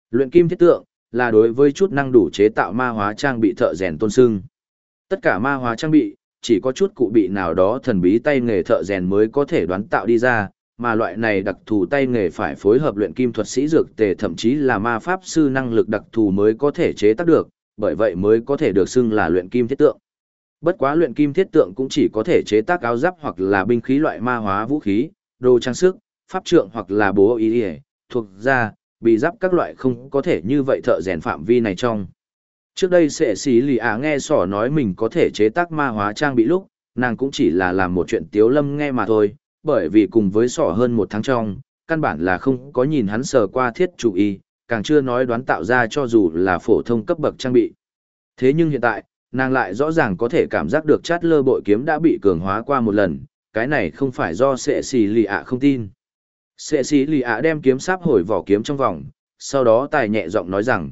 Luyện kim thiết tượng là đối với chút năng đủ chế tạo ma hóa trang bị thợ rèn tôn sưng. Tất cả ma hóa trang bị, chỉ có chút cụ bị nào đó thần bí tay nghề thợ rèn mới có thể đoán tạo đi ra, mà loại này đặc thù tay nghề phải phối hợp luyện kim thuật sĩ dược tề thậm chí là ma pháp sư năng lực đặc thù mới có thể chế tác được, bởi vậy mới có thể được xưng là luyện kim thiết tượng. Bất quá luyện kim thiết tượng cũng chỉ có thể chế tác áo giáp hoặc là binh khí loại ma hóa vũ khí, đồ trang sức, pháp trượng hoặc là bố y, thuộc da, bị giáp các loại không có thể như vậy thợ rèn phạm vi này trong. Trước đây Sệ Sĩ Lì ạ nghe sỏ nói mình có thể chế tác ma hóa trang bị lúc, nàng cũng chỉ là làm một chuyện tiếu lâm nghe mà thôi, bởi vì cùng với sỏ hơn một tháng trong, căn bản là không có nhìn hắn sờ qua thiết chủ y, càng chưa nói đoán tạo ra cho dù là phổ thông cấp bậc trang bị. Thế nhưng hiện tại, nàng lại rõ ràng có thể cảm giác được chát lơ bội kiếm đã bị cường hóa qua một lần, cái này không phải do Sệ Sĩ Lì ạ không tin. Sệ Sĩ Lì ạ đem kiếm sáp hồi vỏ kiếm trong vòng, sau đó tài nhẹ giọng nói rằng,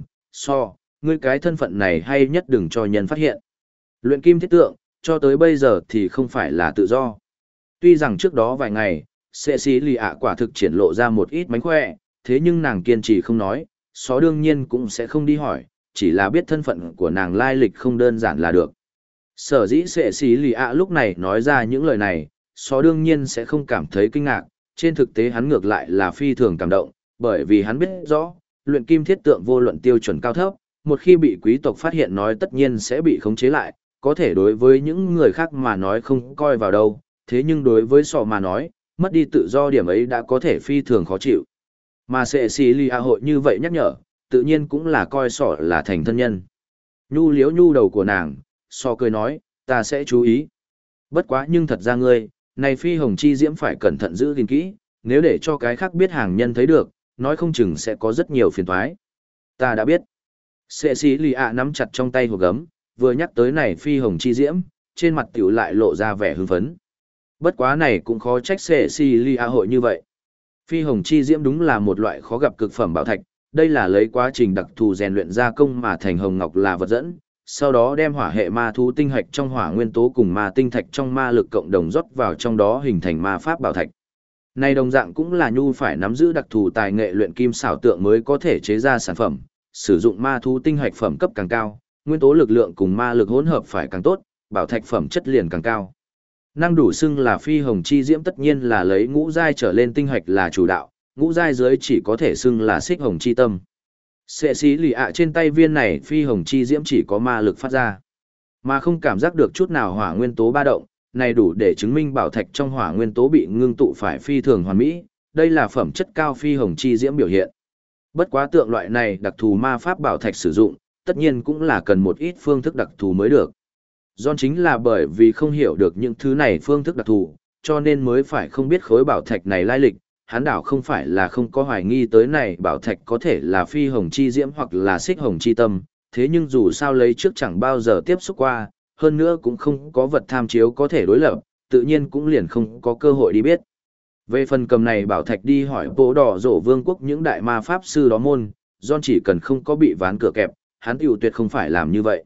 ngươi cái thân phận này hay nhất đừng cho nhân phát hiện. Luyện kim thiết tượng, cho tới bây giờ thì không phải là tự do. Tuy rằng trước đó vài ngày, Sệ Sĩ Lì ạ quả thực triển lộ ra một ít mánh khỏe, thế nhưng nàng kiên trì không nói, đương nhiên cũng sẽ không đi hỏi, chỉ là biết thân phận của nàng lai lịch không đơn giản là được. Sở dĩ Sệ Sĩ Lì ạ lúc này nói ra những lời này, đương nhiên sẽ không cảm thấy kinh ngạc, trên thực tế hắn ngược lại là phi thường cảm động, bởi vì hắn biết rõ, luyện kim thiết tượng vô luận tiêu chuẩn cao thấp, một khi bị quý tộc phát hiện nói tất nhiên sẽ bị khống chế lại, có thể đối với những người khác mà nói không coi vào đâu, thế nhưng đối với mà nói, mất đi tự do điểm ấy đã có thể phi thường khó chịu. Mà Sệ Sĩ Lì ạ hội như vậy nhắc nhở, tự nhiên cũng là coi là thành thân nhân. Nhu liếu nhu đầu của nàng, cười nói, ta sẽ chú ý. Bất quá nhưng thật ra ngươi, này phi hồng chi diễm phải cẩn thận giữ gìn kỹ, nếu để cho cái khác biết hàng nhân thấy được, nói không chừng sẽ có rất nhiều phiền toái. Ta đã biết. Sệ Sĩ Lì ạ nắm chặt trong tay hộp gấm, vừa nhắc tới này phi hồng chi diễm, trên mặt tiểu lại lộ ra vẻ hưng phấn. Bất quá này cũng khó trách Sệ Sĩ Lì ạ hội như vậy. Phi hồng chi diễm đúng là một loại khó gặp cực phẩm bảo thạch, đây là lấy quá trình đặc thù rèn luyện gia công mà thành hồng ngọc là vật dẫn, sau đó đem hỏa hệ ma thú tinh hạch trong hỏa nguyên tố cùng ma tinh thạch trong ma lực cộng đồng rót vào trong đó hình thành ma pháp bảo thạch. Này đồng dạng cũng là nhu phải nắm giữ đặc thù tài nghệ luyện kim xảo tượng mới có thể chế ra sản phẩm, sử dụng ma thú tinh hạch phẩm cấp càng cao, nguyên tố lực lượng cùng ma lực hỗn hợp phải càng tốt, bảo thạch phẩm chất liền càng cao. Năng đủ xưng là phi hồng chi diễm tất nhiên là lấy ngũ giai trở lên tinh hạch là chủ đạo, ngũ giai dưới chỉ có thể xưng là xích hồng chi tâm. Sệ Sĩ Lì ạ trên tay viên này phi hồng chi diễm chỉ có ma lực phát ra, mà không cảm giác được chút nào hỏa nguyên tố ba động, này đủ để chứng minh bảo thạch trong hỏa nguyên tố bị ngưng tụ phải phi thường hoàn mỹ, đây là phẩm chất cao phi hồng chi diễm biểu hiện. Bất quá tượng loại này đặc thù ma pháp bảo thạch sử dụng, tất nhiên cũng là cần một ít phương thức đặc thù mới được. Do chính là bởi vì không hiểu được những thứ này phương thức đặc thù, cho nên mới phải không biết khối bảo thạch này lai lịch, hắn đảo không phải là không có hoài nghi tới này bảo thạch có thể là phi hồng chi diễm hoặc là xích hồng chi tâm, thế nhưng dù sao lấy trước chẳng bao giờ tiếp xúc qua, hơn nữa cũng không có vật tham chiếu có thể đối lập, tự nhiên cũng liền không có cơ hội đi biết. Về phần cầm này bảo thạch đi hỏi bộ đỏ rổ vương quốc những đại ma pháp sư đó môn, John chỉ cần không có bị ván cửa kẹp, hắn tiểu tuyệt không phải làm như vậy.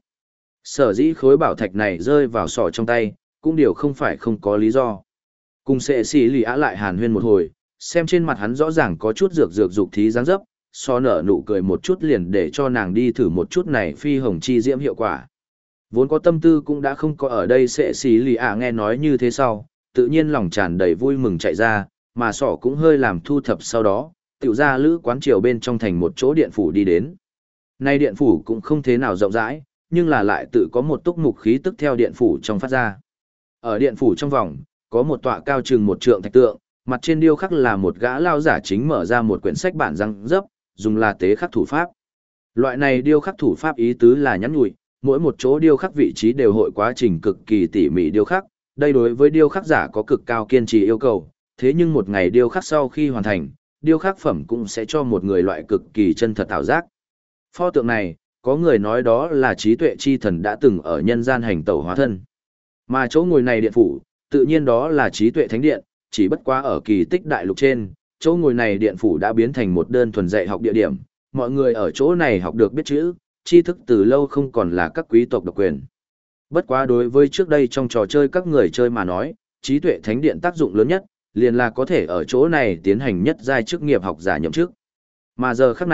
Sở dĩ khối bảo thạch này rơi vào sọ trong tay, cũng điều không phải không có lý do. Cùng Sệ Sĩ Lì ạ lại hàn huyên một hồi, xem trên mặt hắn rõ ràng có chút dược dục thí dáng dấp, nở nụ cười một chút liền để cho nàng đi thử một chút này phi hồng chi diễm hiệu quả. Vốn có tâm tư cũng đã không có ở đây. Sệ Sĩ Lì ạ nghe nói như thế sau, tự nhiên lòng tràn đầy vui mừng chạy ra, mà sọ cũng hơi làm thu thập sau đó, tiểu ra lữ quán triều bên trong thành một chỗ điện phủ đi đến. Nay điện phủ cũng không thế nào rộng rãi, nhưng là lại tự có một túc mục khí tức theo điện phủ trong phát ra. Ở điện phủ trong vòng, có một tọa cao chừng một trượng thạch tượng, mặt trên điêu khắc là một gã lao giả chính mở ra một quyển sách bản răng dấp, dùng là tế khắc thủ pháp. Loại này điêu khắc thủ pháp ý tứ là nhắn nhủi, mỗi một chỗ điêu khắc vị trí đều hội quá trình cực kỳ tỉ mỉ điêu khắc, đây đối với điêu khắc giả có cực cao kiên trì yêu cầu, thế nhưng một ngày điêu khắc sau khi hoàn thành, điêu khắc phẩm cũng sẽ cho một người loại cực kỳ chân thật ảo giác. Pho tượng này, có người nói đó là trí tuệ chi thần đã từng ở nhân gian hành tẩu hóa thân. Mà chỗ ngồi này điện phủ, tự nhiên đó là trí tuệ thánh điện, chỉ bất quá ở kỳ tích đại lục trên, chỗ ngồi này điện phủ đã biến thành một đơn thuần dạy học địa điểm, mọi người ở chỗ này học được biết chữ, tri thức từ lâu không còn là các quý tộc độc quyền. Bất quá đối với trước đây trong trò chơi các người chơi mà nói, trí tuệ thánh điện tác dụng lớn nhất, liền là có thể ở chỗ này tiến hành nhất giai chức nghiệp học giả nhậm chức. Mà giờ khắc này,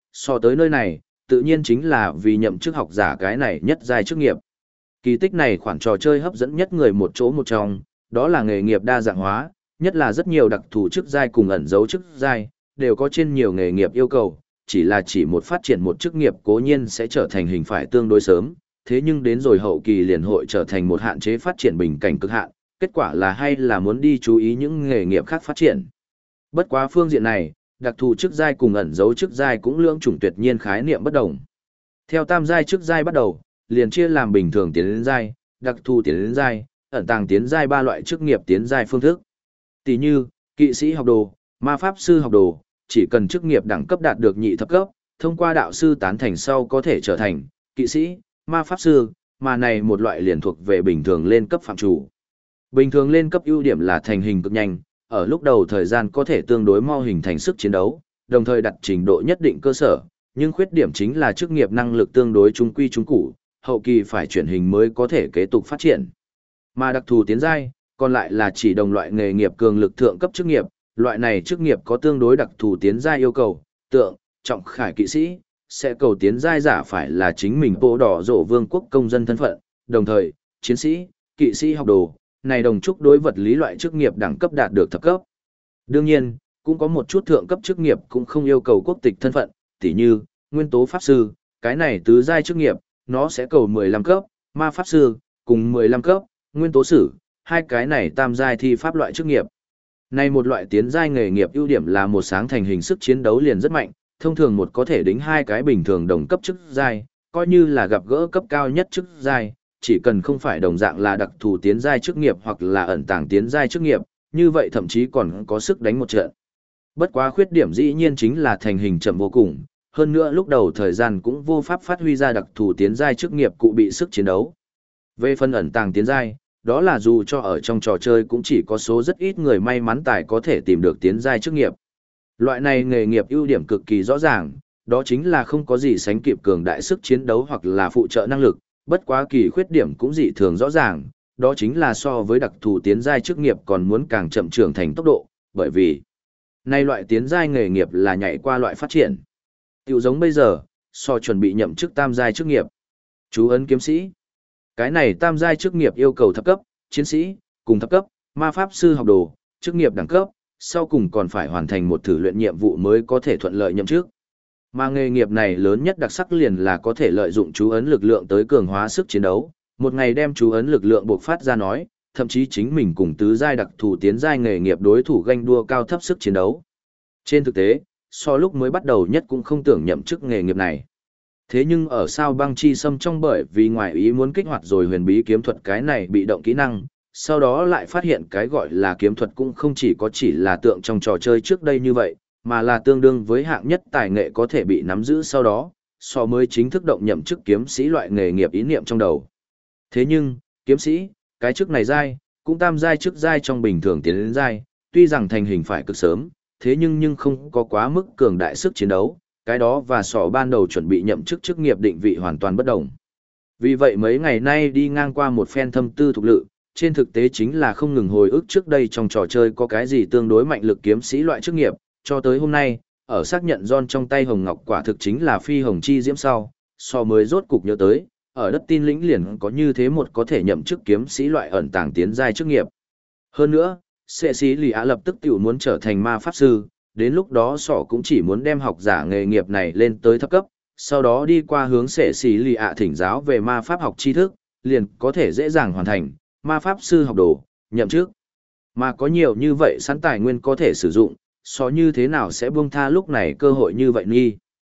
so tới nơi này, tự nhiên chính là vì nhậm chức học giả cái này nhất giai chức nghiệp. Kỳ tích này khoản trò chơi hấp dẫn nhất người một chỗ một trong, đó là nghề nghiệp đa dạng hóa, nhất là rất nhiều đặc thù chức giai cùng ẩn dấu chức giai, đều có trên nhiều nghề nghiệp yêu cầu, chỉ một phát triển một chức nghiệp cố nhiên sẽ trở thành hình phải tương đối sớm, thế nhưng đến rồi hậu kỳ liền hội trở thành một hạn chế phát triển bình cảnh cực hạn, kết quả là hay là muốn đi chú ý những nghề nghiệp khác phát triển. Bất quá phương diện này, đặc thù chức giai cùng ẩn dấu chức giai cũng lưỡng chủng tuyệt nhiên khái niệm bất đồng. Theo tam giai chức giai bắt đầu, liền chia làm bình thường tiến đến giai, đặc thù tiến đến giai, ẩn tàng tiến giai ba loại chức nghiệp tiến giai phương thức. Tỷ như, kỵ sĩ học đồ, ma pháp sư học đồ, chỉ cần chức nghiệp đẳng cấp đạt được nhị thập cấp, thông qua đạo sư tán thành sau có thể trở thành kỵ sĩ, ma pháp sư, mà này một loại liền thuộc về bình thường lên cấp phạm chủ. Bình thường lên cấp ưu điểm là thành hình cực nhanh, ở lúc đầu thời gian có thể tương đối mau hình thành sức chiến đấu, đồng thời đặt trình độ nhất định cơ sở, nhưng khuyết điểm chính là chức nghiệp năng lực tương đối trung quy trung cụ, hậu kỳ phải chuyển hình mới có thể kế tục phát triển. Mà đặc thù tiến giai, còn lại là chỉ đồng loại nghề nghiệp cường lực thượng cấp chức nghiệp, loại này chức nghiệp có tương đối đặc thù tiến giai yêu cầu, tượng, trọng khải kỵ sĩ, sẽ cầu tiến giai giả phải là chính mình bộ đỏ rổ vương quốc công dân thân phận, đồng thời, chiến sĩ, kỵ sĩ học đồ, này đồng chúc đối vật lý loại chức nghiệp đẳng cấp đạt được thập cấp. Đương nhiên, cũng có một chút thượng cấp chức nghiệp cũng không yêu cầu quốc tịch thân phận, tỉ như, nguyên tố pháp sư, cái này tứ giai chức nghiệp, nó sẽ cầu 15 cấp, ma pháp sư, cùng 15 cấp, nguyên tố sử, hai cái này tam giai thi pháp loại chức nghiệp. Này một loại tiến giai nghề nghiệp ưu điểm là một sáng thành hình sức chiến đấu liền rất mạnh, thông thường một có thể đính hai cái bình thường đồng cấp chức giai, coi như là gặp gỡ cấp cao nhất chức giai, chỉ cần không phải đồng dạng là đặc thù tiến giai chức nghiệp hoặc là ẩn tàng tiến giai chức nghiệp, như vậy thậm chí còn có sức đánh một trận. Bất quá khuyết điểm dĩ nhiên chính là thành hình chậm vô cùng, hơn nữa lúc đầu thời gian cũng vô pháp phát huy ra đặc thù tiến giai chức nghiệp cụ bị sức chiến đấu. Về phần ẩn tàng tiến giai, đó là dù cho ở trong trò chơi cũng chỉ có số rất ít người may mắn tài có thể tìm được tiến giai chức nghiệp. Loại này nghề nghiệp ưu điểm cực kỳ rõ ràng, đó chính là không có gì sánh kịp cường đại sức chiến đấu hoặc là phụ trợ năng lực, bất quá kỳ khuyết điểm cũng dị thường rõ ràng, đó chính là so với đặc thù tiến giai chức nghiệp còn muốn càng chậm trưởng thành tốc độ, bởi vì nay loại tiến giai nghề nghiệp là nhảy qua loại phát triển. Tiểu giống bây giờ, so chuẩn bị nhậm chức tam giai chức nghiệp. Chú ấn kiếm sĩ. Cái này tam giai chức nghiệp yêu cầu thập cấp, chiến sĩ, cùng thập cấp, ma pháp sư học đồ, chức nghiệp đẳng cấp, sau cùng còn phải hoàn thành một thử luyện nhiệm vụ mới có thể thuận lợi nhậm chức. Mà nghề nghiệp này lớn nhất đặc sắc liền là có thể lợi dụng chú ấn lực lượng tới cường hóa sức chiến đấu, một ngày đem chú ấn lực lượng bộc phát ra nói, thậm chí chính mình cùng tứ giai đặc thù tiến giai nghề nghiệp đối thủ ganh đua cao thấp sức chiến đấu. Trên thực tế, so lúc mới bắt đầu nhất cũng không tưởng nhậm chức nghề nghiệp này. Thế nhưng ở sao băng chi xâm trong bởi vì ngoài ý muốn kích hoạt rồi huyền bí kiếm thuật cái này bị động kỹ năng, sau đó lại phát hiện cái gọi là kiếm thuật cũng không chỉ là tượng trong trò chơi trước đây như vậy, mà là tương đương với hạng nhất tài nghệ có thể bị nắm giữ sau đó, so mới chính thức động nhậm chức kiếm sĩ loại nghề nghiệp ý niệm trong đầu. Thế nhưng, kiếm sĩ, cái chức này giai, cũng tam giai chức giai trong bình thường tiến đến giai, tuy rằng thành hình phải cực sớm, thế nhưng không có quá mức cường đại sức chiến đấu, cái đó và sỏ ban đầu chuẩn bị nhậm chức chức nghiệp định vị hoàn toàn bất đồng. Vì vậy mấy ngày nay đi ngang qua một phen thâm tư thục lự, trên thực tế chính là không ngừng hồi ức trước đây trong trò chơi có cái gì tương đối mạnh lực kiếm sĩ loại chức nghiệp, cho tới hôm nay, ở xác nhận John trong tay hồng ngọc quả thực chính là phi hồng chi diễm sau, so mới rốt cục nhớ tới, ở đất tin lĩnh liền có như thế một có thể nhậm chức kiếm sĩ loại ẩn tàng tiến giai chức nghiệp. Hơn nữa, Sệ Sĩ Lì Á lập tức tiểu muốn trở thành ma pháp sư, đến lúc đó sỏ cũng chỉ muốn đem học giả nghề nghiệp này lên tới thấp cấp, sau đó đi qua hướng Sệ Sĩ Lì Á thỉnh giáo về ma pháp học tri thức, liền có thể dễ dàng hoàn thành ma pháp sư học đồ, nhậm chức. Mà có nhiều như vậy sẵn tài nguyên có thể sử dụng, so như thế nào sẽ buông tha lúc này cơ hội như vậy nghi.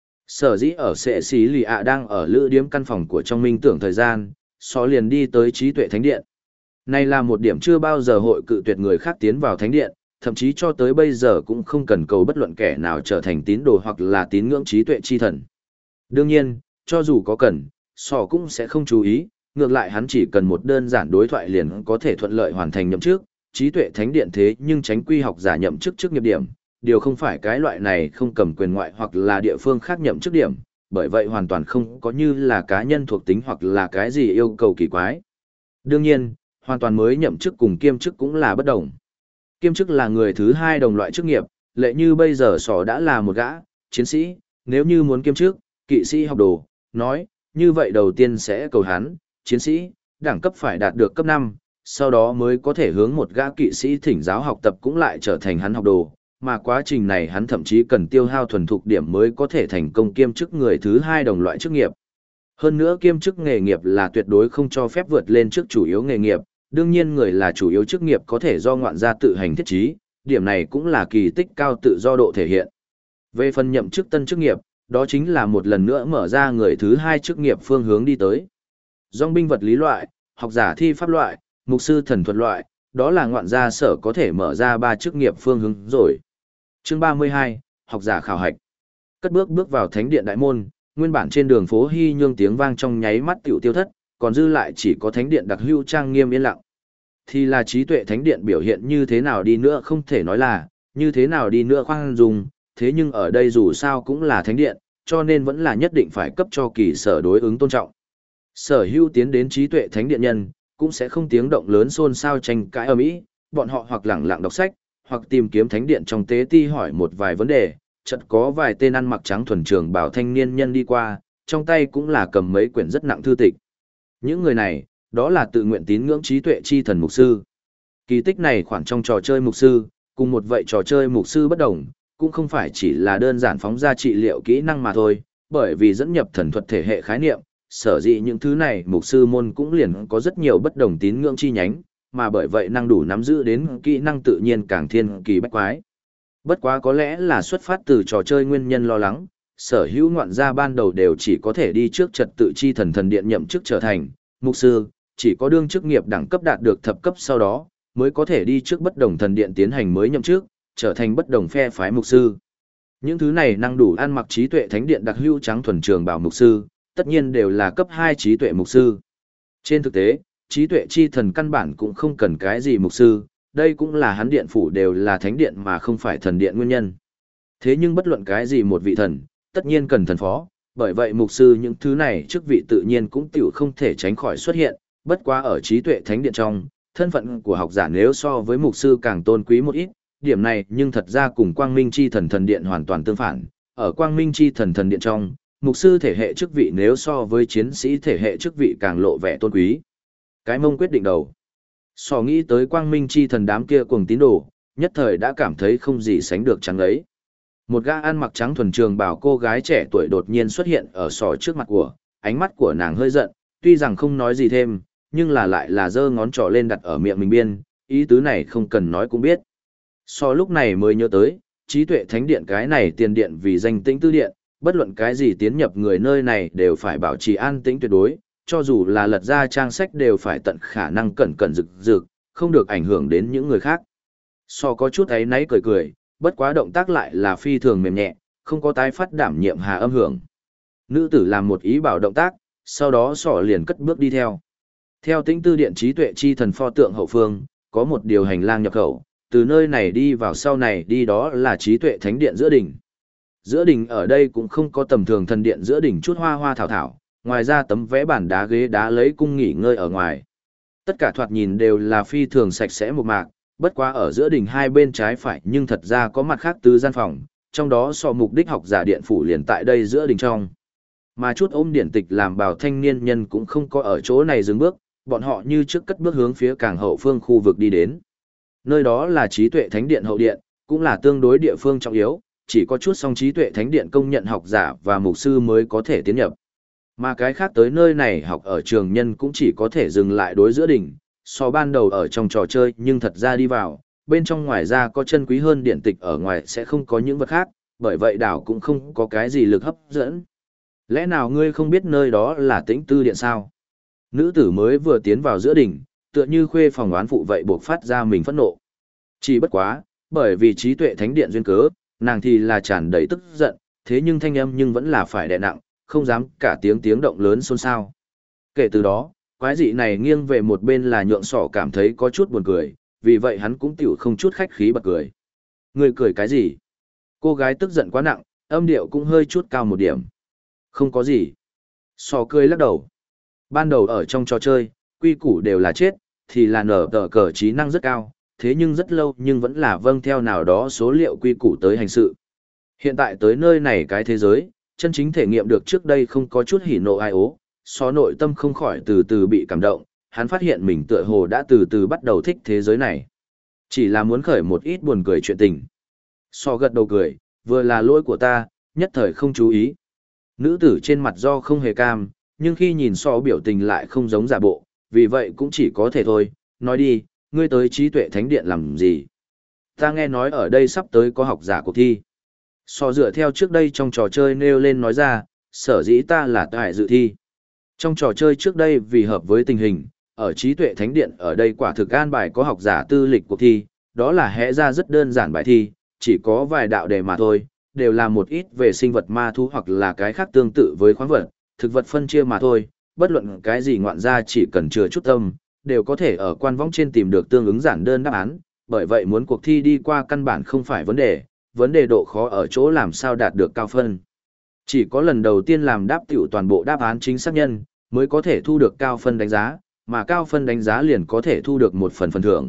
Sở dĩ ở Sệ Sĩ Lì Á đang ở lữ điếm căn phòng của trong minh tưởng thời gian, so liền đi tới trí tuệ thánh điện. Này là một điểm chưa bao giờ hội cự tuyệt người khác tiến vào thánh điện, thậm chí cho tới bây giờ cũng không cần cầu bất luận kẻ nào trở thành tín đồ hoặc là tín ngưỡng trí tuệ chi thần. Đương nhiên, cho dù có cần, sò cũng sẽ không chú ý, ngược lại hắn chỉ cần một đơn giản đối thoại liền có thể thuận lợi hoàn thành nhậm chức, trí tuệ thánh điện thế nhưng tránh quy học giả nhậm chức trước nghiệp điểm, điều không phải cái loại này không cầm quyền ngoại hoặc là địa phương khác nhậm chức điểm, bởi vậy hoàn toàn không có như là cá nhân thuộc tính hoặc là cái gì yêu cầu kỳ quái. Đương nhiên, hoàn toàn mới nhậm chức cùng kiêm chức cũng là bất đồng. Kiêm chức là người thứ hai đồng loại chức nghiệp, lệ như bây giờ sỏ đã là một gã chiến sĩ, nếu như muốn kiêm chức, kỵ sĩ học đồ, nói, như vậy đầu tiên sẽ cầu hắn, chiến sĩ, đẳng cấp phải đạt được cấp 5, sau đó mới có thể hướng một gã kỵ sĩ thỉnh giáo học tập cũng lại trở thành hắn học đồ, mà quá trình này hắn thậm chí cần tiêu hao thuần thục điểm mới có thể thành công kiêm chức người thứ 2 đồng loại chức nghiệp. Hơn nữa kiêm chức nghề nghiệp là tuyệt đối không cho phép vượt lên trước chủ yếu nghề nghiệp, đương nhiên người là chủ yếu chức nghiệp có thể do ngoạn gia tự hành thiết trí, điểm này cũng là kỳ tích cao tự do độ thể hiện. Về phần nhậm chức tân chức nghiệp, đó chính là một lần nữa mở ra người thứ 2 chức nghiệp phương hướng đi tới. Dòng binh vật lý loại, học giả thi pháp loại, mục sư thần thuật loại, đó là ngoạn gia sở có thể mở ra 3 chức nghiệp phương hướng rồi. Chương 32, học giả khảo hạch. Cất bước vào thánh điện đại môn, nguyên bản trên đường phố hy nhương tiếng vang trong nháy mắt tiểu tiêu thất, còn dư lại chỉ có thánh điện đặc hữu trang nghiêm yên lặng. Thì là trí tuệ thánh điện biểu hiện như thế nào đi nữa không thể nói là, như thế nào đi nữa khoan dung, thế nhưng ở đây dù sao cũng là thánh điện, cho nên vẫn là nhất định phải cấp cho kỳ sở đối ứng tôn trọng. Sở hữu tiến đến trí tuệ thánh điện nhân, cũng sẽ không tiếng động lớn xôn xao tranh cãi ầm ĩ, bọn họ hoặc lẳng lặng đọc sách, hoặc tìm kiếm thánh điện trong tế ti hỏi một vài vấn đề, chợt có vài tên ăn mặc trắng thuần trường bảo thanh niên nhân đi qua, trong tay cũng là cầm mấy quyển rất nặng thư tịch. Những người này, đó là tự nguyện tín ngưỡng trí tuệ chi thần mục sư. Kỳ tích này khoảng trong trò chơi mục sư, cùng một vậy trò chơi mục sư bất đồng, cũng không phải chỉ là đơn giản phóng ra trị liệu kỹ năng mà thôi, bởi vì dẫn nhập thần thuật thể hệ khái niệm, sở dĩ những thứ này mục sư môn cũng liền có rất nhiều bất đồng tín ngưỡng chi nhánh, mà bởi vậy năng đủ nắm giữ đến kỹ năng tự nhiên càng thiên kỳ bách quái. Bất quá có lẽ là xuất phát từ trò chơi nguyên nhân lo lắng, sở hữu ngoạn gia ban đầu đều chỉ có thể đi trước trật tự chi thần điện nhậm chức trở thành mục sư, chỉ có đương chức nghiệp đẳng cấp đạt được thập cấp sau đó, mới có thể đi trước bất đồng thần điện tiến hành mới nhậm chức, trở thành bất đồng phe phái mục sư. Những thứ này năng đủ ăn mặc trí tuệ thánh điện đặc hữu trắng thuần trường bảo mục sư, tất nhiên đều là cấp 2 trí tuệ mục sư. Trên thực tế, trí tuệ chi thần căn bản cũng không cần cái gì mục sư, đây cũng là hắn điện phủ đều là thánh điện mà không phải thần điện nguyên nhân. Thế nhưng bất luận cái gì một vị thần, tất nhiên cần thần phó, bởi vậy mục sư những thứ này chức vị tự nhiên cũng tiểu không thể tránh khỏi xuất hiện, bất quá ở trí tuệ thánh điện trong, thân phận của học giả nếu so với mục sư càng tôn quý một ít, điểm này nhưng thật ra cùng quang minh chi thần điện hoàn toàn tương phản, ở quang minh chi thần điện trong, mục sư thể hệ chức vị nếu so với chiến sĩ thể hệ chức vị càng lộ vẻ tôn quý. Cái mông quyết định đầu. So nghĩ tới quang minh chi thần đám kia cuồng tín đồ, nhất thời đã cảm thấy không gì sánh được trắng ấy. Một gã ăn mặc trắng thuần trường bảo cô gái trẻ tuổi đột nhiên xuất hiện ở sò trước mặt của, ánh mắt của nàng hơi giận, tuy rằng không nói gì thêm, nhưng lại là giơ ngón trỏ lên đặt ở miệng mình biên, ý tứ này không cần nói cũng biết. So lúc này mới nhớ tới, trí tuệ thánh điện cái này tiền điện vì danh tĩnh tư điện, bất luận cái gì tiến nhập người nơi này đều phải bảo trì an tĩnh tuyệt đối, cho dù là lật ra trang sách đều phải tận khả năng cẩn cẩn rực rực, không được ảnh hưởng đến những người khác. So có chút ấy náy cười cười, bất quá động tác lại là phi thường mềm nhẹ, không có tái phát đảm nhiệm hà âm hưởng. Nữ tử làm một ý bảo động tác, sau đó sỏ liền cất bước đi theo. Theo tĩnh tư điện trí tuệ chi thần pho tượng hậu phương, có một điều hành lang nhập khẩu, từ nơi này đi vào sau này đi đó là trí tuệ thánh điện giữa đỉnh. Giữa đỉnh ở đây cũng không có tầm thường thần điện giữa đỉnh chút hoa hoa thảo thảo, ngoài ra tấm vẽ bàn đá ghế đá lấy cung nghỉ ngơi ở ngoài. Tất cả thoạt nhìn đều là phi thường sạch sẽ một mạc, bất quá ở giữa đỉnh hai bên trái phải nhưng thật ra có mặt khác tứ gian phòng, trong đó so mục đích học giả điện phủ liền tại đây giữa đỉnh trong. Mà chút ôm điện tịch làm bào thanh niên nhân cũng không có ở chỗ này dừng bước, bọn họ như trước cất bước hướng phía càng hậu phương khu vực đi đến. Nơi đó là trí tuệ thánh điện hậu điện, cũng là tương đối địa phương trọng yếu, chỉ có chút song trí tuệ thánh điện công nhận học giả và mục sư mới có thể tiến nhập. Mà cái khác tới nơi này học ở trường nhân cũng chỉ có thể dừng lại đối giữa đỉnh, so ban đầu ở trong trò chơi nhưng thật ra đi vào, bên trong ngoài ra có chân quý hơn điện tịch ở ngoài sẽ không có những vật khác, bởi vậy đảo cũng không có cái gì lực hấp dẫn. Lẽ nào ngươi không biết nơi đó là tĩnh tư điện sao? Nữ tử mới vừa tiến vào giữa đỉnh, tựa như khuê phòng oán phụ vậy buộc phát ra mình phẫn nộ. Chỉ bất quá, bởi vì trí tuệ thánh điện duyên cớ, nàng thì là tràn đầy tức giận, thế nhưng thanh âm nhưng vẫn là phải đè nặng, không dám cả tiếng động lớn xôn xao. Kể từ đó, quái dị này nghiêng về một bên là nhượng sỏ cảm thấy có chút buồn cười, vì vậy hắn cũng tiểu không chút khách khí bật cười. Người cười cái gì? Cô gái tức giận quá nặng, âm điệu cũng hơi chút cao một điểm. Không có gì. Sỏ cười lắc đầu. Ban đầu ở trong trò chơi, quy củ đều là chết, thì là nở tờ cờ trí năng rất cao, thế nhưng rất lâu nhưng vẫn là vâng theo nào đó số liệu quy củ tới hành sự. Hiện tại tới nơi này cái thế giới, chân chính thể nghiệm được trước đây không có chút hỉ nộ ai ố, so nội tâm không khỏi từ từ bị cảm động, hắn phát hiện mình tựa hồ đã từ từ bắt đầu thích thế giới này. Chỉ là muốn khởi một ít buồn cười chuyện tình. So gật đầu cười, vừa là lỗi của ta, nhất thời không chú ý. Nữ tử trên mặt do không hề cam, nhưng khi nhìn so biểu tình lại không giống giả bộ, vì vậy cũng chỉ có thể thôi, nói đi, ngươi tới trí tuệ thánh điện làm gì? Ta nghe nói ở đây sắp tới có học giả cuộc thi. So dựa theo trước đây trong trò chơi nêu lên nói ra, sở dĩ ta là tại dự thi. Trong trò chơi trước đây vì hợp với tình hình, ở trí tuệ thánh điện ở đây quả thực an bài có học giả tư lịch cuộc thi, đó là hẽ ra rất đơn giản bài thi, chỉ có vài đạo đề mà thôi, đều là một ít về sinh vật ma thú hoặc là cái khác tương tự với khoáng vật, thực vật phân chia mà thôi, bất luận cái gì ngoạn ra chỉ cần chừa chút tâm, đều có thể ở quan võng trên tìm được tương ứng giản đơn đáp án, bởi vậy muốn cuộc thi đi qua căn bản không phải vấn đề độ khó ở chỗ làm sao đạt được cao phân. Chỉ có lần đầu tiên làm đáp tiểu toàn bộ đáp án chính xác nhân, mới có thể thu được cao phân đánh giá, mà cao phân đánh giá liền có thể thu được một phần phần thưởng.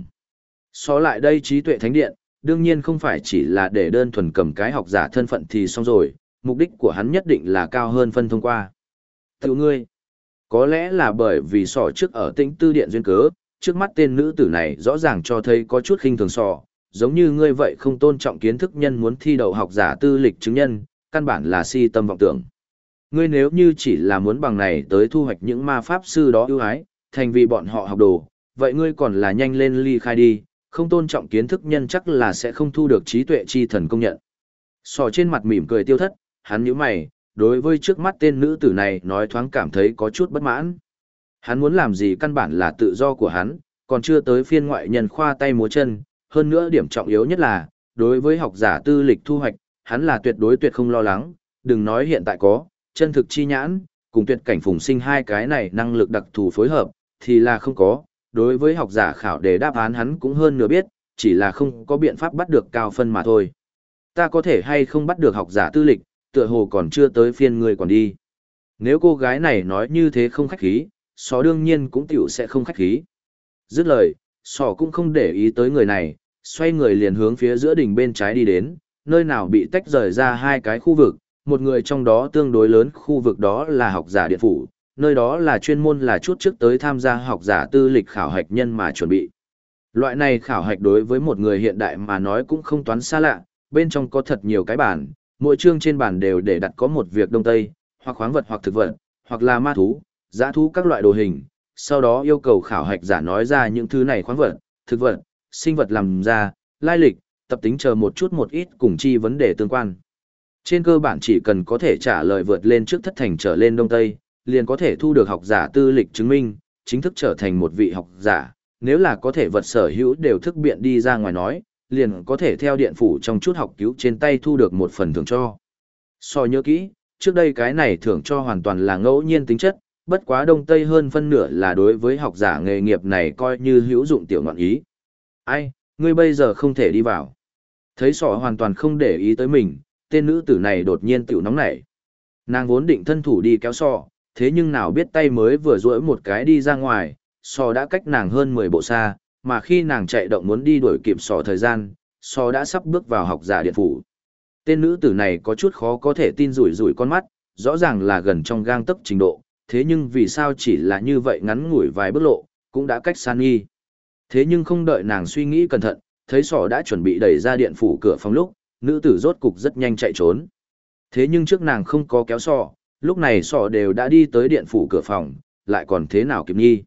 So lại đây trí tuệ thánh điện, đương nhiên không phải chỉ là để đơn thuần cầm cái học giả thân phận thì xong rồi, mục đích của hắn nhất định là cao hơn phân thông qua. Tự ngươi, có lẽ là bởi vì sỏ trước ở tĩnh tư điện duyên cớ, trước mắt tên nữ tử này rõ ràng cho thấy có chút khinh thường sỏ, giống như ngươi vậy không tôn trọng kiến thức nhân muốn thi đậu học giả tư lịch chứng nhân, căn bản là si tâm vọng tưởng. Ngươi nếu như chỉ là muốn bằng này tới thu hoạch những ma pháp sư đó ưu ái, thành vì bọn họ học đồ, vậy ngươi còn là nhanh lên ly khai đi, không tôn trọng kiến thức nhân chắc là sẽ không thu được trí tuệ chi thần công nhận. Sò trên mặt mỉm cười tiêu thất, hắn nhíu mày, đối với trước mắt tên nữ tử này nói thoáng cảm thấy có chút bất mãn. Hắn muốn làm gì căn bản là tự do của hắn, còn chưa tới phiên ngoại nhân khoa tay múa chân, hơn nữa điểm trọng yếu nhất là, đối với học giả tư lịch thu hoạch, hắn là tuyệt không lo lắng, đừng nói hiện tại có, chân thực chi nhãn, cùng tuyệt cảnh phùng sinh hai cái này năng lực đặc thù phối hợp, thì là không có, đối với học giả khảo đề đáp án hắn cũng hơn nửa biết, chỉ là không có biện pháp bắt được cao phân mà thôi. Ta có thể hay không bắt được học giả tư lịch, tựa hồ còn chưa tới phiên người còn đi. Nếu cô gái này nói như thế không khách khí, sò đương nhiên cũng tiểu sẽ không khách khí. Dứt lời, sò cũng không để ý tới người này, xoay người liền hướng phía giữa đỉnh bên trái đi đến, nơi nào bị tách rời ra hai cái khu vực, một người trong đó tương đối lớn khu vực đó là học giả điện phủ, nơi đó là chuyên môn là chút trước tới tham gia học giả tư lịch khảo hạch nhân mà chuẩn bị. Loại này khảo hạch đối với một người hiện đại mà nói cũng không toán xa lạ, bên trong có thật nhiều cái bản, mỗi chương trên bản đều để đặt có một việc đông tây, hoặc khoáng vật hoặc thực vật, hoặc là ma thú, dã thú các loại đồ hình, sau đó yêu cầu khảo hạch giả nói ra những thứ này khoáng vật, thực vật, sinh vật làm ra, lai lịch, tập tính chờ một ít cùng chi vấn đề tương quan. Trên cơ bản chỉ cần có thể trả lời vượt lên trước thất thành trở lên đông tây, liền có thể thu được học giả tư lịch chứng minh, chính thức trở thành một vị học giả, nếu là có thể vật sở hữu đều thức biện đi ra ngoài nói, liền có thể theo điện phủ trong chút học cứu trên tay thu được một phần thưởng cho. So nhớ kỹ, trước đây cái này thưởng cho hoàn toàn là ngẫu nhiên tính chất, bất quá đông tây hơn phân nửa là đối với học giả nghề nghiệp này coi như hữu dụng tiểu ngọn ý. Ai, ngươi bây giờ không thể đi vào. Thấy sọ hoàn toàn không để ý tới mình, tên nữ tử này đột nhiên tiểu nóng nảy. Nàng vốn định thân thủ đi kéo sọ, thế nhưng nào biết tay mới vừa duỗi một cái đi ra ngoài, sọ đã cách nàng hơn 10 bộ xa, mà khi nàng chạy động muốn đi đuổi kịp sọ thời gian, sọ đã sắp bước vào học giả điện phủ. Tên nữ tử này có chút khó có thể tin rủi rủi con mắt, rõ ràng là gần trong gang tấc trình độ, thế nhưng vì sao chỉ là như vậy ngắn ngủi vài bước lộ, cũng đã cách san nghi. Thế nhưng không đợi nàng suy nghĩ cẩn thận, thấy sọ đã chuẩn bị đẩy ra điện phủ cửa phòng lúc, nữ tử rốt cục rất nhanh chạy trốn. Thế nhưng trước nàng không có kéo sọ, lúc này sọ đều đã đi tới điện phủ cửa phòng, lại còn thế nào kịp nghi.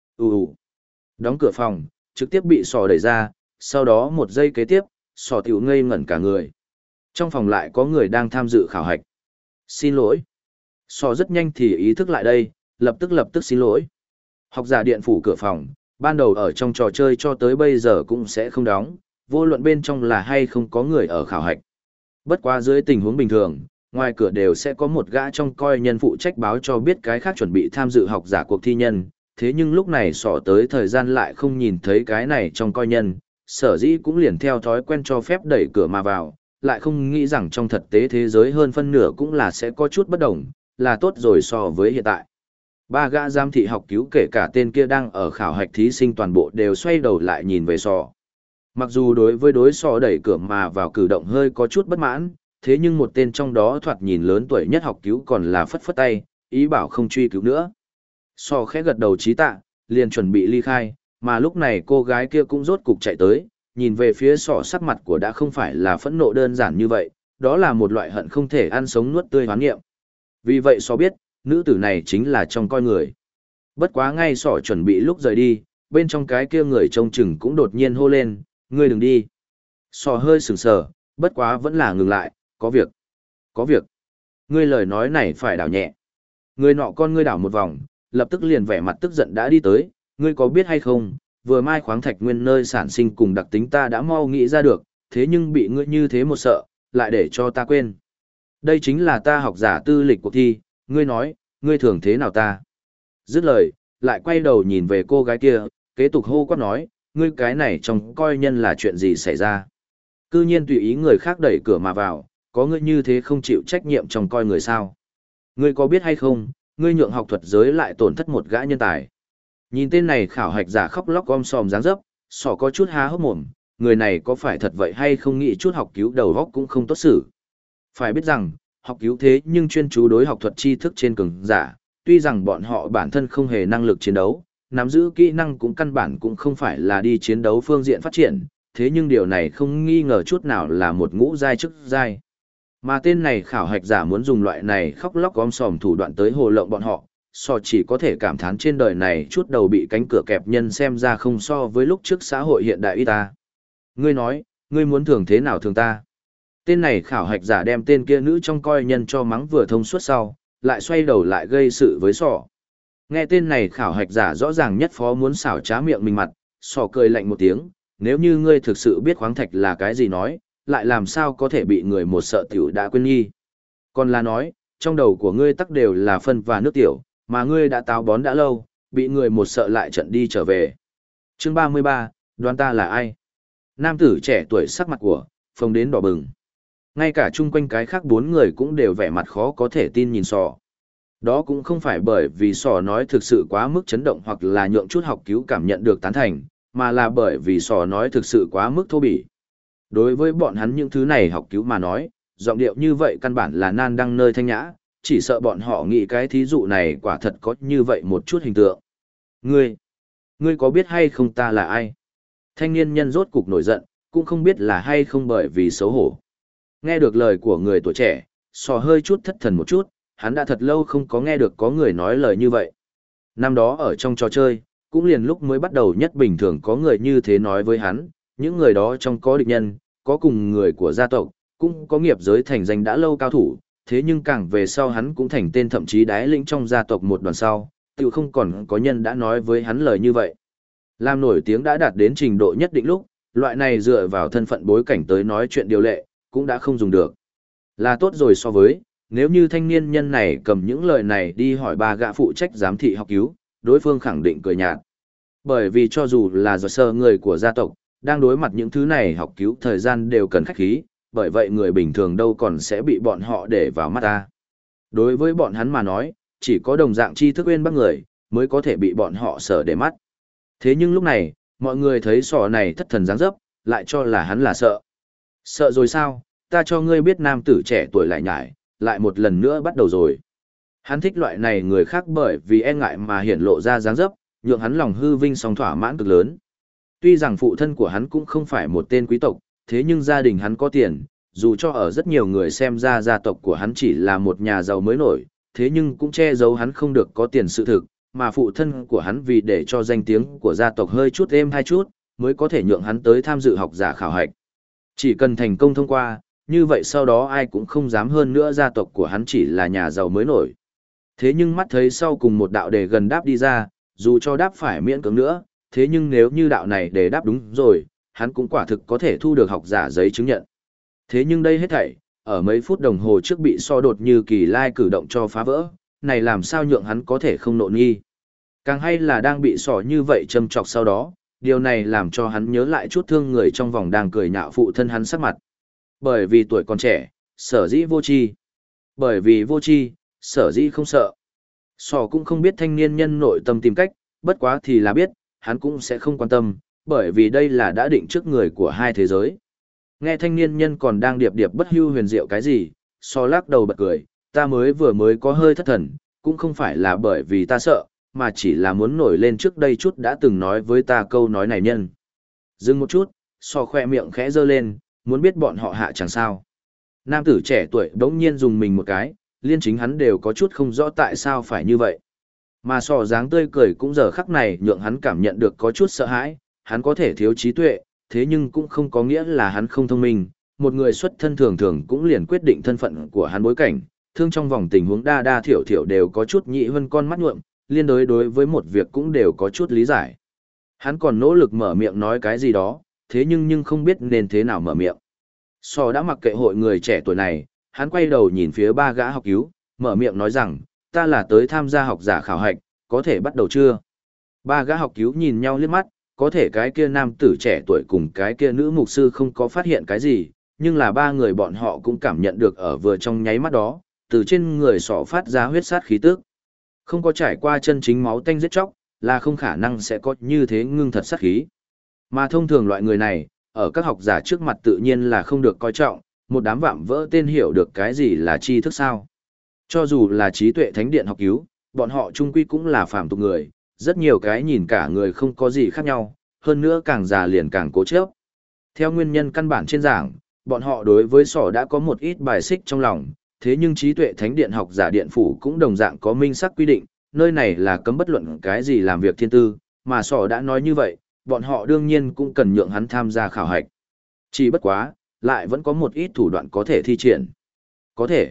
Đóng cửa phòng, trực tiếp bị sọ đẩy ra, sau đó một giây kế tiếp, sọ tiểu ngây ngẩn cả người. Trong phòng lại có người đang tham dự khảo hạch. Xin lỗi. Sọ rất nhanh thì ý thức lại đây, lập tức xin lỗi. Học giả điện phủ cửa phòng, ban đầu ở trong trò chơi cho tới bây giờ cũng sẽ không đóng, vô luận bên trong là hay không có người ở khảo hạch. Bất quá dưới tình huống bình thường, ngoài cửa đều sẽ có một gã trông coi nhân phụ trách báo cho biết cái khác chuẩn bị tham dự học giả cuộc thi nhân, thế nhưng lúc này sọ tới thời gian lại không nhìn thấy cái này trông coi nhân, sở dĩ cũng liền theo thói quen cho phép đẩy cửa mà vào, lại không nghĩ rằng trong thực tế thế giới hơn phân nửa cũng là sẽ có chút bất đồng, là tốt rồi so với hiện tại. Ba gã giám thị học cứu kể cả tên kia đang ở khảo hạch thí sinh toàn bộ đều xoay đầu lại nhìn về sọ. Mặc dù đối với đối sọ đẩy cửa mà vào cử động hơi có chút bất mãn, thế nhưng một tên trong đó thoạt nhìn lớn tuổi nhất học cứu còn là phất phất tay, ý bảo không truy cứu nữa. Sò khẽ gật đầu trí tạ, liền chuẩn bị ly khai, mà lúc này cô gái kia cũng rốt cục chạy tới, nhìn về phía sò, sắc mặt của đã không phải là phẫn nộ đơn giản như vậy, đó là một loại hận không thể ăn sống nuốt tươi hoán nghiệm. Vì vậy sò biết, nữ tử này chính là trong coi người. Bất quá ngay sò chuẩn bị lúc rời đi, bên trong cái kia người trông chừng cũng đột nhiên hô lên, ngươi đừng đi. Sò hơi sừng sờ, bất quá vẫn là ngừng lại, có việc. Có việc. Ngươi lời nói này phải đảo nhẹ. Người nọ con ngươi đảo một vòng, lập tức liền vẻ mặt tức giận đã đi tới, ngươi có biết hay không, vừa mai khoáng thạch nguyên nơi sản sinh cùng đặc tính ta đã mau nghĩ ra được, thế nhưng bị ngươi như thế một sợ, lại để cho ta quên. Đây chính là ta học giả tư lịch cuộc thi, ngươi nói, ngươi thường thế nào ta? Dứt lời, lại quay đầu nhìn về cô gái kia, kế tục hô quát nói, ngươi cái này trong coi nhân là chuyện gì xảy ra? Cư nhiên tùy ý người khác đẩy cửa mà vào, có ngươi như thế không chịu trách nhiệm trong coi người sao? Ngươi có biết hay không, ngươi nhượng học thuật giới lại tổn thất một gã nhân tài. Nhìn tên này khảo hạch giả khóc lóc om sòm dáng dấp, sỏ có chút há hốc mồm, người này có phải thật vậy hay không nghĩ chút học cứu đầu góc cũng không tốt xử. Phải biết rằng, học cứu thế nhưng chuyên chú đối học thuật tri thức trên cường giả, tuy rằng bọn họ bản thân không hề năng lực chiến đấu, nắm giữ kỹ năng cũng căn bản cũng không phải là đi chiến đấu phương diện phát triển, thế nhưng điều này không nghi ngờ chút nào là một ngũ giai chức giai. Mà tên này khảo hạch giả muốn dùng loại này khóc lóc gom sòm thủ đoạn tới hồ lộng bọn họ, so chỉ có thể cảm thán trên đời này chút đầu bị cánh cửa kẹp nhân xem ra không so với lúc trước xã hội hiện đại y ta. Ngươi nói, ngươi muốn thường thế nào thường ta? Tên này khảo hạch giả đem tên kia nữ trong coi nhân cho mắng vừa thông suốt sau, lại xoay đầu lại gây sự với sọ. Nghe tên này khảo hạch giả rõ ràng nhất phó muốn xảo trá miệng mình mặt, sọ cười lạnh một tiếng, nếu như ngươi thực sự biết khoáng thạch là cái gì nói, lại làm sao có thể bị người một sợ tiểu đã quên nghi. Còn là nói, trong đầu của ngươi tắc đều là phân và nước tiểu, mà ngươi đã táo bón đã lâu, bị người một sợ lại trận đi trở về. Chương 33, đoán ta là ai? Nam tử trẻ tuổi sắc mặt của, phồng đến đỏ bừng. Ngay cả chung quanh cái khác bốn người cũng đều vẻ mặt khó có thể tin nhìn sò. Đó cũng không phải bởi vì sò nói thực sự quá mức chấn động hoặc là nhượng chút học cứu cảm nhận được tán thành, mà là bởi vì sò nói thực sự quá mức thô bỉ. Đối với bọn hắn những thứ này học cứu mà nói, giọng điệu như vậy căn bản là nan đăng nơi thanh nhã, chỉ sợ bọn họ nghĩ cái thí dụ này quả thật có như vậy một chút hình tượng. Ngươi có biết hay không ta là ai? Thanh niên nhân rốt cục nổi giận, cũng không biết là hay không bởi vì xấu hổ. Nghe được lời của người tuổi trẻ, sò hơi chút thất thần một chút, hắn đã thật lâu không có nghe được có người nói lời như vậy. Năm đó ở trong trò chơi, cũng liền lúc mới bắt đầu nhất bình thường có người như thế nói với hắn, những người đó trong có địch nhân, có cùng người của gia tộc, cũng có nghiệp giới thành danh đã lâu cao thủ, thế nhưng càng về sau hắn cũng thành tên thậm chí đái lĩnh trong gia tộc một đoàn sau, tự không còn có nhân đã nói với hắn lời như vậy. Làm nổi tiếng đã đạt đến trình độ nhất định lúc, loại này dựa vào thân phận bối cảnh tới nói chuyện điều lệ, cũng đã không dùng được. Là tốt rồi so với, nếu như thanh niên nhân này cầm những lời này đi hỏi ba gã phụ trách giám thị học cứu, đối phương khẳng định cười nhạt. Bởi vì cho dù là do sơ người của gia tộc, đang đối mặt những thứ này học cứu thời gian đều cần khách khí, bởi vậy người bình thường đâu còn sẽ bị bọn họ để vào mắt ta. Đối với bọn hắn mà nói, chỉ có đồng dạng tri thức uyên bác người, mới có thể bị bọn họ sở để mắt. Thế nhưng lúc này, mọi người thấy sò này thất thần dáng dấp, lại cho là hắn là sợ. Sợ rồi sao, ta cho ngươi biết nam tử trẻ tuổi lại nhải, lại một lần nữa bắt đầu rồi. Hắn thích loại này người khác bởi vì e ngại mà hiển lộ ra dáng dấp, nhượng hắn lòng hư vinh song thỏa mãn cực lớn. Tuy rằng phụ thân của hắn cũng không phải một tên quý tộc, thế nhưng gia đình hắn có tiền, dù cho ở rất nhiều người xem ra gia tộc của hắn chỉ là một nhà giàu mới nổi, thế nhưng cũng che giấu hắn không được có tiền sự thực, mà phụ thân của hắn vì để cho danh tiếng của gia tộc hơi chút êm hai chút, mới có thể nhượng hắn tới tham dự học giả khảo hạch. Chỉ cần thành công thông qua, như vậy sau đó ai cũng không dám hơn nữa gia tộc của hắn chỉ là nhà giàu mới nổi. Thế nhưng mắt thấy sau cùng một đạo đề gần đáp đi ra, dù cho đáp phải miễn cưỡng nữa, thế nhưng nếu như đạo này đề đáp đúng rồi, hắn cũng quả thực có thể thu được học giả giấy chứng nhận. Thế nhưng đây hết thảy, ở mấy phút đồng hồ trước bị so đột như kỳ lai cử động cho phá vỡ, này làm sao nhượng hắn có thể không nộ nghi. Càng hay là đang bị sỏ như vậy châm chọc sau đó, điều này làm cho hắn nhớ lại chút thương người trong vòng đang cười nhạo phụ thân hắn sắc mặt. Bởi vì tuổi còn trẻ, sở dĩ vô tri. Bởi vì vô tri, sở dĩ không sợ. Sỏ cũng không biết thanh niên nhân nội tâm tìm cách, bất quá thì là biết, hắn cũng sẽ không quan tâm, bởi vì đây là đã định trước người của hai thế giới. Nghe thanh niên nhân còn đang điệp điệp bất hưu huyền diệu cái gì, so lắc đầu bật cười, ta vừa mới có hơi thất thần, cũng không phải là bởi vì ta sợ, mà chỉ là muốn nổi lên trước đây chút đã từng nói với ta câu nói này nhân. Dừng một chút, so khoe miệng khẽ giơ lên, muốn biết bọn họ hạ chẳng sao. Nam tử trẻ tuổi bỗng nhiên dùng mình một cái, liên chính hắn đều có chút không rõ tại sao phải như vậy. Mà so dáng tươi cười cũng giờ khắc này nhượng hắn cảm nhận được có chút sợ hãi, hắn có thể thiếu trí tuệ, thế nhưng cũng không có nghĩa là hắn không thông minh. Một người xuất thân thường thường cũng liền quyết định thân phận của hắn bối cảnh, thương trong vòng tình huống đa đa thiểu thiểu đều có chút nhị hơn con mắt nhuộm, liên đối với một việc cũng đều có chút lý giải. Hắn còn nỗ lực mở miệng nói cái gì đó, thế nhưng không biết nên thế nào mở miệng. So đã mặc kệ hội người trẻ tuổi này, hắn quay đầu nhìn phía ba gã học cứu, mở miệng nói rằng, ta là tới tham gia học giả khảo hạch, có thể bắt đầu chưa? Ba gã học cứu nhìn nhau liếc mắt, có thể cái kia nam tử trẻ tuổi cùng cái kia nữ mục sư không có phát hiện cái gì, nhưng là ba người bọn họ cũng cảm nhận được ở vừa trong nháy mắt đó, từ trên người sọ phát ra huyết sát khí tức. Không có trải qua chân chính máu tanh giết chóc, là không khả năng sẽ có như thế ngưng thật sát khí. Mà thông thường loại người này, ở các học giả trước mặt tự nhiên là không được coi trọng, một đám vạm vỡ tên hiểu được cái gì là tri thức sao. Cho dù là trí tuệ thánh điện học cứu, bọn họ chung quy cũng là phàm tục người, rất nhiều cái nhìn cả người không có gì khác nhau, hơn nữa càng già liền càng cố chấp. Theo nguyên nhân căn bản trên giảng, bọn họ đối với sỏ đã có một ít bài xích trong lòng, thế nhưng trí tuệ thánh điện học giả điện phủ cũng đồng dạng có minh xác quy định, nơi này là cấm bất luận cái gì làm việc thiên tư, mà sỏ đã nói như vậy, bọn họ đương nhiên cũng cần nhượng hắn tham gia khảo hạch. Chỉ bất quá, lại vẫn có một ít thủ đoạn có thể thi triển. Có thể.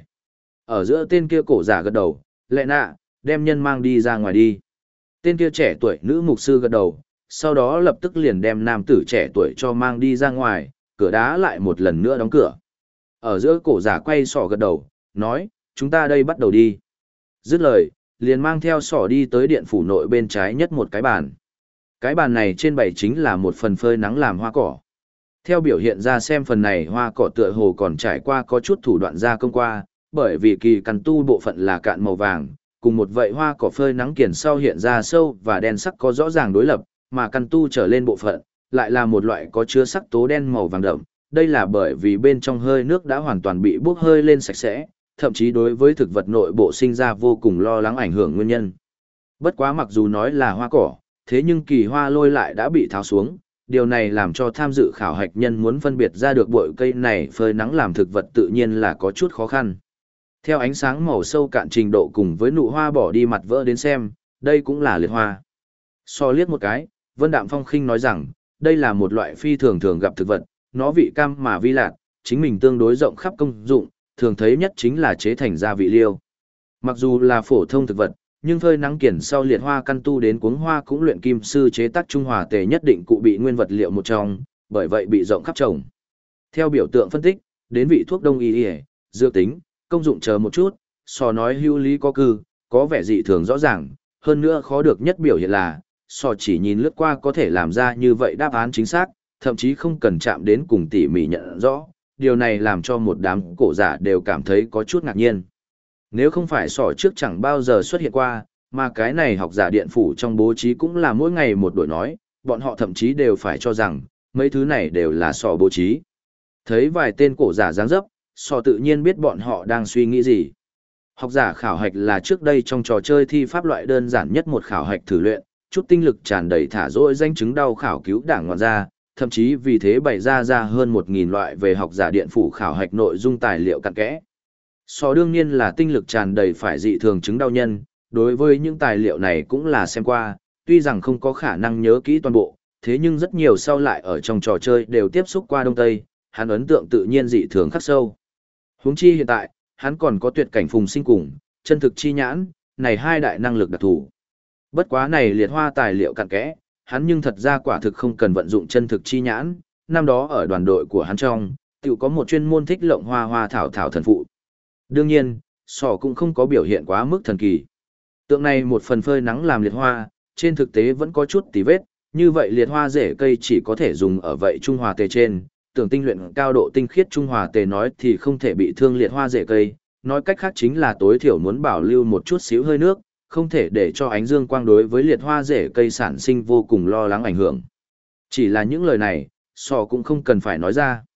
Ở giữa tên kia cổ giả gật đầu, lệ nạ, đem nhân mang đi ra ngoài đi. Tên kia trẻ tuổi nữ mục sư gật đầu, sau đó lập tức liền đem nam tử trẻ tuổi cho mang đi ra ngoài, cửa đá lại một lần nữa đóng cửa. Ở giữa cổ giả quay sỏ gật đầu, nói, chúng ta đây bắt đầu đi. Dứt lời, liền mang theo sỏ đi tới điện phủ nội bên trái nhất một cái bàn. Cái bàn này trên bày chính là một phần phơi nắng làm hoa cỏ. Theo biểu hiện ra xem phần này hoa cỏ tựa hồ còn trải qua có chút thủ đoạn gia công qua, bởi vì kỳ căn tu bộ phận là cạn màu vàng, cùng một vậy hoa cỏ phơi nắng kiển sau hiện ra sâu và đen sắc có rõ ràng đối lập, mà căn tu trở lên bộ phận, lại là một loại có chứa sắc tố đen màu vàng đậm. Đây là bởi vì bên trong hơi nước đã hoàn toàn bị bốc hơi lên sạch sẽ, thậm chí đối với thực vật nội bộ sinh ra vô cùng lo lắng ảnh hưởng nguyên nhân. Bất quá mặc dù nói là hoa cỏ, thế nhưng kỳ hoa lôi lại đã bị tháo xuống, điều này làm cho tham dự khảo hạch nhân muốn phân biệt ra được bội cây này phơi nắng làm thực vật tự nhiên là có chút khó khăn. Theo ánh sáng màu sâu cạn trình độ cùng với nụ hoa bỏ đi mặt vỡ đến xem, đây cũng là liệt hoa. So liếc một cái, Vân Đạm Phong khinh nói rằng, đây là một loại phi thường thường gặp thực vật, nó vị cam mà vi lạc, chính mình tương đối rộng khắp công dụng, thường thấy nhất chính là chế thành gia vị liêu. Mặc dù là phổ thông thực vật, nhưng phơi nắng kiển sau liệt hoa căn tu đến cuống hoa cũng luyện kim sư chế tác trung hòa tề nhất định cụ bị nguyên vật liệu một trong, bởi vậy bị rộng khắp trồng. Theo biểu tượng phân tích, đến vị thuốc đông y, dược tính, công dụng chờ một chút, so nói hữu lý có cư, có vẻ dị thường rõ ràng, hơn nữa khó được nhất biểu hiện là, so chỉ nhìn lướt qua có thể làm ra như vậy đáp án chính xác, thậm chí không cần chạm đến cùng tỉ mỉ nhận rõ, điều này làm cho một đám cổ giả đều cảm thấy có chút ngạc nhiên. Nếu không phải sỏ trước chẳng bao giờ xuất hiện qua, mà cái này học giả điện phủ trong bố trí cũng là mỗi ngày một đổi nói, bọn họ thậm chí đều phải cho rằng, mấy thứ này đều là sỏ bố trí. Thấy vài tên cổ giả dáng dấp, sỏ tự nhiên biết bọn họ đang suy nghĩ gì. Học giả khảo hạch là trước đây trong trò chơi thi pháp loại đơn giản nhất một khảo hạch thử luyện, chút tinh lực tràn đầy thả dỗi danh chứng đau khảo cứu đảng ngoạn ra, thậm chí vì thế bày ra hơn 1.000 loại về học giả điện phủ khảo hạch nội dung tài liệu cặn kẽ. So đương nhiên là tinh lực tràn đầy phải dị thường chứng đau nhân, đối với những tài liệu này cũng là xem qua, tuy rằng không có khả năng nhớ kỹ toàn bộ, thế nhưng rất nhiều sau lại ở trong trò chơi đều tiếp xúc qua Đông Tây, hắn ấn tượng tự nhiên dị thường khắc sâu. Huống chi hiện tại, hắn còn có tuyệt cảnh phùng sinh cùng, chân thực chi nhãn, này hai đại năng lực đặc thù. Bất quá này liệt hoa tài liệu cặn kẽ, hắn nhưng thật ra quả thực không cần vận dụng chân thực chi nhãn, năm đó ở đoàn đội của hắn trong, tự có một chuyên môn thích lộng hoa thảo thần phụ. Đương nhiên, sỏ cũng không có biểu hiện quá mức thần kỳ. Tượng này một phần phơi nắng làm liệt hoa, trên thực tế vẫn có chút tí vết, như vậy liệt hoa rễ cây chỉ có thể dùng ở vậy trung hòa tề trên, tưởng tinh luyện cao độ tinh khiết trung hòa tề nói thì không thể bị thương liệt hoa rễ cây, nói cách khác chính là tối thiểu muốn bảo lưu một chút xíu hơi nước, không thể để cho ánh dương quang đối với liệt hoa rễ cây sản sinh vô cùng lo lắng ảnh hưởng. Chỉ là những lời này, sỏ cũng không cần phải nói ra.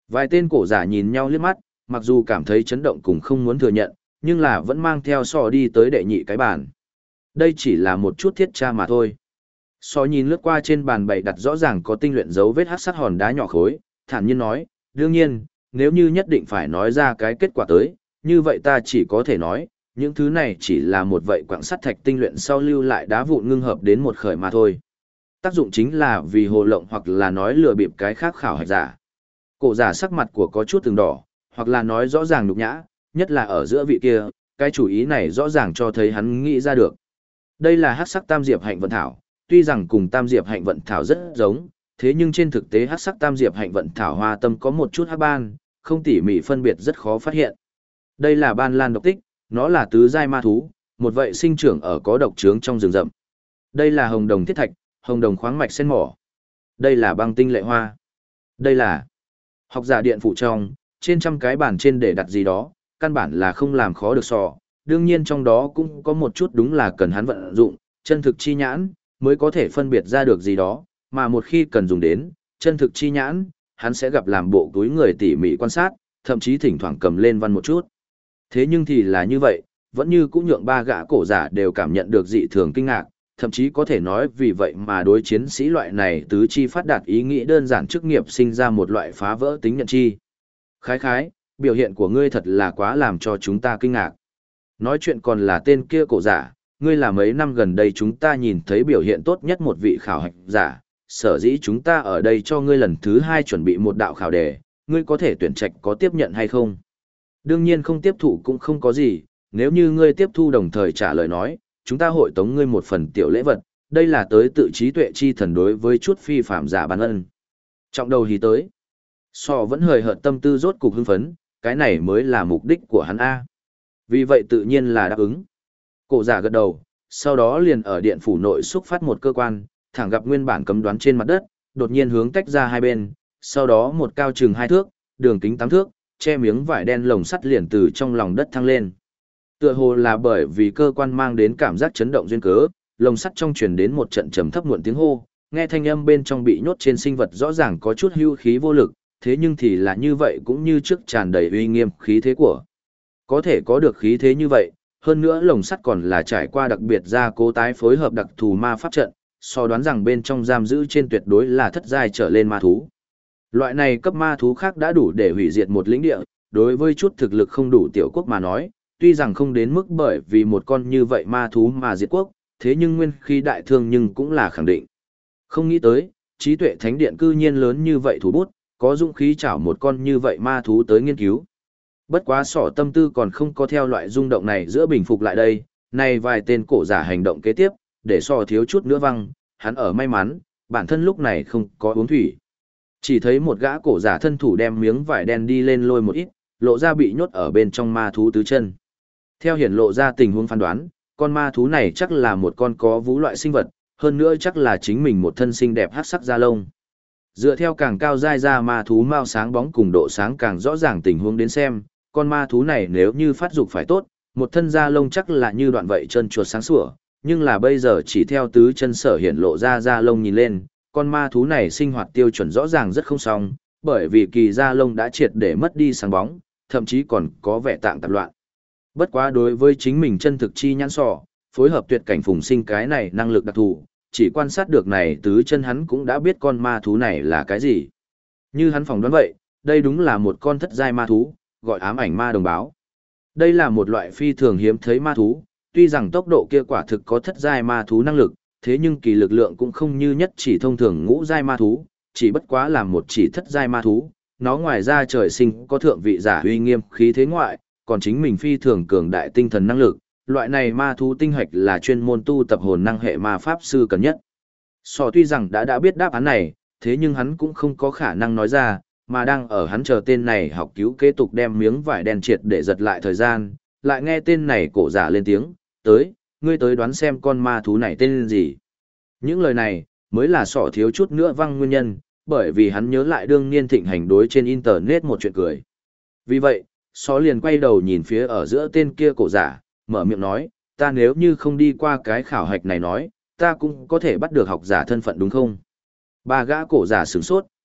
Vài tên cổ giả nhìn nhau liếc mắt, mặc dù cảm thấy chấn động cùng không muốn thừa nhận, nhưng là vẫn mang theo sò đi tới đệ nhị cái bàn. Đây chỉ là một chút thiết tra mà thôi. Sò nhìn lướt qua trên bàn bày đặt rõ ràng có tinh luyện dấu vết hắc sắc hòn đá nhỏ khối, thản nhiên nói, đương nhiên, nếu như nhất định phải nói ra cái kết quả tới, như vậy ta chỉ có thể nói, những thứ này chỉ là một vậy quặng sắt thạch tinh luyện sau lưu lại đá vụn ngưng hợp đến một khởi mà thôi. Tác dụng chính là vì hồ lộng hoặc là nói lừa bịp cái khác khảo hạch giả. Cổ giả sắc mặt của có chút từng đỏ, hoặc là nói rõ ràng nhục nhã, nhất là ở giữa vị kia, cái chủ ý này rõ ràng cho thấy hắn nghĩ ra được. Đây là hắc sắc tam diệp hạnh vận thảo, tuy rằng cùng tam diệp hạnh vận thảo rất giống, thế nhưng trên thực tế hắc sắc tam diệp hạnh vận thảo hoa tâm có một chút hắc ban, không tỉ mỉ phân biệt rất khó phát hiện. Đây là ban lan độc tích, nó là tứ giai ma thú, một vậy sinh trưởng ở có độc trướng trong rừng rậm. Đây là hồng đồng thiết thạch, hồng đồng khoáng mạch sen mỏ. Đây là băng tinh lệ hoa. Đây là học giả điện phụ trong, trên trăm cái bàn trên để đặt gì đó, căn bản là không làm khó được sò. Đương nhiên trong đó cũng có một chút đúng là cần hắn vận dụng, chân thực chi nhãn, mới có thể phân biệt ra được gì đó, mà một khi cần dùng đến, chân thực chi nhãn, hắn sẽ gặp làm bộ túi người tỉ mỉ quan sát, thậm chí thỉnh thoảng cầm lên văn một chút. Thế nhưng thì là như vậy, vẫn như cũng nhượng ba gã cổ giả đều cảm nhận được dị thường kinh ngạc, thậm chí có thể nói vì vậy mà đối chiến sĩ loại này tứ chi phát đạt ý nghĩ đơn giản chức nghiệp sinh ra một loại phá vỡ tính nhận chi. Khái khái, biểu hiện của ngươi thật là quá làm cho chúng ta kinh ngạc. Nói chuyện còn là tên kia cổ giả, ngươi là mấy năm gần đây chúng ta nhìn thấy biểu hiện tốt nhất một vị khảo hạch giả, sở dĩ chúng ta ở đây cho ngươi lần thứ 2 chuẩn bị một đạo khảo đề, ngươi có thể tuyển trạch có tiếp nhận hay không? Đương nhiên không tiếp thụ cũng không có gì, nếu như ngươi tiếp thu đồng thời trả lời nói, chúng ta hội tống ngươi một phần tiểu lễ vật, đây là tới tự trí tuệ chi thần đối với chút phi phạm giả ban ân. Trọng đầu hí tới. Sò vẫn hời hợt tâm tư rốt cục hưng phấn, cái này mới là mục đích của hắn A. Vì vậy tự nhiên là đáp ứng. Cổ giả gật đầu, sau đó liền ở điện phủ nội xúc phát một cơ quan, thẳng gặp nguyên bản cấm đoán trên mặt đất, đột nhiên hướng tách ra hai bên, sau đó một cao chừng 2 thước, đường kính 8 thước, che miếng vải đen lồng sắt liền từ trong lòng đất thăng lên. Tựa hồ là bởi vì cơ quan mang đến cảm giác chấn động duyên cớ, lồng sắt trong truyền đến một trận trầm thấp muộn tiếng hô, nghe thanh âm bên trong bị nhốt trên sinh vật rõ ràng có chút hưu khí vô lực, thế nhưng thì là như vậy cũng như trước tràn đầy uy nghiêm khí thế của. Có thể có được khí thế như vậy, hơn nữa lồng sắt còn là trải qua đặc biệt gia cố tái phối hợp đặc thù ma pháp trận, so đoán rằng bên trong giam giữ trên tuyệt đối là thất giai trở lên ma thú. Loại này cấp ma thú khác đã đủ để hủy diệt một lĩnh địa, đối với chút thực lực không đủ tiểu quốc mà nói, tuy rằng không đến mức bởi vì một con như vậy ma thú mà diệt quốc, thế nhưng nguyên khí đại thương nhưng cũng là khẳng định. Không nghĩ tới, trí tuệ thánh điện cư nhiên lớn như vậy thủ bút, có dũng khí chảo một con như vậy ma thú tới nghiên cứu. Bất quá sỏ tâm tư còn không có theo loại rung động này giữa bình phục lại đây, này vài tên cổ giả hành động kế tiếp, để sỏ thiếu chút nữa văng, hắn ở may mắn, bản thân lúc này không có uống thủy. Chỉ thấy một gã cổ giả thân thủ đem miếng vải đen đi lên lôi một ít, lộ ra bị nhốt ở bên trong ma thú tứ chân. Theo hiển lộ ra tình huống phán đoán, con ma thú này chắc là một con có vú loại sinh vật, hơn nữa chắc là chính mình một thân xinh đẹp hắc sắc da lông. Dựa theo càng cao giai ra ma thú mao sáng bóng cùng độ sáng càng rõ ràng tình huống đến xem, con ma thú này nếu như phát dục phải tốt, một thân da lông chắc là như đoạn vậy chân chuột sáng sủa, nhưng là bây giờ chỉ theo tứ chân sở hiển lộ ra da lông nhìn lên, con ma thú này sinh hoạt tiêu chuẩn rõ ràng rất không xong, bởi vì kỳ da lông đã triệt để mất đi sáng bóng, thậm chí còn có vẻ tạng tạp loạn. Bất quá đối với chính mình chân thực chi nhãn sọ, phối hợp tuyệt cảnh phùng sinh cái này năng lực đặc thù, chỉ quan sát được này tứ chân hắn cũng đã biết con ma thú này là cái gì. Như hắn phỏng đoán vậy, đây đúng là một con thất giai ma thú, gọi ám ảnh ma đồng báo. Đây là một loại phi thường hiếm thấy ma thú, tuy rằng tốc độ kia quả thực có thất giai ma thú năng lực, thế nhưng kỳ lực lượng cũng không như nhất chỉ thông thường ngũ giai ma thú, chỉ bất quá là một chỉ thất giai ma thú, nó ngoài ra trời sinh có thượng vị giả uy nghiêm khí thế ngoại, còn chính mình phi thường cường đại tinh thần năng lực, loại này ma thú tinh hạch là chuyên môn tu tập hồn năng hệ ma pháp sư cần nhất. Sò tuy rằng đã biết đáp án này, thế nhưng hắn cũng không có khả năng nói ra, mà đang ở hắn chờ tên này học cứu kế tục đem miếng vải đen triệt để giật lại thời gian, lại nghe tên này cổ giả lên tiếng, tới, ngươi tới đoán xem con ma thú này tên gì. Những lời này, mới là sọ thiếu chút nữa văng nguyên nhân, bởi vì hắn nhớ lại đương niên thịnh hành đối trên internet một chuyện cười. Vì vậy, sọ liền quay đầu nhìn phía ở giữa tên kia cổ giả, mở miệng nói, ta nếu như không đi qua cái khảo hạch này nói, ta cũng có thể bắt được học giả thân phận đúng không? Ba gã cổ giả sửng sốt,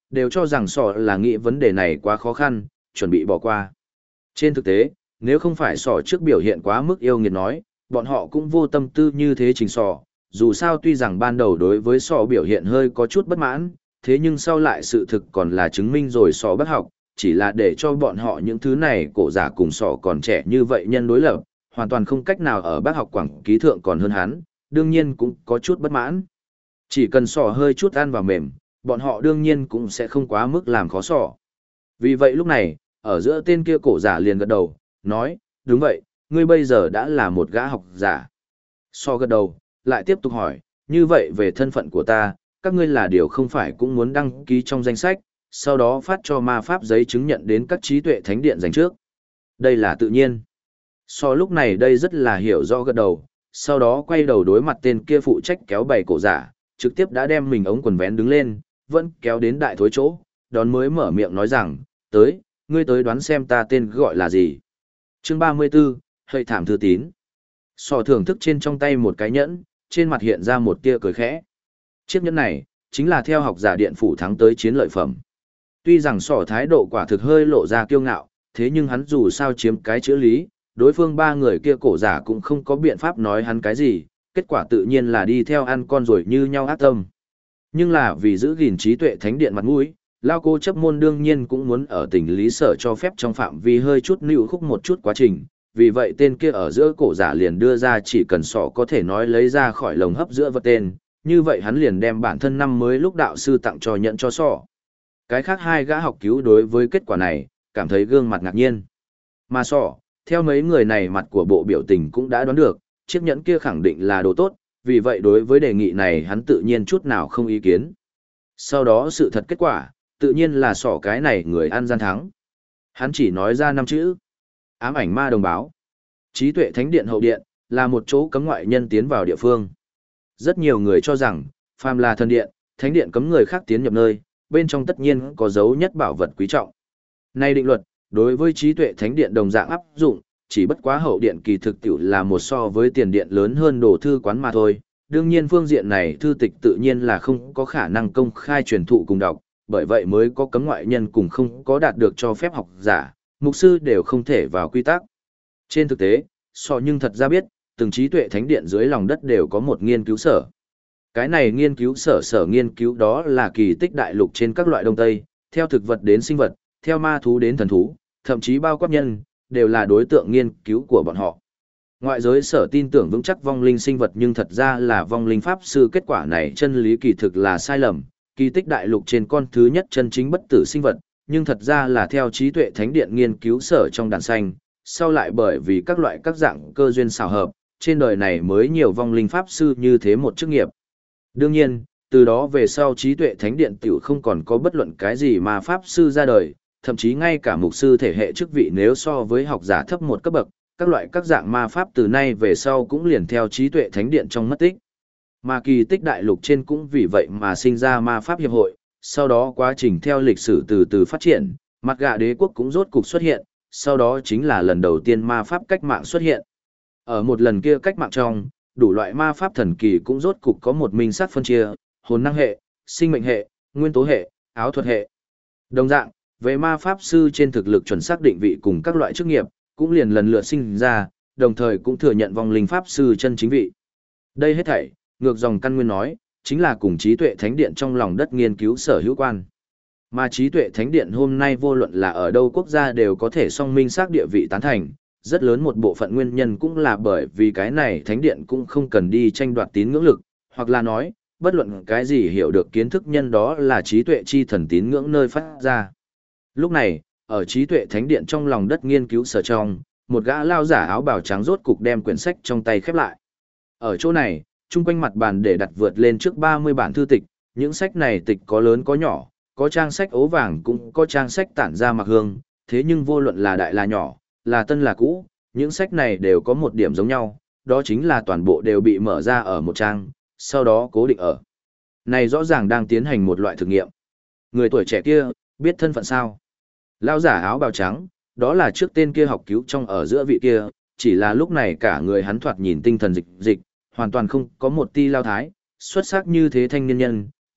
đều cho rằng sỏ là nghĩ vấn đề này quá khó khăn, chuẩn bị bỏ qua. Trên thực tế, nếu không phải sỏ trước biểu hiện quá mức yêu nghiệt nói, bọn họ cũng vô tâm tư như thế chỉnh sỏ. Dù sao tuy rằng ban đầu đối với sỏ biểu hiện hơi có chút bất mãn, thế nhưng sau lại sự thực còn là chứng minh rồi sỏ bất học, chỉ là để cho bọn họ những thứ này cổ giả cùng sỏ còn trẻ như vậy nhân đối lập, hoàn toàn không cách nào ở bác học quảng ký thượng còn hơn hắn, đương nhiên cũng có chút bất mãn. Chỉ cần sỏ hơi chút ăn vào mềm, bọn họ đương nhiên cũng sẽ không quá mức làm khó sỏ. Vì vậy lúc này, ở giữa tên kia cổ giả liền gật đầu, nói, đúng vậy, ngươi bây giờ đã là một gã học giả. Sỏ gật đầu, lại tiếp tục hỏi, như vậy về thân phận của ta, các ngươi là điều không phải cũng muốn đăng ký trong danh sách, sau đó phát cho ma pháp giấy chứng nhận đến các trí tuệ thánh điện dành trước. Đây là tự nhiên. Sỏ lúc này đây rất là hiểu rõ gật đầu, sau đó quay đầu đối mặt tên kia phụ trách kéo bày cổ giả, trực tiếp đã đem mình ống quần vén đứng lên, vẫn kéo đến đại thối chỗ, đón mới mở miệng nói rằng, tới, ngươi tới đoán xem ta tên gọi là gì. Chương 34, hơi thảm thư tín. Sỏ thưởng thức trên trong tay một cái nhẫn, trên mặt hiện ra một tia cười khẽ. Chiếc nhẫn này, chính là theo học giả điện phủ thắng tới chiến lợi phẩm. Tuy rằng sỏ thái độ quả thực hơi lộ ra kiêu ngạo, thế nhưng hắn dù sao chiếm cái chữ lý, đối phương ba người kia cổ giả cũng không có biện pháp nói hắn cái gì, kết quả tự nhiên là đi theo ăn con rồi như nhau ác tâm. Nhưng là vì giữ gìn trí tuệ thánh điện mặt mũi, Lao Cô chấp môn đương nhiên cũng muốn ở tỉnh lý sở cho phép trong phạm vi hơi chút nịu khúc một chút quá trình, vì vậy tên kia ở giữa cổ giả liền đưa ra chỉ cần sọ có thể nói lấy ra khỏi lồng hấp giữa vật tên, như vậy hắn liền đem bản thân năm mới lúc đạo sư tặng cho nhận cho sọ. Cái khác hai gã học cứu đối với kết quả này, cảm thấy gương mặt ngạc nhiên. Mà sọ, theo mấy người này mặt của bộ biểu tình cũng đã đoán được, chiếc nhẫn kia khẳng định là đồ tốt, vì vậy đối với đề nghị này hắn tự nhiên chút nào không ý kiến. Sau đó sự thật kết quả, tự nhiên là sỏ cái này người ăn gian thắng. Hắn chỉ nói ra 5 chữ. Ám ảnh ma đồng báo. Trí tuệ thánh điện hậu điện, là một chỗ cấm ngoại nhân tiến vào địa phương. Rất nhiều người cho rằng, phàm là thần điện, thánh điện cấm người khác tiến nhập nơi, bên trong tất nhiên có dấu nhất bảo vật quý trọng. Nay định luật, đối với trí tuệ thánh điện đồng dạng áp dụng, chỉ bất quá hậu điện kỳ thực tiểu là một so với tiền điện lớn hơn đồ thư quán mà thôi. Đương nhiên phương diện này thư tịch tự nhiên là không có khả năng công khai truyền thụ cùng đọc, bởi vậy mới có cấm ngoại nhân cùng không có đạt được cho phép học giả, mục sư đều không thể vào quy tắc. Trên thực tế, nhưng thật ra biết, từng trí tuệ thánh điện dưới lòng đất đều có một nghiên cứu sở. Cái này nghiên cứu sở nghiên cứu đó là kỳ tích đại lục trên các loại đông tây, theo thực vật đến sinh vật, theo ma thú đến thần thú, thậm chí bao quát nhân, đều là đối tượng nghiên cứu của bọn họ. Ngoại giới sở tin tưởng vững chắc vong linh sinh vật nhưng thật ra là vong linh pháp sư, kết quả này chân lý kỳ thực là sai lầm. Kỳ tích đại lục trên con thứ nhất chân chính bất tử sinh vật, nhưng thật ra là theo trí tuệ thánh điện nghiên cứu sở trong đàn xanh, sau lại bởi vì các loại các dạng cơ duyên xảo hợp, trên đời này mới nhiều vong linh pháp sư như thế một chức nghiệp. Đương nhiên, từ đó về sau trí tuệ thánh điện tiểu không còn có bất luận cái gì mà pháp sư ra đời, thậm chí ngay cả mục sư thể hệ chức vị nếu so với học giả thấp một cấp bậc, các loại các dạng ma pháp từ nay về sau cũng liền theo trí tuệ thánh điện trong mất tích. Mà kỳ tích đại lục trên cũng vì vậy mà sinh ra ma pháp hiệp hội, sau đó quá trình theo lịch sử từ từ phát triển, mặt gạ đế quốc cũng rốt cục xuất hiện, sau đó chính là lần đầu tiên ma pháp cách mạng xuất hiện. Ở một lần kia cách mạng trong, đủ loại ma pháp thần kỳ cũng rốt cục có một minh sát phân chia, hồn năng hệ, sinh mệnh hệ, nguyên tố hệ, áo thuật hệ. Đồng dạng, về ma pháp sư trên thực lực chuẩn xác định vị cùng các loại chức nghiệp, cũng liền lần lượt sinh ra, đồng thời cũng thừa nhận vong linh pháp sư chân chính vị. Đây hết thảy, ngược dòng căn nguyên nói, chính là cùng trí tuệ thánh điện trong lòng đất nghiên cứu sở hữu quan. Mà trí tuệ thánh điện hôm nay vô luận là ở đâu quốc gia đều có thể song minh xác địa vị tán thành, rất lớn một bộ phận nguyên nhân cũng là bởi vì cái này thánh điện cũng không cần đi tranh đoạt tín ngưỡng lực, hoặc là nói, bất luận cái gì hiểu được kiến thức nhân đó là trí tuệ chi thần tín ngưỡng nơi phát ra. Lúc này, ở trí tuệ thánh điện trong lòng đất nghiên cứu sở trong, một gã lao giả áo bào trắng rốt cục đem quyển sách trong tay khép lại. Ở chỗ này, chung quanh mặt bàn để đặt vượt lên trước 30 bản thư tịch, những sách này tịch có lớn có nhỏ, có trang sách ố vàng cũng có trang sách tản ra mặc hương, thế nhưng vô luận là đại là nhỏ, là tân là cũ, những sách này đều có một điểm giống nhau, đó chính là toàn bộ đều bị mở ra ở một trang, sau đó cố định ở. Này rõ ràng đang tiến hành một loại thử nghiệm. Người tuổi trẻ kia, biết thân phận sao? Lão giả áo bào trắng, đó là trước tên kia học cứu trong ở giữa vị kia, chỉ là lúc này cả người hắn thoạt nhìn tinh thần dịch, hoàn toàn không có một ti lao thái, xuất sắc như thế thanh niên nhân,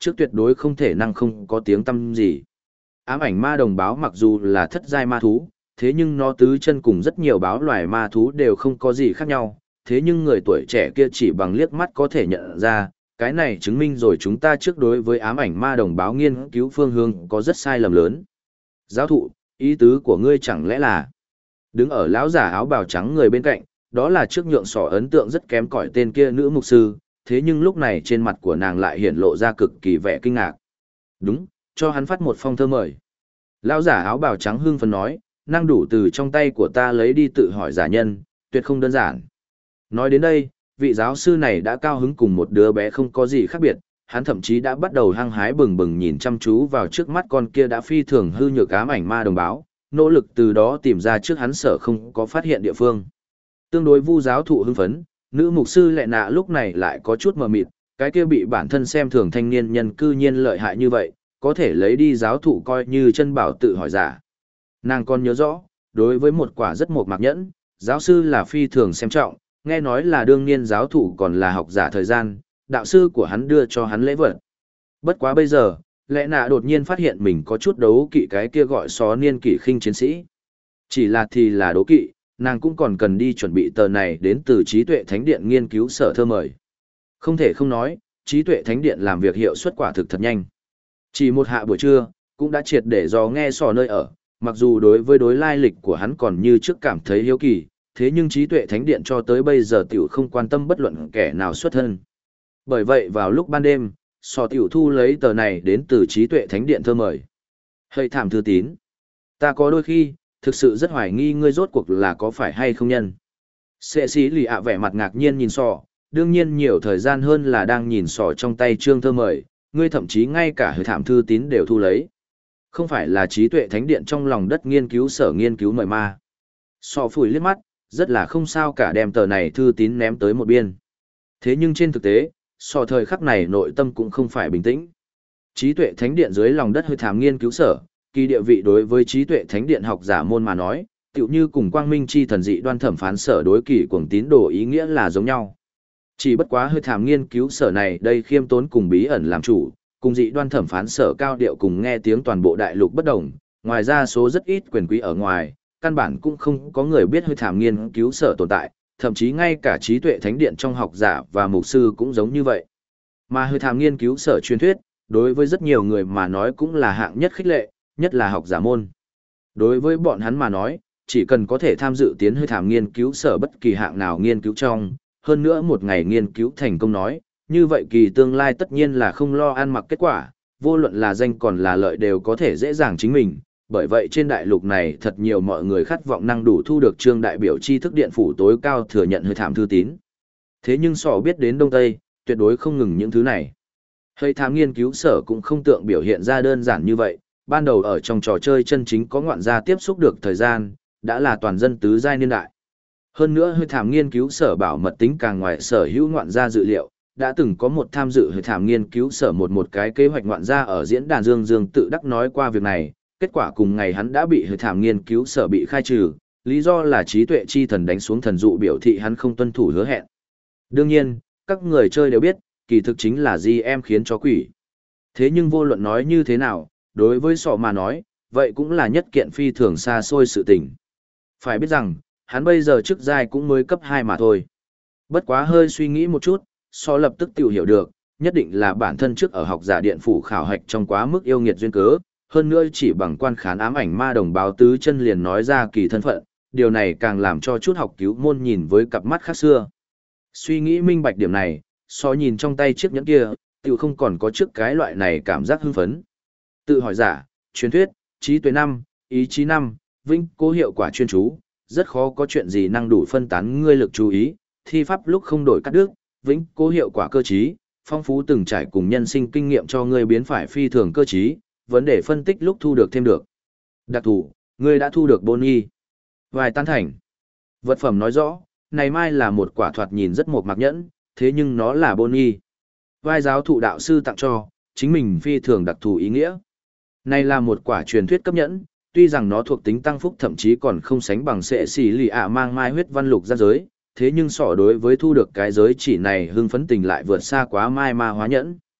trước tuyệt đối không thể năng không có tiếng tăm gì. Ám ảnh ma đồng báo mặc dù là thất giai ma thú, thế nhưng nó tứ chân cùng rất nhiều báo loài ma thú đều không có gì khác nhau, thế nhưng người tuổi trẻ kia chỉ bằng liếc mắt có thể nhận ra, cái này chứng minh rồi chúng ta trước đối với ám ảnh ma đồng báo nghiên cứu phương hướng có rất sai lầm lớn. Giáo thụ, ý tứ của ngươi chẳng lẽ là... Đứng ở lão giả áo bào trắng người bên cạnh, đó là trước nhượng sỏ ấn tượng rất kém cỏi tên kia nữ mục sư, thế nhưng lúc này trên mặt của nàng lại hiện lộ ra cực kỳ vẻ kinh ngạc. Đúng, cho hắn phát một phong thơ mời. Lão giả áo bào trắng hưng phấn nói, năng đủ từ trong tay của ta lấy đi tự hỏi giả nhân, tuyệt không đơn giản. Nói đến đây, vị giáo sư này đã cao hứng cùng một đứa bé không có gì khác biệt, hắn thậm chí đã bắt đầu hăng hái bừng bừng nhìn chăm chú vào trước mắt con kia đã phi thường hư nhược ám ảnh ma đồng báo, nỗ lực từ đó tìm ra trước hắn sở không có phát hiện địa phương. Tương đối vu giáo thụ hưng phấn, nữ mục sư lệ nạ lúc này lại có chút mờ mịt, cái kia bị bản thân xem thường thanh niên nhân cư nhiên lợi hại như vậy, có thể lấy đi giáo thụ coi như chân bảo tự hỏi giả. Nàng còn nhớ rõ, đối với một quả rất mộc mạc nhẫn, giáo sư là phi thường xem trọng, nghe nói là đương niên giáo thụ còn là học giả thời gian, đạo sư của hắn đưa cho hắn lễ vật. Bất quá bây giờ, lẽ nạ đột nhiên phát hiện mình có chút đấu kỵ cái kia gọi xó niên kỷ khinh chiến sĩ. Chỉ là thì là đấu kỵ, nàng cũng còn cần đi chuẩn bị tờ này đến từ trí tuệ thánh điện nghiên cứu sở thơ mời. Không thể không nói, trí tuệ thánh điện làm việc hiệu suất quả thực thật nhanh. Chỉ một hạ buổi trưa, cũng đã triệt để dò nghe sò nơi ở, mặc dù đối với đối lai lịch của hắn còn như trước cảm thấy hiếu kỳ, thế nhưng trí tuệ thánh điện cho tới bây giờ tiểu không quan tâm bất luận kẻ nào xuất thân. Bởi vậy vào lúc ban đêm, sò tiểu thu lấy tờ này đến từ trí tuệ thánh điện thơ mời. Hây thảm thư tín. Ta có đôi khi, thực sự rất hoài nghi ngươi rốt cuộc là có phải hay không nhân. Sệ sĩ lì ạ vẻ mặt ngạc nhiên nhìn sò, đương nhiên nhiều thời gian hơn là đang nhìn sò trong tay trương thơ mời, ngươi thậm chí ngay cả hơi thảm thư tín đều thu lấy. Không phải là trí tuệ thánh điện trong lòng đất nghiên cứu sở nghiên cứu mời ma. Sò phủi liếc mắt, rất là không sao cả đem tờ này thư tín ném tới một biên. Thế nhưng trên thực tế, sò thời khắc này nội tâm cũng không phải bình tĩnh. Trí tuệ thánh điện dưới lòng đất hơi thảm nghiên cứu sở, kỳ địa vị đối với trí tuệ thánh điện học giả môn mà nói, tựu như cùng quang minh chi thần dị đoan thẩm phán sở đối kỳ cuồng tín đồ ý nghĩa là giống nhau. Chỉ bất quá hơi thảm nghiên cứu sở này đây khiêm tốn cùng bí ẩn làm chủ, cùng dị đoan thẩm phán sở cao điệu cùng nghe tiếng toàn bộ đại lục bất đồng, ngoài ra số rất ít quyền quý ở ngoài, căn bản cũng không có người biết hơi thảm nghiên cứu sở tồn tại, thậm chí ngay cả trí tuệ thánh điện trong học giả và mục sư cũng giống như vậy. Mà hơi thảm nghiên cứu sở truyền thuyết, đối với rất nhiều người mà nói cũng là hạng nhất khích lệ, nhất là học giả môn. Đối với bọn hắn mà nói, chỉ cần có thể tham dự tiến hơi thảm nghiên cứu sở bất kỳ hạng nào nghiên cứu trong, hơn nữa một ngày nghiên cứu thành công nói, như vậy kỳ tương lai tất nhiên là không lo ăn mặc kết quả, vô luận là danh còn là lợi đều có thể dễ dàng chính mình. Bởi vậy trên đại lục này thật nhiều mọi người khát vọng năng đủ thu được trương đại biểu tri thức điện phủ tối cao thừa nhận hơi thảm thư tín. Thế nhưng sọ biết đến Đông Tây, tuyệt đối không ngừng những thứ này. Hơi thảm nghiên cứu sở cũng không tượng biểu hiện ra đơn giản như vậy, ban đầu ở trong trò chơi chân chính có ngoạn gia tiếp xúc được thời gian, đã là toàn dân tứ giai niên đại. Hơn nữa hơi thảm nghiên cứu sở bảo mật tính càng ngoài sở hữu ngoạn gia dự liệu, đã từng có một tham dự hơi thảm nghiên cứu sở một cái kế hoạch ngoạn gia ở diễn đàn Dương Dương tự đắc nói qua việc này, kết quả cùng ngày hắn đã bị hơi thảm nghiên cứu sở bị khai trừ, lý do là trí tuệ chi thần đánh xuống thần dụ biểu thị hắn không tuân thủ hứa hẹn. Đương nhiên, các người chơi đều biết, kỳ thực chính là GM khiến cho quỷ. Thế nhưng vô luận nói như thế nào, đối với sọ mà nói, vậy cũng là nhất kiện phi thường xa xôi sự tình. Phải biết rằng, hắn bây giờ chức giai cũng mới cấp 2 mà thôi. Bất quá hơi suy nghĩ một chút, sọ lập tức tiểu hiểu được, nhất định là bản thân trước ở học giả điện phủ khảo hạch trong quá mức yêu nghiệt duyên cớ, hơn nữa chỉ bằng quan khán ám ảnh ma đồng báo tứ chân liền nói ra kỳ thân phận, điều này càng làm cho chút học cứu môn nhìn với cặp mắt khác xưa. Suy nghĩ minh bạch điểm này, so nhìn trong tay chiếc nhẫn kia, tiểu không còn có trước cái loại này cảm giác hưng phấn. Tự hỏi giả, truyền thuyết, trí tuệ 5, ý chí 5, vĩnh cố hiệu quả chuyên chú, rất khó có chuyện gì năng đủ phân tán ngươi lực chú ý, thi pháp lúc không đổi cắt đứt, vĩnh cố hiệu quả cơ trí, phong phú từng trải cùng nhân sinh kinh nghiệm cho ngươi biến phải phi thường cơ trí, vấn đề phân tích lúc thu được thêm được. Đặc thủ, ngươi đã thu được boni. Vài tán thành. Vật phẩm nói rõ, này mai là một quả thoạt nhìn rất mộc mạc nhẫn, thế nhưng nó là boni. Vai giáo thụ đạo sư tặng cho, chính mình phi thường đặc thù ý nghĩa. Này là một quả truyền thuyết cấp nhẫn, tuy rằng nó thuộc tính tăng phúc thậm chí còn không sánh bằng sệ xỉ lì ạ mang mai huyết văn lục ra giới, thế nhưng sỏ đối với thu được cái giới chỉ này hưng phấn tình lại vượt xa quá mai ma hóa nhẫn.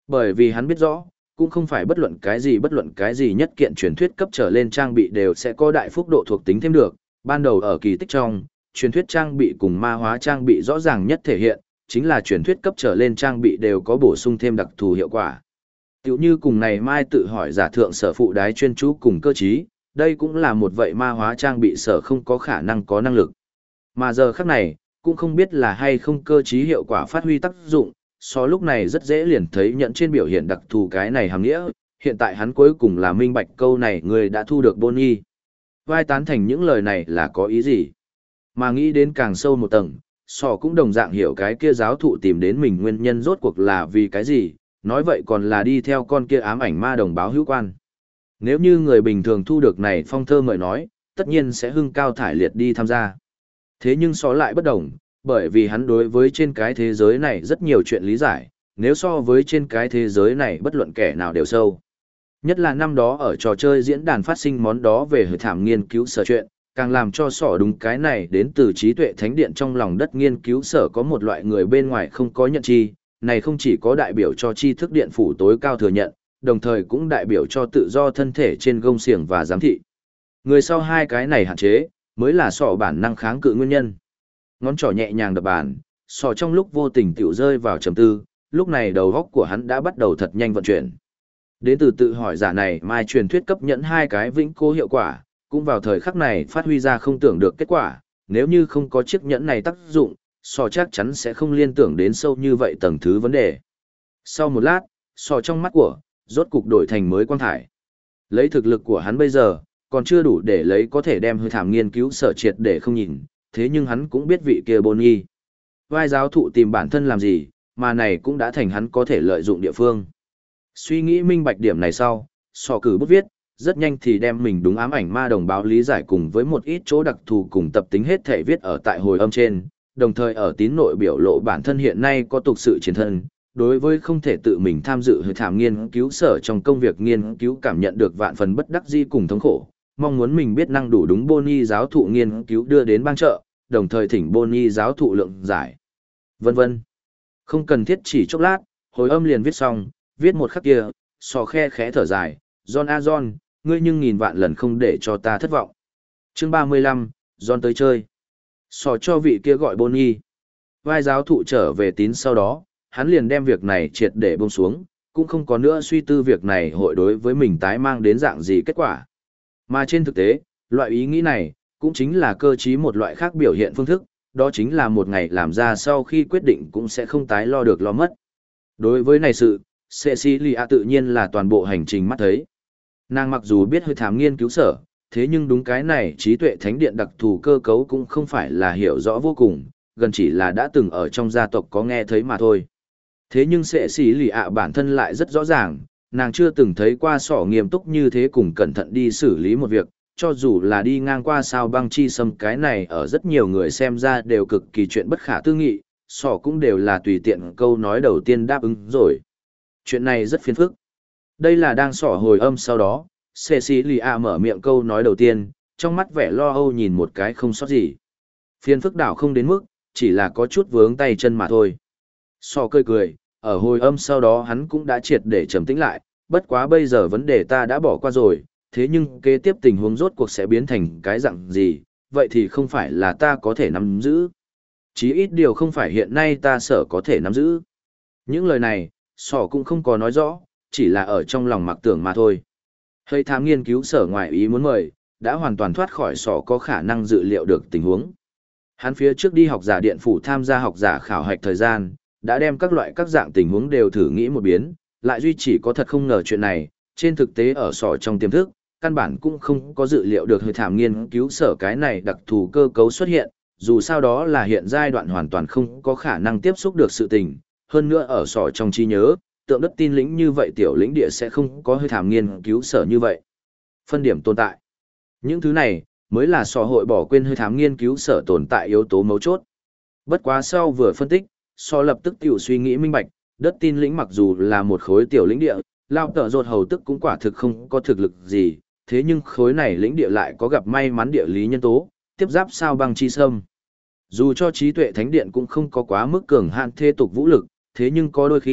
Bởi vì hắn biết rõ, cũng không phải bất luận cái gì nhất kiện truyền thuyết cấp trở lên trang bị đều sẽ có đại phúc độ thuộc tính thêm được. Ban đầu ở kỳ tích trong, truyền thuyết trang bị cùng ma hóa trang bị rõ ràng nhất thể hiện, chính là truyền thuyết cấp trở lên trang bị đều có bổ sung thêm đặc thù hiệu quả. Tiểu như cùng này Mai tự hỏi giả thượng sở phụ đái chuyên chú cùng cơ trí, đây cũng là một vậy ma hóa trang bị sở không có khả năng có năng lực. Mà giờ khắc này, cũng không biết là hay không cơ trí hiệu quả phát huy tác dụng, so lúc này rất dễ liền thấy nhận trên biểu hiện đặc thù cái này hàm nghĩa, hiện tại hắn cuối cùng là minh bạch câu này người đã thu được Bonnie. Vai tán thành những lời này là có ý gì? Mà nghĩ đến càng sâu một tầng, sò cũng đồng dạng hiểu cái kia giáo thụ tìm đến mình nguyên nhân rốt cuộc là vì cái gì, nói vậy còn là đi theo con kia ám ảnh ma đồng báo hữu quan. Nếu như người bình thường thu được này phong thơ mời nói, tất nhiên sẽ hưng cao thải liệt đi tham gia. Thế nhưng sò lại bất đồng, bởi vì hắn đối với trên cái thế giới này rất nhiều chuyện lý giải, nếu so với trên cái thế giới này bất luận kẻ nào đều sâu. Nhất là năm đó ở trò chơi diễn đàn phát sinh món đó về hội thảm nghiên cứu sở chuyện, càng làm cho sỏ đúng cái này đến từ trí tuệ thánh điện trong lòng đất nghiên cứu sở có một loại người bên ngoài không có nhận chi, này không chỉ có đại biểu cho tri thức điện phủ tối cao thừa nhận, đồng thời cũng đại biểu cho tự do thân thể trên gông xiềng và giám thị. Người sau hai cái này hạn chế, mới là sỏ bản năng kháng cự nguyên nhân. Ngón trỏ nhẹ nhàng đập bàn, sỏ trong lúc vô tình tiểu rơi vào trầm tư, lúc này đầu óc của hắn đã bắt đầu thật nhanh vận chuyển. Đến từ tự hỏi giả này mai truyền thuyết cấp nhẫn hai cái vĩnh cố hiệu quả, cũng vào thời khắc này phát huy ra không tưởng được kết quả, nếu như không có chiếc nhẫn này tác dụng, sò chắc chắn sẽ không liên tưởng đến sâu như vậy tầng thứ vấn đề. Sau một lát, sò trong mắt của, rốt cục đổi thành mới quang thải. Lấy thực lực của hắn bây giờ, còn chưa đủ để lấy có thể đem hơi thảm nghiên cứu sở triệt để không nhìn, thế nhưng hắn cũng biết vị kia Bonnie. Vai giáo thụ tìm bản thân làm gì, mà này cũng đã thành hắn có thể lợi dụng địa phương. Suy nghĩ minh bạch điểm này sau, sò cử bút viết, rất nhanh thì đem mình đúng ám ảnh ma đồng báo lý giải cùng với một ít chỗ đặc thù cùng tập tính hết thể viết ở tại hồi âm trên, đồng thời ở tín nội biểu lộ bản thân hiện nay có tục sự chiến thân, đối với không thể tự mình tham dự hơi thảm nghiên cứu sở trong công việc nghiên cứu cảm nhận được vạn phần bất đắc dĩ cùng thống khổ, mong muốn mình biết năng đủ đúng Bonnie giáo thụ nghiên cứu đưa đến bang trợ, đồng thời thỉnh Bonnie giáo thụ lượng giải. Vân vân. Không cần thiết chỉ chốc lát, hồi âm liền viết xong, viết một khắc kia, sò khe khẽ thở dài, John a John, ngươi nhưng nghìn vạn lần không để cho ta thất vọng. Chương 35, John tới chơi. Sò cho vị kia gọi Bonnie. Vai giáo thụ trở về tín sau đó, hắn liền đem việc này triệt để buông xuống, cũng không có nữa suy tư việc này hội đối với mình tái mang đến dạng gì kết quả. Mà trên thực tế, loại ý nghĩ này, cũng chính là cơ trí một loại khác biểu hiện phương thức, đó chính là một ngày làm ra sau khi quyết định cũng sẽ không tái lo được lo mất. Đối với này sự, Cecilia tự nhiên là toàn bộ hành trình mắt thấy. Nàng mặc dù biết hơi thám nghiên cứu sở, thế nhưng đúng cái này trí tuệ thánh điện đặc thù cơ cấu cũng không phải là hiểu rõ vô cùng, gần chỉ là đã từng ở trong gia tộc có nghe thấy mà thôi. Thế nhưng Cecilia bản thân lại rất rõ ràng, nàng chưa từng thấy qua sỏ nghiêm túc như thế cùng cẩn thận đi xử lý một việc, cho dù là đi ngang qua sao băng chi xâm cái này ở rất nhiều người xem ra đều cực kỳ chuyện bất khả tư nghị, sỏ cũng đều là tùy tiện câu nói đầu tiên đáp ứng rồi. Chuyện này rất phiền phức. Đây là đang sỏ hồi âm sau đó, Cecilia mở miệng câu nói đầu tiên, trong mắt vẻ lo âu nhìn một cái không sót gì. Phiền phức đảo không đến mức, chỉ là có chút vướng tay chân mà thôi. Sỏ cười cười, ở hồi âm sau đó hắn cũng đã triệt để trầm tĩnh lại, bất quá bây giờ vấn đề ta đã bỏ qua rồi, thế nhưng kế tiếp tình huống rốt cuộc sẽ biến thành cái dạng gì, vậy thì không phải là ta có thể nắm giữ. Chí ít điều không phải hiện nay ta sợ có thể nắm giữ. Những lời này, sỏ cũng không có nói rõ, chỉ là ở trong lòng mặc tưởng mà thôi. Hơi thám nghiên cứu sở ngoại ý muốn mời, đã hoàn toàn thoát khỏi sỏ có khả năng dự liệu được tình huống. Hắn phía trước đi học giả điện phủ tham gia học giả khảo hạch thời gian, đã đem các loại các dạng tình huống đều thử nghĩ một biến, lại duy chỉ có thật không ngờ chuyện này, trên thực tế ở sỏ trong tiềm thức, căn bản cũng không có dự liệu được hơi thảm nghiên cứu sở cái này đặc thù cơ cấu xuất hiện, dù sao đó là hiện giai đoạn hoàn toàn không có khả năng tiếp xúc được sự tình, hơn nữa ở sỏ trong trí nhớ, tượng đất tin lĩnh như vậy tiểu lĩnh địa sẽ không có hơi thảm nghiên cứu sở như vậy. Phân điểm tồn tại. Những thứ này, mới là sỏ hội bỏ quên hơi thám nghiên cứu sở tồn tại yếu tố mấu chốt. Bất quá sau vừa phân tích, sỏ lập tức tiểu suy nghĩ minh bạch, đất tin lĩnh mặc dù là một khối tiểu lĩnh địa, lao tợ rột hầu tức cũng quả thực không có thực lực gì, thế nhưng khối này lĩnh địa lại có gặp may mắn địa lý nhân tố, tiếp giáp sao băng chi sâm. Dù cho trí tuệ thánh điện cũng không có quá mức cường hạn thế tục vũ lực, thế nhưng có đôi khi,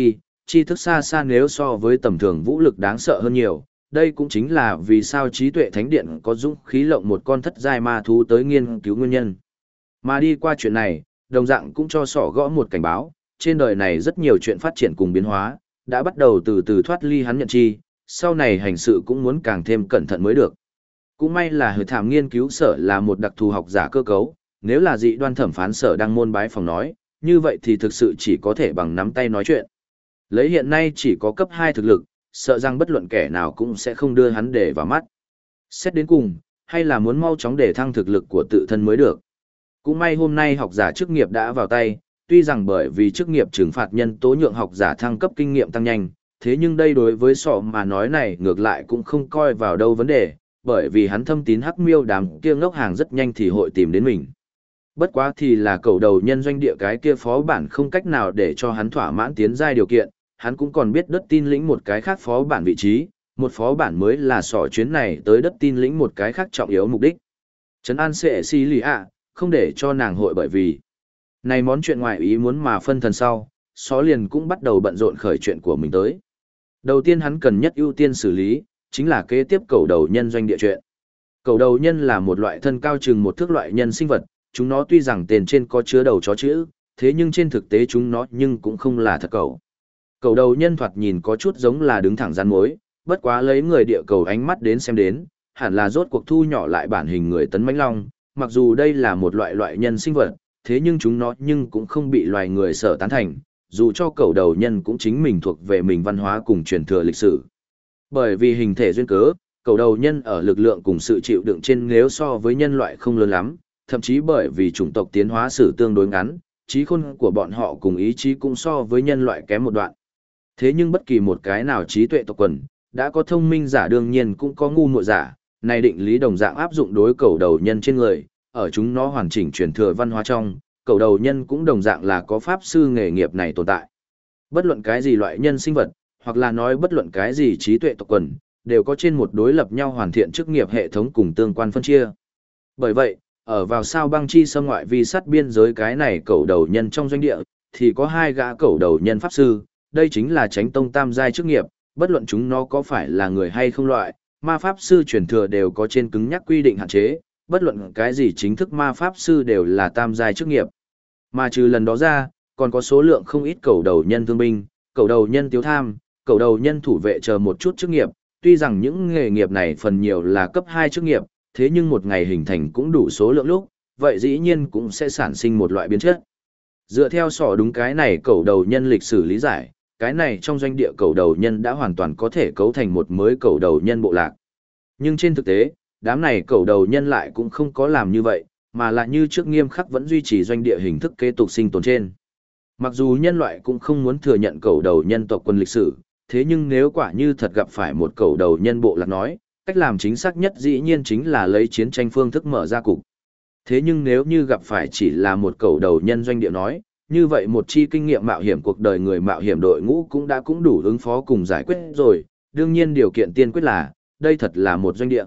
tri thức xa xa nếu so với tầm thường vũ lực đáng sợ hơn nhiều. Đây cũng chính là vì sao trí tuệ thánh điện có dũng khí lộng một con thất giai ma thú tới nghiên cứu nguyên nhân. Mà đi qua chuyện này, đồng dạng cũng cho sỏ gõ một cảnh báo, trên đời này rất nhiều chuyện phát triển cùng biến hóa, đã bắt đầu từ từ thoát ly hắn nhận chi, sau này hành sự cũng muốn càng thêm cẩn thận mới được. Cũng may là Hử Thảm nghiên cứu sở là một đặc thù học giả cơ cấu, nếu là dị đoan thẩm phán sở đang môn bái phòng nói, như vậy thì thực sự chỉ có thể bằng nắm tay nói chuyện. Lấy hiện nay chỉ có cấp 2 thực lực, sợ rằng bất luận kẻ nào cũng sẽ không đưa hắn để vào mắt. Xét đến cùng, hay là muốn mau chóng để thăng thực lực của tự thân mới được. Cũng may hôm nay học giả chức nghiệp đã vào tay, tuy rằng bởi vì chức nghiệp trừng phạt nhân tố nhượng học giả thăng cấp kinh nghiệm tăng nhanh, thế nhưng đây đối với sọ mà nói này ngược lại cũng không coi vào đâu vấn đề, bởi vì hắn thâm tín hắc miêu đám kia ngốc hàng rất nhanh thì hội tìm đến mình. Bất quá thì là cầu đầu nhân doanh địa cái kia phó bản không cách nào để cho hắn thỏa mãn tiến giai điều kiện, hắn cũng còn biết đất tin lĩnh một cái khác phó bản vị trí, một phó bản mới là sọ chuyến này tới đất tin lĩnh một cái khác trọng yếu mục đích. Trấn an sẽ xì lì ạ, không để cho nàng hội bởi vì này món chuyện ngoài ý muốn mà phân thần sau, Só liền cũng bắt đầu bận rộn khởi chuyện của mình tới. Đầu tiên hắn cần nhất ưu tiên xử lý, chính là kế tiếp cầu đầu nhân doanh địa chuyện. Cầu đầu nhân là một loại thân cao chừng một thước loại nhân sinh vật, chúng nó tuy rằng tên trên có chứa đầu chó chữ, thế nhưng trên thực tế chúng nó nhưng cũng không là thật cầu. Cầu đầu nhân thoạt nhìn có chút giống là đứng thẳng rắn mối, bất quá lấy người địa cầu ánh mắt đến xem đến, hẳn là rốt cuộc thu nhỏ lại bản hình người tấn mãnh long, mặc dù đây là một loại nhân sinh vật, thế nhưng chúng nó nhưng cũng không bị loài người sở tán thành, dù cho cầu đầu nhân cũng chính mình thuộc về mình văn hóa cùng truyền thừa lịch sử. Bởi vì hình thể duyên cớ, cầu đầu nhân ở lực lượng cùng sự chịu đựng trên nếu so với nhân loại không lớn lắm, thậm chí bởi vì chủng tộc tiến hóa sử tương đối ngắn, trí khôn của bọn họ cùng ý chí cũng so với nhân loại kém một đoạn. Thế nhưng bất kỳ một cái nào trí tuệ tộc quần, đã có thông minh giả đương nhiên cũng có ngu muội giả, này định lý đồng dạng áp dụng đối cầu đầu nhân trên người, ở chúng nó hoàn chỉnh truyền thừa văn hóa trong, cầu đầu nhân cũng đồng dạng là có pháp sư nghề nghiệp này tồn tại. Bất luận cái gì loại nhân sinh vật, hoặc là nói bất luận cái gì trí tuệ tộc quần, đều có trên một đối lập nhau hoàn thiện chức nghiệp hệ thống cùng tương quan phân chia. Bởi vậy, ở vào sao băng chi xâm ngoại vi sát biên giới cái này cầu đầu nhân trong doanh địa, thì có hai gã cầu đầu nhân pháp sư, đây chính là Chánh tông tam giai chức nghiệp, bất luận chúng nó có phải là người hay không loại, ma pháp sư truyền thừa đều có trên cứng nhắc quy định hạn chế, bất luận cái gì chính thức ma pháp sư đều là tam giai chức nghiệp. Mà trừ lần đó ra, còn có số lượng không ít cầu đầu nhân thương binh, cầu đầu nhân tiếu tham, cầu đầu nhân thủ vệ chờ một chút chức nghiệp, tuy rằng những nghề nghiệp này phần nhiều là cấp 2 chức nghiệp, thế nhưng một ngày hình thành cũng đủ số lượng lúc, vậy dĩ nhiên cũng sẽ sản sinh một loại biến chất. Dựa theo sỏ đúng cái này cầu đầu nhân lịch sử lý giải, cái này trong doanh địa cầu đầu nhân đã hoàn toàn có thể cấu thành một mới cầu đầu nhân bộ lạc. Nhưng trên thực tế, đám này cầu đầu nhân lại cũng không có làm như vậy, mà là như trước nghiêm khắc vẫn duy trì doanh địa hình thức kế tục sinh tồn trên. Mặc dù nhân loại cũng không muốn thừa nhận cầu đầu nhân tộc quân lịch sử, thế nhưng nếu quả như thật gặp phải một cầu đầu nhân bộ lạc nói, cách làm chính xác nhất dĩ nhiên chính là lấy chiến tranh phương thức mở ra cục. Thế nhưng nếu như gặp phải chỉ là một cầu đầu nhân doanh địa nói, như vậy một chi kinh nghiệm mạo hiểm cuộc đời người mạo hiểm đội ngũ cũng đã cũng đủ ứng phó cùng giải quyết rồi, đương nhiên điều kiện tiên quyết là, đây thật là một doanh địa.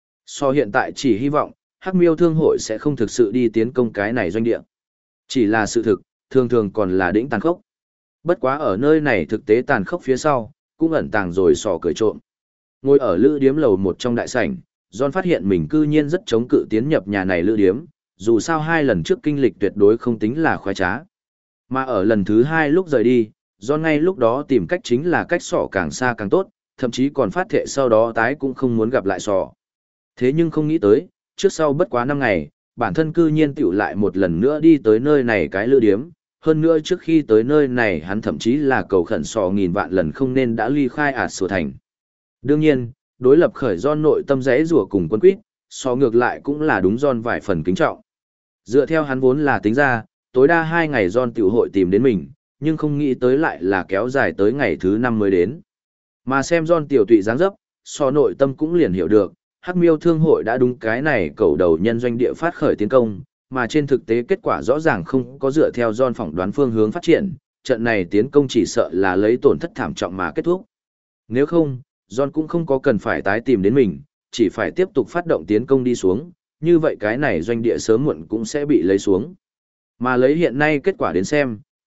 So hiện tại chỉ hy vọng, Hắc Miêu Thương hội sẽ không thực sự đi tiến công cái này doanh địa. Chỉ là sự thực, thường thường còn là đỉnh tàn khốc. Bất quá ở nơi này thực tế tàn khốc phía sau, cũng ẩn tàng rồi sò cười trộm. Ngồi ở lữ điếm lầu một trong đại sảnh, John phát hiện mình cư nhiên rất chống cự tiến nhập nhà này lữ điếm, dù sao 2 lần trước kinh lịch tuyệt đối không tính là khoái trá. Mà ở lần thứ 2 lúc rời đi, John ngay lúc đó tìm cách chính là cách sọ càng xa càng tốt, thậm chí còn phát thệ sau đó tái cũng không muốn gặp lại sọ. Thế nhưng không nghĩ tới, trước sau bất quá 5 ngày, bản thân cư nhiên tiểu lại một lần nữa đi tới nơi này cái lữ điếm, hơn nữa trước khi tới nơi này hắn thậm chí là cầu khẩn sọ nghìn vạn lần không nên đã ly khai sửa thành. Đương nhiên, đối lập khởi John nội tâm rẽ rủa cùng quân quýt, sọ ngược lại cũng là đúng John vài phần kính trọng. Dựa theo hắn vốn là tính ra, tối đa 2 ngày John tiểu hội tìm đến mình, nhưng không nghĩ tới lại là kéo dài tới ngày thứ 5 mới đến. Mà xem John tiểu tụy dáng dấp, sọ nội tâm cũng liền hiểu được, Hắc Miêu Thương hội đã đúng cái này cầu đầu nhân doanh địa phát khởi tiến công, mà trên thực tế kết quả rõ ràng không có dựa theo John phỏng đoán phương hướng phát triển, trận này tiến công chỉ sợ là lấy tổn thất thảm trọng mà kết thúc. Nếu không, John cũng không có cần phải tái tìm đến mình, chỉ phải tiếp tục phát động tiến công đi xuống, như vậy cái này doanh địa sớm muộn cũng sẽ bị lấy xuống. Mà lấy hiện nay kết quả đến xem,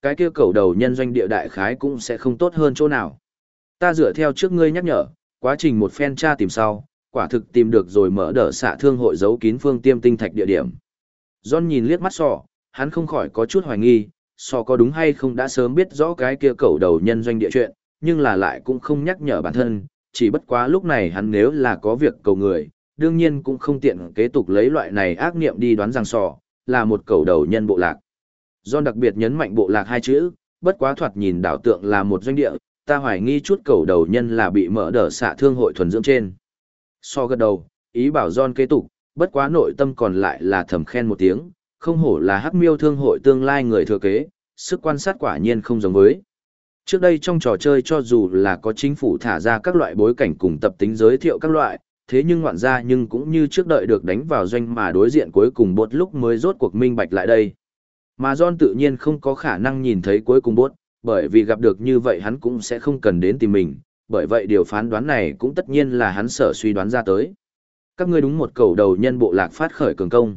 cái kia cầu đầu nhân doanh địa đại khái cũng sẽ không tốt hơn chỗ nào. Ta dựa theo trước ngươi nhắc nhở, quá trình một phen tra tìm sau, quả thực tìm được rồi mở đỡ xạ thương hội giấu kín phương tiêm tinh thạch địa điểm. John nhìn liếc mắt Sọ, hắn không khỏi có chút hoài nghi, Sọ có đúng hay không đã sớm biết rõ cái kia cầu đầu nhân doanh địa chuyện, nhưng là lại cũng không nhắc nhở bản thân, chỉ bất quá lúc này hắn nếu là có việc cầu người, đương nhiên cũng không tiện kế tục lấy loại này ác niệm đi đoán rằng Sọ là một cầu đầu nhân bộ lạc. John đặc biệt nhấn mạnh bộ lạc hai chữ, bất quá thoạt nhìn đảo tượng là một doanh địa, ta hoài nghi chút cầu đầu nhân là bị mở đỡ xạ thương hội thuần dưỡng trên. So gật đầu, ý bảo John kế tục, bất quá nội tâm còn lại là thầm khen một tiếng, không hổ là Hắc Miêu thương hội tương lai người thừa kế, sức quan sát quả nhiên không giống với. Trước đây trong trò chơi cho dù là có chính phủ thả ra các loại bối cảnh cùng tập tính giới thiệu các loại, thế nhưng ngoạn ra nhưng cũng như trước đợi được đánh vào doanh mà đối diện cuối cùng bột lúc mới rốt cuộc minh bạch lại đây. Mà John tự nhiên không có khả năng nhìn thấy cuối cùng bốt, bởi vì gặp được như vậy hắn cũng sẽ không cần đến tìm mình, bởi vậy điều phán đoán này cũng tất nhiên là hắn sở suy đoán ra tới. Các ngươi đúng một cầu đầu nhân bộ lạc phát khởi cường công.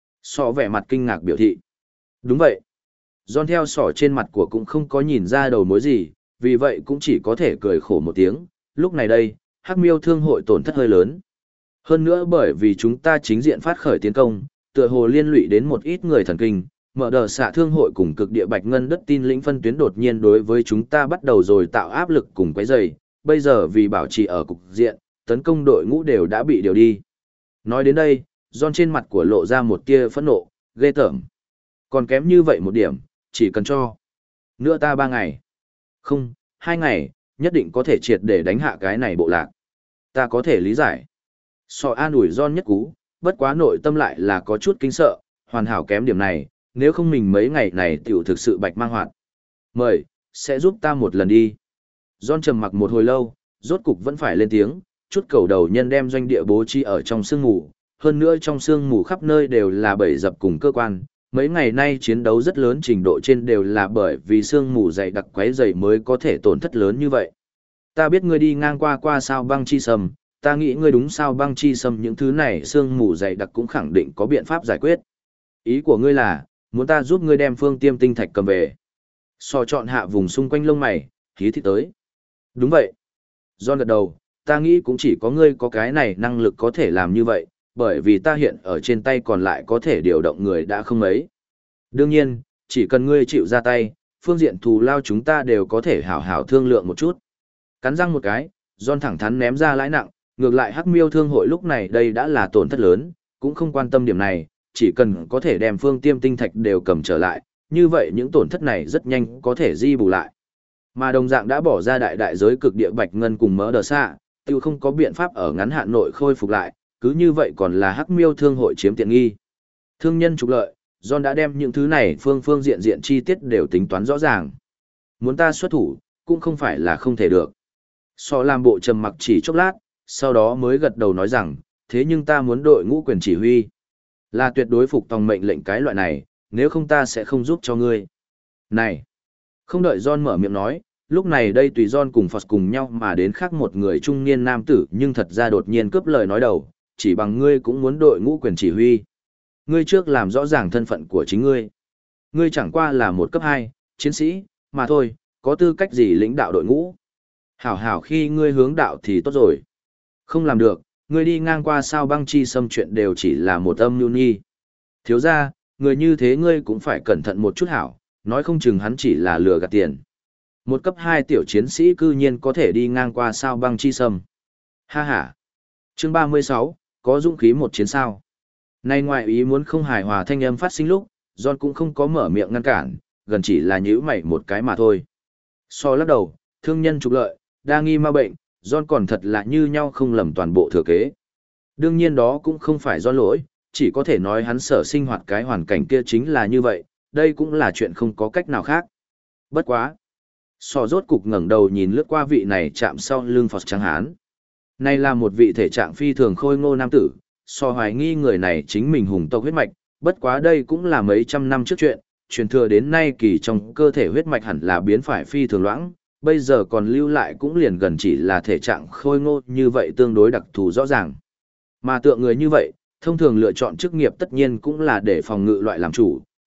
Sọ vẻ mặt kinh ngạc biểu thị. Đúng vậy. John theo sỏ trên mặt của cũng không có nhìn ra đầu mối gì, vì vậy cũng chỉ có thể cười khổ một tiếng. Lúc này đây, Hắc Miêu thương hội tổn thất hơi lớn. Hơn nữa bởi vì chúng ta chính diện phát khởi tiến công, tựa hồ liên lụy đến một ít người thần kinh, mở đờ xạ thương hội cùng cực địa bạch ngân đất tin lĩnh phân tuyến đột nhiên đối với chúng ta bắt đầu rồi tạo áp lực cùng quấy rầy. Bây giờ vì bảo trì ở cục diện, tấn công đội ngũ đều đã bị điều đi. Nói đến đây, John trên mặt của lộ ra một tia phẫn nộ, ghê tởm. Còn kém như vậy một điểm, chỉ cần cho. Nữa ta 3 ngày. Không, 2 ngày, nhất định có thể triệt để đánh hạ cái này bộ lạc. Ta có thể lý giải. Sọ an ủi John nhất cú, bất quá nội tâm lại là có chút kinh sợ, hoàn hảo kém điểm này, nếu không mình mấy ngày này tiểu thực sự bạch mang hoạt. Mời, sẽ giúp ta một lần đi. John trầm mặc một hồi lâu, rốt cục vẫn phải lên tiếng, chút cầu đầu nhân đem doanh địa bố trí ở trong sương mù, hơn nữa trong sương mù khắp nơi đều là bẫy dập cùng cơ quan. Mấy ngày nay chiến đấu rất lớn trình độ trên đều là bởi vì sương mù dày đặc quấy dày mới có thể tổn thất lớn như vậy. Ta biết ngươi đi ngang qua sao băng chi sầm, ta nghĩ ngươi đúng sao băng chi sầm những thứ này sương mù dày đặc cũng khẳng định có biện pháp giải quyết. Ý của ngươi là, muốn ta giúp ngươi đem phương tiêm tinh thạch cầm về. So chọn hạ vùng xung quanh lông mày, khí thị tới. Đúng vậy. John gật đầu, ta nghĩ cũng chỉ có ngươi có cái này năng lực có thể làm như vậy, bởi vì ta hiện ở trên tay còn lại có thể điều động người đã không mấy. Đương nhiên, chỉ cần ngươi chịu ra tay, phương diện thù lao chúng ta đều có thể hảo hảo thương lượng một chút. Cắn răng một cái, John thẳng thắn ném ra lãi nặng, ngược lại Hắc Miêu thương hội lúc này đây đã là tổn thất lớn, cũng không quan tâm điểm này, chỉ cần có thể đem phương tiêm tinh thạch đều cầm trở lại, như vậy những tổn thất này rất nhanh có thể di bù lại. Mà đồng dạng đã bỏ ra đại giới cực địa bạch ngân cùng mỡ đờ xạ, tiêu không có biện pháp ở ngắn hạn nội khôi phục lại, cứ như vậy còn là Hắc Miêu thương hội chiếm tiện nghi. Thương nhân trục lợi, John đã đem những thứ này phương diện chi tiết đều tính toán rõ ràng. Muốn ta xuất thủ, cũng không phải là không thể được. So làm bộ trầm mặc chỉ chốc lát, sau đó mới gật đầu nói rằng, thế nhưng ta muốn đội ngũ quyền chỉ huy. Là tuyệt đối phục tòng mệnh lệnh cái loại này, nếu không ta sẽ không giúp cho ngươi. Này! Không đợi John mở miệng nói, lúc này đây tùy John cùng Phật cùng nhau mà đến khác một người trung niên nam tử nhưng thật ra đột nhiên cướp lời nói đầu, chỉ bằng ngươi cũng muốn đội ngũ quyền chỉ huy. Ngươi trước làm rõ ràng thân phận của chính ngươi. Ngươi chẳng qua là một cấp 2, chiến sĩ, mà thôi, có tư cách gì lãnh đạo đội ngũ. Hảo hảo khi ngươi hướng đạo thì tốt rồi. Không làm được, ngươi đi ngang qua sao băng chi xâm chuyện đều chỉ là một âm mưu nhi. Thiếu ra, người như thế ngươi cũng phải cẩn thận một chút hảo, nói không chừng hắn chỉ là lừa gạt tiền. Một cấp 2 tiểu chiến sĩ cư nhiên có thể đi ngang qua sao băng chi xâm. Ha ha. Chương 36, có dũng khí một chiến sao. Nay ngoại ý muốn không hài hòa thanh âm phát sinh lúc, John cũng không có mở miệng ngăn cản, gần chỉ là nhíu mày một cái mà thôi. So lắc đầu, thương nhân trục lợi, đa nghi ma bệnh, John còn thật là như nhau không lầm toàn bộ thừa kế. Đương nhiên đó cũng không phải do lỗi, chỉ có thể nói hắn sở sinh hoạt cái hoàn cảnh kia chính là như vậy, đây cũng là chuyện không có cách nào khác. Bất quá. So rốt cục ngẩng đầu nhìn lướt qua vị này chạm sau lưng Phật trắng hán. Này là một vị thể trạng phi thường khôi ngô nam tử, so hoài nghi người này chính mình hùng tộc huyết mạch, bất quá đây cũng là mấy trăm năm trước chuyện, truyền thừa đến nay kỳ trong cơ thể huyết mạch hẳn là biến phải phi thường loãng, bây giờ còn lưu lại cũng liền gần chỉ là thể trạng khôi ngô như vậy tương đối đặc thù rõ ràng. Mà tượng người như vậy, thông thường lựa chọn chức nghiệp tất nhiên cũng là để phòng ngự loại làm chủ,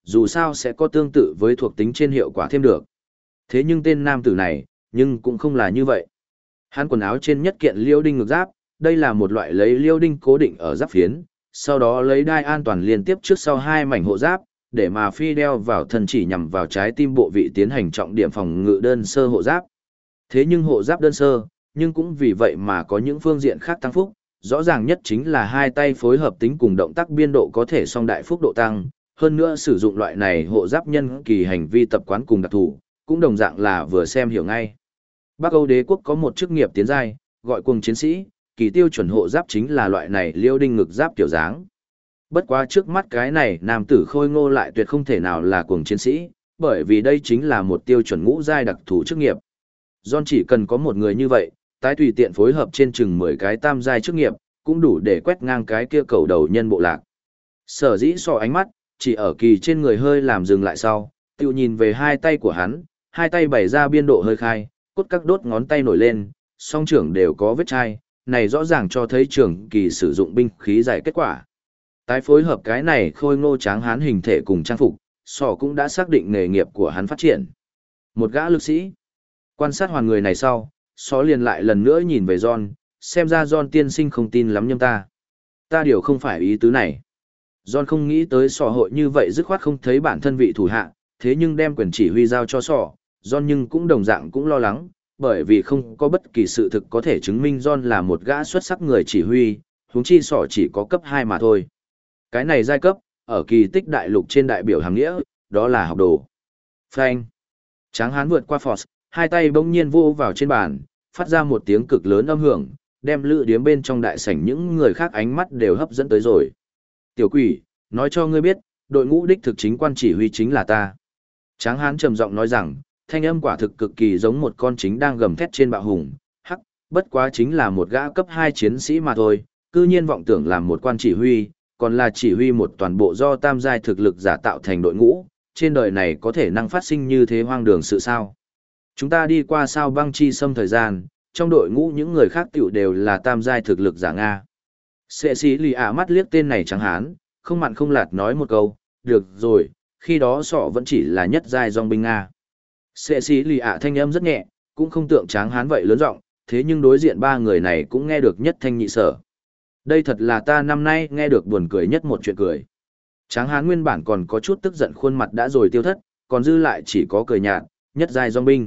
dù sao sẽ có tương tự với thuộc tính trên hiệu quả thêm được. Thế nhưng tên nam tử này, nhưng cũng không là như vậy. Hắn quần áo trên nhất kiện liêu đinh ngực giáp, đây là một loại lấy liêu đinh cố định ở giáp phiến, sau đó lấy đai an toàn liên tiếp trước sau hai mảnh hộ giáp, để mà phi đeo vào thân chỉ nhằm vào trái tim bộ vị tiến hành trọng điểm phòng ngự đơn sơ hộ giáp. Thế nhưng hộ giáp đơn sơ, nhưng cũng vì vậy mà có những phương diện khác tăng phúc, rõ ràng nhất chính là hai tay phối hợp tính cùng động tác biên độ có thể song đại phúc độ tăng, hơn nữa sử dụng loại này hộ giáp nhân kỳ hành vi tập quán cùng đặc thù, cũng đồng dạng là vừa xem hiểu ngay. Bắc Âu đế quốc có một chức nghiệp tiến giai, gọi cuồng chiến sĩ, kỳ tiêu chuẩn hộ giáp chính là loại này liêu đinh ngực giáp kiểu dáng. Bất quá trước mắt cái này nam tử khôi ngô lại tuyệt không thể nào là cuồng chiến sĩ, bởi vì đây chính là một tiêu chuẩn ngũ giai đặc thù chức nghiệp. John chỉ cần có một người như vậy, tái tùy tiện phối hợp trên chừng 10 cái tam giai chức nghiệp, cũng đủ để quét ngang cái kia cầu đầu nhân bộ lạc. Sở dĩ so ánh mắt, chỉ ở kỳ trên người hơi làm dừng lại sau, tiêu nhìn về hai tay của hắn, hai tay bày ra biên độ hơi khai, cốt các đốt ngón tay nổi lên, song trưởng đều có vết chai, này rõ ràng cho thấy trưởng kỳ sử dụng binh khí giải kết quả. Tái phối hợp cái này khôi ngô tráng hán hình thể cùng trang phục, sọ cũng đã xác định nghề nghiệp của hắn phát triển. Một gã lực sĩ. Quan sát hoàn người này sau, sọ liền lại lần nữa nhìn về John, xem ra John tiên sinh không tin lắm nhâm ta. Ta điều không phải ý tứ này. John không nghĩ tới sọ hội như vậy dứt khoát không thấy bản thân vị thủ hạ, thế nhưng đem quyền chỉ huy giao cho sọ, John nhưng cũng đồng dạng cũng lo lắng, bởi vì không có bất kỳ sự thực có thể chứng minh John là một gã xuất sắc người chỉ huy, huống chi sọ chỉ có cấp 2 mà thôi. Cái này giai cấp, ở kỳ tích đại lục trên đại biểu hàng nghĩa, đó là học đồ. Phanh. Tráng hán vượt qua Force, hai tay bỗng nhiên vô vào trên bàn, phát ra một tiếng cực lớn âm hưởng, đem lự điếm bên trong đại sảnh những người khác ánh mắt đều hấp dẫn tới rồi. Tiểu quỷ, nói cho ngươi biết, đội ngũ đích thực chính quan chỉ huy chính là ta. Tráng hán trầm giọng nói rằng, thanh âm quả thực cực kỳ giống một con chính đang gầm thét trên bạo hùng, hắc, bất quá chính là một gã cấp 2 chiến sĩ mà thôi, cư nhiên vọng tưởng làm một quan chỉ huy, còn là chỉ huy một toàn bộ do tam giai thực lực giả tạo thành đội ngũ, trên đời này có thể năng phát sinh như thế hoang đường sự sao. Chúng ta đi qua sao băng chi xâm thời gian, trong đội ngũ những người khác tiểu đều là tam giai thực lực giả Nga. Sệ sĩ lì ạ mắt liếc tên này trắng hán, không mặn không lạt nói một câu, được rồi, khi đó sọ vẫn chỉ là nhất giai dòng binh Nga. Sệ sĩ lì ạ thanh âm rất nhẹ, cũng không tượng tráng hán vậy lớn giọng, thế nhưng đối diện ba người này cũng nghe được nhất thanh nhị sở. Đây thật là ta năm nay nghe được buồn cười nhất một chuyện cười. Tráng hán nguyên bản còn có chút tức giận khuôn mặt đã rồi tiêu thất, còn dư lại chỉ có cười nhạt, nhất giai dòng binh.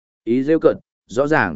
Ý rêu cận, rõ ràng.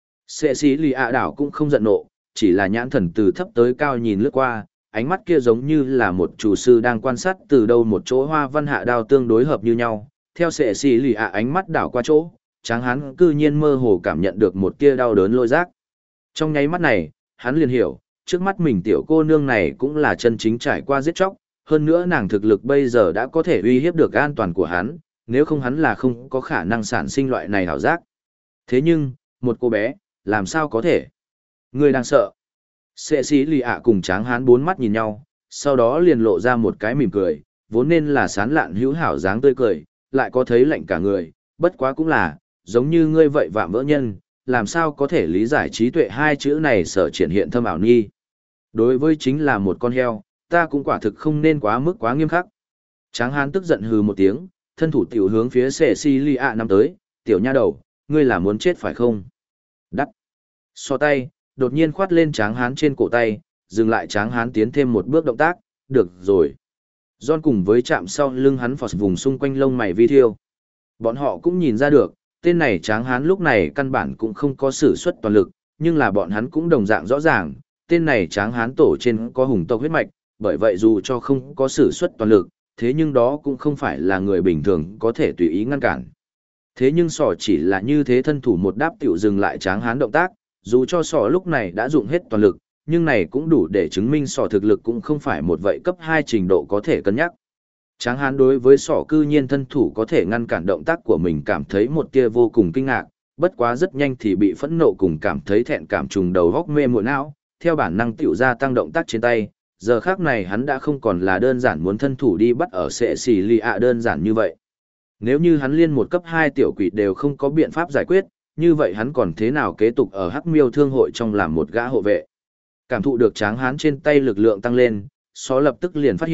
Sệ sĩ lì ạ đảo cũng không giận nộ, chỉ là nhãn thần từ thấp tới cao nhìn lướt qua, ánh mắt kia giống như là một chủ sư đang quan sát từ đâu một chỗ hoa văn hạ đao tương đối hợp như nhau. Theo sệ sĩ lì ạ ánh mắt đảo qua chỗ, tráng hán cư nhiên mơ hồ cảm nhận được một tia đau đớn lôi giác. Trong nháy mắt này, hắn liền hiểu, trước mắt mình tiểu cô nương này cũng là chân chính trải qua giết chóc, hơn nữa nàng thực lực bây giờ đã có thể uy hiếp được an toàn của hắn, nếu không hắn là không có khả năng sản sinh loại này hảo giác. Thế nhưng, một cô bé, làm sao có thể? Người đang sợ. Sệ sĩ lì ạ cùng tráng hán bốn mắt nhìn nhau, sau đó liền lộ ra một cái mỉm cười, vốn nên là sán lạn hữu hảo dáng tươi cười, lại có thấy lạnh cả người, bất quá cũng là, giống như ngươi vậy vạm vỡ nhân, làm sao có thể lý giải trí tuệ hai chữ này sở triển hiện thâm ảo nghi. Đối với chính là một con heo, ta cũng quả thực không nên quá mức quá nghiêm khắc. Tráng hán tức giận hừ một tiếng, thân thủ tiểu hướng phía sệ si li ạ năm tới, tiểu nha đầu, ngươi là muốn chết phải không? Đắt. So tay, đột nhiên khoát lên tráng hán trên cổ tay, dừng lại tráng hán tiến thêm một bước động tác, được rồi. John cùng với chạm sau lưng hắn phọt vùng xung quanh lông mày vi thiêu. Bọn họ cũng nhìn ra được, tên này tráng hán lúc này căn bản cũng không có sử xuất toàn lực, nhưng là bọn hắn cũng đồng dạng rõ ràng, tên này tráng hán tổ trên có hùng tộc huyết mạch, bởi vậy dù cho không có sử xuất toàn lực, thế nhưng đó cũng không phải là người bình thường có thể tùy ý ngăn cản. Thế nhưng sỏ chỉ là như thế thân thủ một đáp tiểu dừng lại tráng hán động tác, dù cho sỏ lúc này đã dụng hết toàn lực, nhưng này cũng đủ để chứng minh sỏ thực lực cũng không phải một vậy cấp 2 trình độ có thể cân nhắc. Tráng hán đối với sỏ cư nhiên thân thủ có thể ngăn cản động tác của mình cảm thấy một tia vô cùng kinh ngạc, bất quá rất nhanh thì bị phẫn nộ cùng cảm thấy thẹn cảm trùng đầu góc mê muội não, theo bản năng tiểu ra tăng động tác trên tay, giờ khác này hắn đã không còn là đơn giản muốn thân thủ đi bắt ở sệ xì lì ạ đơn giản như vậy. Nếu như hắn liên một cấp 2 tiểu quỷ đều không có biện pháp giải quyết, như vậy hắn còn thế nào kế tục ở Hắc Miêu Thương hội trong làm một gã hộ vệ. Cảm thụ được tráng hán trên tay lực lượng tăng lên, xó lập tức liền phát hiện,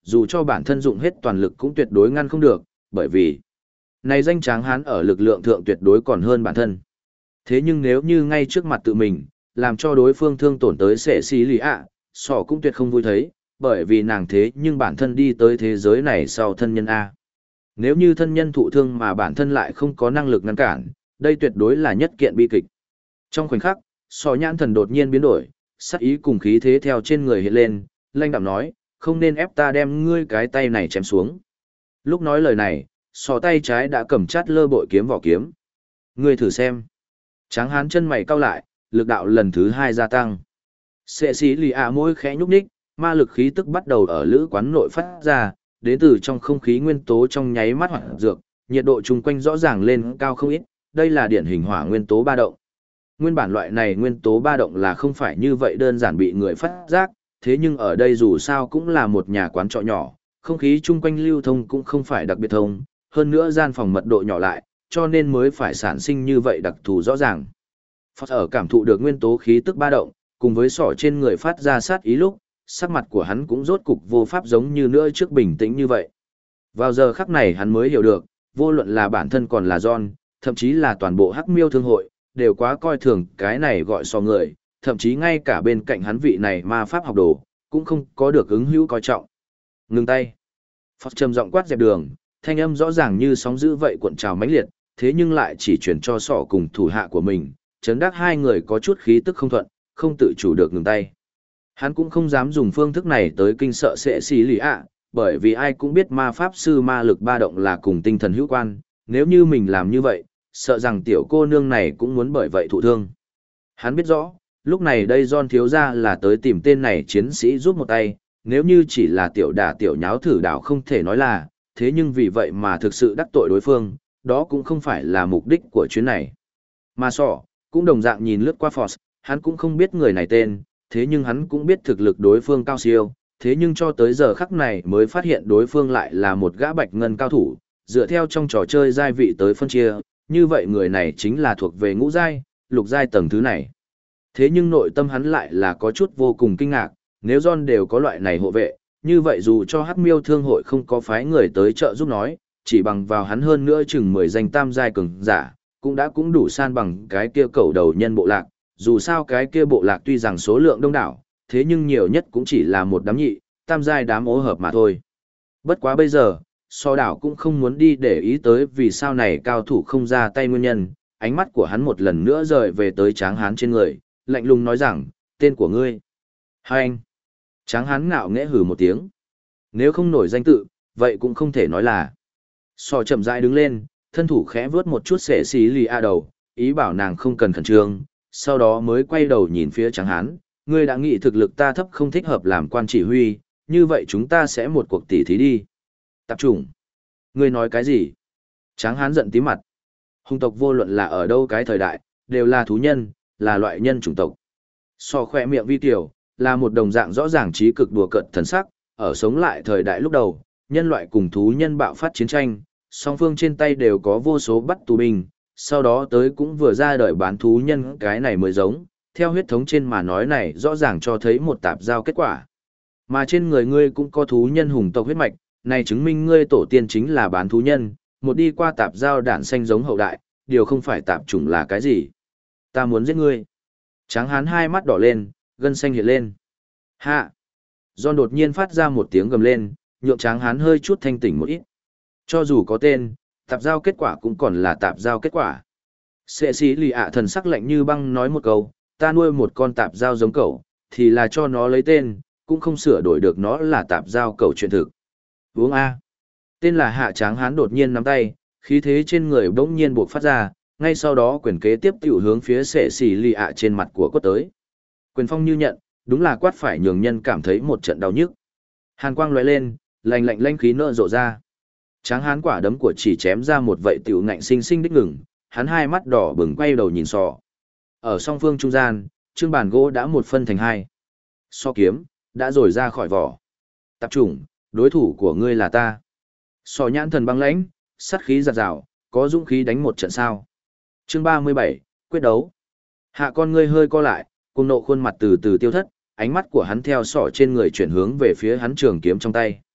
dù cho bản thân dụng hết toàn lực cũng tuyệt đối ngăn không được, bởi vì này danh tráng hán ở lực lượng thượng tuyệt đối còn hơn bản thân. Thế nhưng nếu như ngay trước mặt tự mình, làm cho đối phương thương tổn tới sẽ xí lì ạ, sọ cũng tuyệt không vui thấy, bởi vì nàng thế nhưng bản thân đi tới thế giới này sau thân nhân A. Nếu như thân nhân thụ thương mà bản thân lại không có năng lực ngăn cản, đây tuyệt đối là nhất kiện bi kịch. Trong khoảnh khắc, sọ nhãn thần đột nhiên biến đổi, sắc ý cùng khí thế theo trên người hiện lên, lanh đạm nói, không nên ép ta đem ngươi cái tay này chém xuống. Lúc nói lời này, sọ tay trái đã cầm chát lơ bội kiếm vỏ kiếm. Ngươi thử xem. Tráng hán chân mày cau lại, lực đạo lần thứ 2 gia tăng. Sệ xí lì ạ môi khẽ nhúc nhích, ma lực khí tức bắt đầu ở lữ quán nội phát ra, đến từ trong không khí nguyên tố trong nháy mắt hoạt dược, nhiệt độ chung quanh rõ ràng lên cao không ít, đây là điển hình hỏa nguyên tố ba động. Nguyên bản loại này nguyên tố ba động là không phải như vậy đơn giản bị người phát giác, thế nhưng ở đây dù sao cũng là một nhà quán trọ nhỏ, không khí chung quanh lưu thông cũng không phải đặc biệt thông, hơn nữa gian phòng mật độ nhỏ lại, cho nên mới phải sản sinh như vậy đặc thù rõ ràng. Phật ở cảm thụ được nguyên tố khí tức ba động, cùng với sỏ trên người phát ra sát ý lúc, sắc mặt của hắn cũng rốt cục vô pháp giống như nữa trước bình tĩnh như vậy. Vào giờ khắc này hắn mới hiểu được, vô luận là bản thân còn là John, thậm chí là toàn bộ Hắc Miêu thương hội, đều quá coi thường cái này gọi sò người, thậm chí ngay cả bên cạnh hắn vị này ma pháp học đồ, cũng không có được ứng hữu coi trọng. Ngừng tay. Phật trầm giọng quát dẹp đường, thanh âm rõ ràng như sóng dữ vậy cuộn trào mãnh liệt, thế nhưng lại chỉ chuyển cho sọ cùng thủ hạ của mình, chấn đắc hai người có chút khí tức không thuận, không tự chủ được ngừng tay. Hắn cũng không dám dùng phương thức này tới kinh sợ sẽ xì lì ạ, bởi vì ai cũng biết ma pháp sư ma lực ba động là cùng tinh thần hữu quan, nếu như mình làm như vậy, sợ rằng tiểu cô nương này cũng muốn bởi vậy thụ thương. Hắn biết rõ, lúc này đây John thiếu gia là tới tìm tên này chiến sĩ giúp một tay, nếu như chỉ là tiểu đả tiểu nháo thử đảo không thể nói là, thế nhưng vì vậy mà thực sự đắc tội đối phương, đó cũng không phải là mục đích của chuyến này. Mà sọ, cũng đồng dạng nhìn lướt qua Fox, hắn cũng không biết người này tên, thế nhưng hắn cũng biết thực lực đối phương cao siêu, thế nhưng cho tới giờ khắc này mới phát hiện đối phương lại là một gã bạch ngân cao thủ, dựa theo trong trò chơi giai vị tới phân chia, như vậy người này chính là thuộc về ngũ giai, lục giai tầng thứ này. Thế nhưng nội tâm hắn lại là có chút vô cùng kinh ngạc, nếu John đều có loại này hộ vệ, như vậy dù cho Hắc Miêu thương hội không có phái người tới trợ giúp nói, chỉ bằng vào hắn hơn nữa chừng 10 danh tam giai cường giả, cũng đủ san bằng cái kia cầu đầu nhân bộ lạc, dù sao cái kia bộ lạc tuy rằng số lượng đông đảo, thế nhưng nhiều nhất cũng chỉ là một đám nhị, tam giai đám ố hợp mà thôi. Bất quá bây giờ, so đảo cũng không muốn đi để ý tới vì sao này cao thủ không ra tay nguyên nhân, ánh mắt của hắn một lần nữa rời về tới Tráng Hán trên người, lạnh lùng nói rằng, tên của ngươi. Hai anh. Tráng Hán ngạo nghễ hừ một tiếng. Nếu không nổi danh tự, vậy cũng không thể nói là. So chậm rãi đứng lên, thân thủ khẽ vướt một chút xệ xí lì a đầu, ý bảo nàng không cần khẩn trương, sau đó mới quay đầu nhìn phía Tráng Hán, ngươi đã nghĩ thực lực ta thấp không thích hợp làm quan chỉ huy, như vậy chúng ta sẽ một cuộc tỉ thí đi. Tạp chủng. Ngươi nói cái gì? Tráng Hán giận tím mặt. Hùng tộc vô luận là ở đâu cái thời đại, đều là thú nhân, là loại nhân chủng tộc. So khoe miệng vi tiểu, là một đồng dạng rõ ràng trí cực đùa cợt thần sắc, ở sống lại thời đại lúc đầu, nhân loại cùng thú nhân bạo phát chiến tranh, song phương trên tay đều có vô số bắt tù binh, sau đó tới cũng vừa ra đời bán thú nhân cái này mới giống, theo huyết thống trên mà nói này rõ ràng cho thấy một tạp giao kết quả. Mà trên người ngươi cũng có thú nhân hùng tộc huyết mạch, này chứng minh ngươi tổ tiên chính là bán thú nhân, một đi qua tạp giao đản xanh giống hậu đại, điều không phải tạp chủng là cái gì. Ta muốn giết ngươi. Tráng Hán hai mắt đỏ lên, gân xanh hiện lên. Hạ! John đột nhiên phát ra một tiếng gầm lên, nhượng Tráng Hán hơi chút thanh tỉnh một ít. Cho dù có tên, tạp giao kết quả cũng còn là tạp giao kết quả. Sệ sĩ lì ạ thần sắc lạnh như băng nói một câu, ta nuôi một con tạp giao giống cậu, thì là cho nó lấy tên, cũng không sửa đổi được nó là tạp giao cậu chuyện thực. Uống A. Tên là Hạ Tráng Hán đột nhiên nắm tay, khí thế trên người bỗng nhiên buộc phát ra, ngay sau đó quyền kế tiếp tiểu hướng phía sệ sĩ lì ạ trên mặt của quất tới. Quyền phong như nhận, đúng là quát phải nhường nhân cảm thấy một trận đau nhức. Hàn quang lóe lên, lạnh lạnh lanh khí nở rộ ra. Tráng Hán quả đấm của chỉ chém ra một vậy tiểu ngạnh sinh sinh đích ngừng, hắn hai mắt đỏ bừng quay đầu nhìn sọ. Ở song phương trung gian, trương bàn gỗ đã một phân thành hai. So kiếm, đã rồi ra khỏi vỏ. Tạp chủng, đối thủ của ngươi là ta. Sọ nhãn thần băng lãnh, sát khí giật rào, có dũng khí đánh một trận sao. Chương 37, quyết đấu. Hạ con ngươi hơi co lại, cùng nộ khuôn mặt từ từ tiêu thất, ánh mắt của hắn theo sọ trên người chuyển hướng về phía hắn trường kiếm trong tay.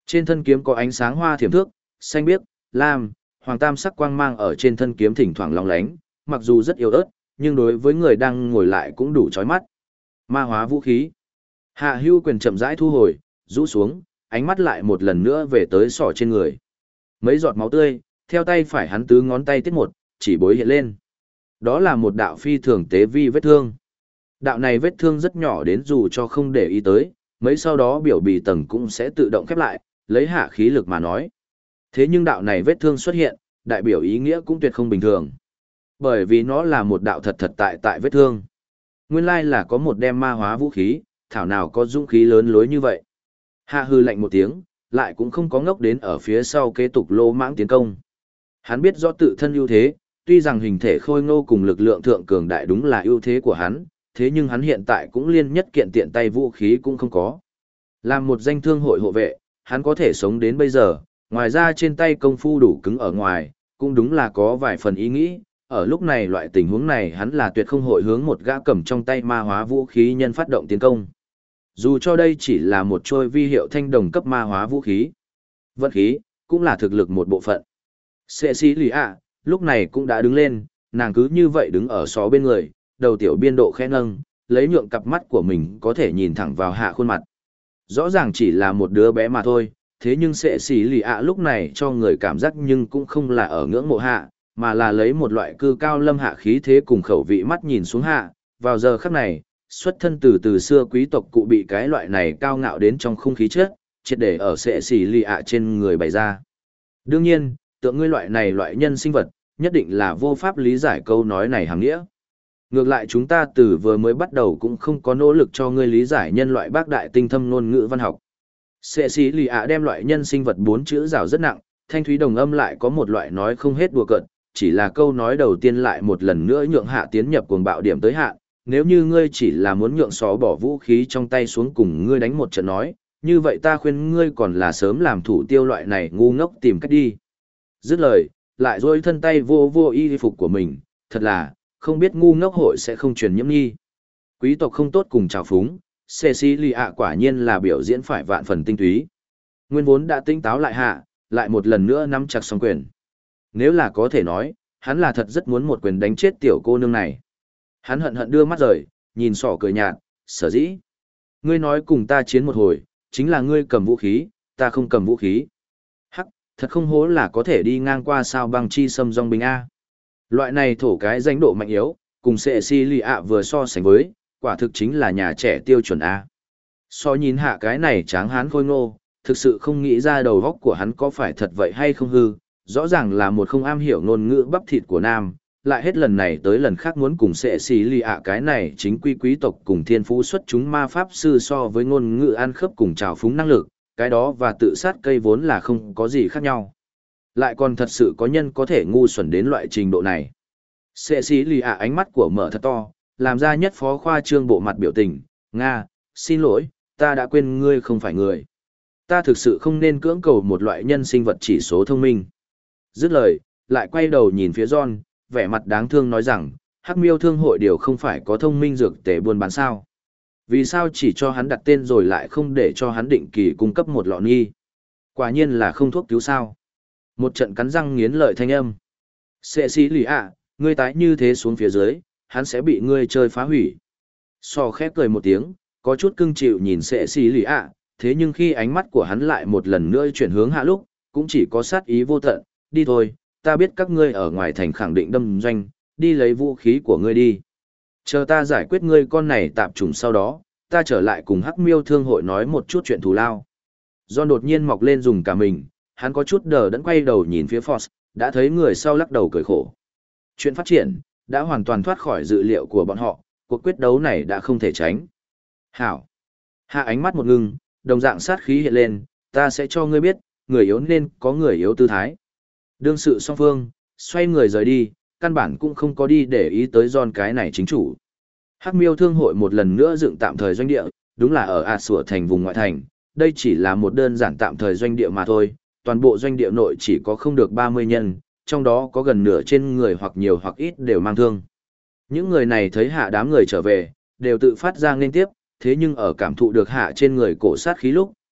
Trên thân kiếm có ánh sáng hoa thiểm thước, xanh biếc, lam, hoàng tam sắc quang mang ở trên thân kiếm thỉnh thoảng lóng lánh, mặc dù rất yếu ớt, nhưng đối với người đang ngồi lại cũng đủ chói mắt. Ma hóa vũ khí. Hạ Hưu quyền chậm rãi thu hồi, rũ xuống, ánh mắt lại một lần nữa về tới sọ trên người. Mấy giọt máu tươi, theo tay phải hắn tứ ngón tay tiết một, chỉ bối hiện lên. Đó là một đạo phi thường tế vi vết thương. Đạo này vết thương rất nhỏ đến dù cho không để ý tới, mấy sau đó biểu bì tầng cũng sẽ tự động khép lại, lấy hạ khí lực mà nói. Thế nhưng đạo này vết thương xuất hiện, đại biểu ý nghĩa cũng tuyệt không bình thường. Bởi vì nó là một đạo thật tại vết thương. Nguyên lai là có một đem ma hóa vũ khí, thảo nào có dũng khí lớn lối như vậy. Hạ hư lạnh một tiếng, lại cũng không có ngốc đến ở phía sau kế tục lô mãng tiến công. Hắn biết rõ tự thân ưu thế, tuy rằng hình thể khôi ngô cùng lực lượng thượng cường đại đúng là ưu thế của hắn, thế nhưng hắn hiện tại cũng liên nhất kiện tiện tay vũ khí cũng không có. Làm một danh thương hội hộ vệ, hắn có thể sống đến bây giờ, ngoài ra trên tay công phu đủ cứng ở ngoài, cũng đúng là có vài phần ý nghĩ, ở lúc này loại tình huống này hắn là tuyệt không hội hướng một gã cầm trong tay ma hóa vũ khí nhân phát động tiến công. Dù cho đây chỉ là một trôi vi hiệu thanh đồng cấp ma hóa vũ khí. Vận khí, cũng là thực lực một bộ phận. Sệ sĩ lì ạ, lúc này cũng đã đứng lên, nàng cứ như vậy đứng ở xó bên người, đầu tiểu biên độ khẽ nâng, lấy nhượng cặp mắt của mình có thể nhìn thẳng vào hạ khuôn mặt. Rõ ràng chỉ là một đứa bé mà thôi, thế nhưng sệ sĩ lì ạ lúc này cho người cảm giác nhưng cũng không là ở ngưỡng mộ hạ, mà là lấy một loại cư cao lâm hạ khí thế cùng khẩu vị mắt nhìn xuống hạ, vào giờ khắc này, xuất thân từ xưa quý tộc cụ bị cái loại này cao ngạo đến trong không khí chết, triệt để ở sệ xỉ lì ạ trên người bày ra. Đương nhiên, tượng ngươi loại này loại nhân sinh vật, nhất định là vô pháp lý giải câu nói này hàng nghĩa. Ngược lại chúng ta từ vừa mới bắt đầu cũng không có nỗ lực cho ngươi lý giải nhân loại bác đại tinh thâm ngôn ngữ văn học. Sệ xỉ lì ạ đem loại nhân sinh vật 4 chữ rào rất nặng, thanh thúy đồng âm lại có một loại nói không hết đùa cợt, chỉ là câu nói đầu tiên lại một lần nữa nhượng hạ tiến nhập cuồng bạo điểm tới hạn. Nếu như ngươi chỉ là muốn nhượng xó bỏ vũ khí trong tay xuống cùng ngươi đánh một trận nói, như vậy ta khuyên ngươi còn là sớm làm thủ tiêu loại này ngu ngốc tìm cách đi. Dứt lời, lại dôi thân tay vô y phục của mình, thật là, không biết ngu ngốc hội sẽ không truyền nhiễm nghi. Quý tộc không tốt cùng trào phúng, Cecilia quả nhiên là biểu diễn phải vạn phần tinh túy. Nguyên vốn đã tinh táo lại hạ, lại một lần nữa nắm chặt song quyền. Nếu là có thể nói, hắn là thật rất muốn một quyền đánh chết tiểu cô nương này. Hắn hận đưa mắt rời, nhìn sỏ cười nhạt, sở dĩ. Ngươi nói cùng ta chiến một hồi, chính là ngươi cầm vũ khí, ta không cầm vũ khí. Hắc, thật không hố là có thể đi ngang qua sao băng chi xâm dòng bình A. Loại này thổ cái danh độ mạnh yếu, cùng sệ si lì ạ vừa so sánh với, quả thực chính là nhà trẻ tiêu chuẩn A. So nhìn hạ cái này tráng hán khôi ngô, thực sự không nghĩ ra đầu góc của hắn có phải thật vậy hay không hư, rõ ràng là một không am hiểu ngôn ngữ bắp thịt của nam. Lại hết lần này tới lần khác muốn cùng sệ xì lì ạ cái này chính quy quý tộc cùng thiên phú xuất chúng ma pháp sư so với ngôn ngữ ăn khớp cùng trào phúng năng lực, cái đó và tự sát cây vốn là không có gì khác nhau. Lại còn thật sự có nhân có thể ngu xuẩn đến loại trình độ này. Sệ xì lì ạ ánh mắt của mở thật to, làm ra nhất phó khoa trương bộ mặt biểu tình, Nga, xin lỗi, ta đã quên ngươi không phải người. Ta thực sự không nên cưỡng cầu một loại nhân sinh vật chỉ số thông minh. Dứt lời, lại quay đầu nhìn phía John, vẻ mặt đáng thương nói rằng, Hắc Miêu thương hội đều không phải có thông minh dược tề buôn bán sao. Vì sao chỉ cho hắn đặt tên rồi lại không để cho hắn định kỳ cung cấp một lọ nghi? Quả nhiên là không thuốc cứu sao. Một trận cắn răng nghiến lợi thanh âm. Sệ sĩ lì ạ, ngươi tái như thế xuống phía dưới, hắn sẽ bị ngươi chơi phá hủy. So khép cười một tiếng, có chút cưng chịu nhìn sệ sĩ lì ạ, thế nhưng khi ánh mắt của hắn lại một lần nữa chuyển hướng hạ lúc, cũng chỉ có sát ý vô tận, đi thôi. Ta biết các ngươi ở ngoài thành khẳng định đâm doanh, đi lấy vũ khí của ngươi đi. Chờ ta giải quyết ngươi con này tạp trùng sau đó, ta trở lại cùng Hắc Miêu thương hội nói một chút chuyện thù lao. John đột nhiên mọc lên dùng cả mình, hắn có chút đờ đẫn quay đầu nhìn phía Fox, đã thấy người sau lắc đầu cười khổ. Chuyện phát triển, đã hoàn toàn thoát khỏi dự liệu của bọn họ, cuộc quyết đấu này đã không thể tránh. Hảo. Hạ ánh mắt một ngưng, đồng dạng sát khí hiện lên, ta sẽ cho ngươi biết, người yếu nên có người yếu tư thái. Đương sự song phương, xoay người rời đi, căn bản cũng không có đi để ý tới John cái này chính chủ. Hắc Miêu thương hội một lần nữa dựng tạm thời doanh địa, đúng là ở ạt sủa thành vùng ngoại thành, đây chỉ là một đơn giản tạm thời doanh địa mà thôi, toàn bộ doanh địa nội chỉ có không được 30 nhân, trong đó có gần nửa trên người hoặc nhiều hoặc ít đều mang thương. Những người này thấy hạ đám người trở về, đều tự phát ra nên tiếp, thế nhưng ở cảm thụ được hạ trên người cổ sát khí lúc,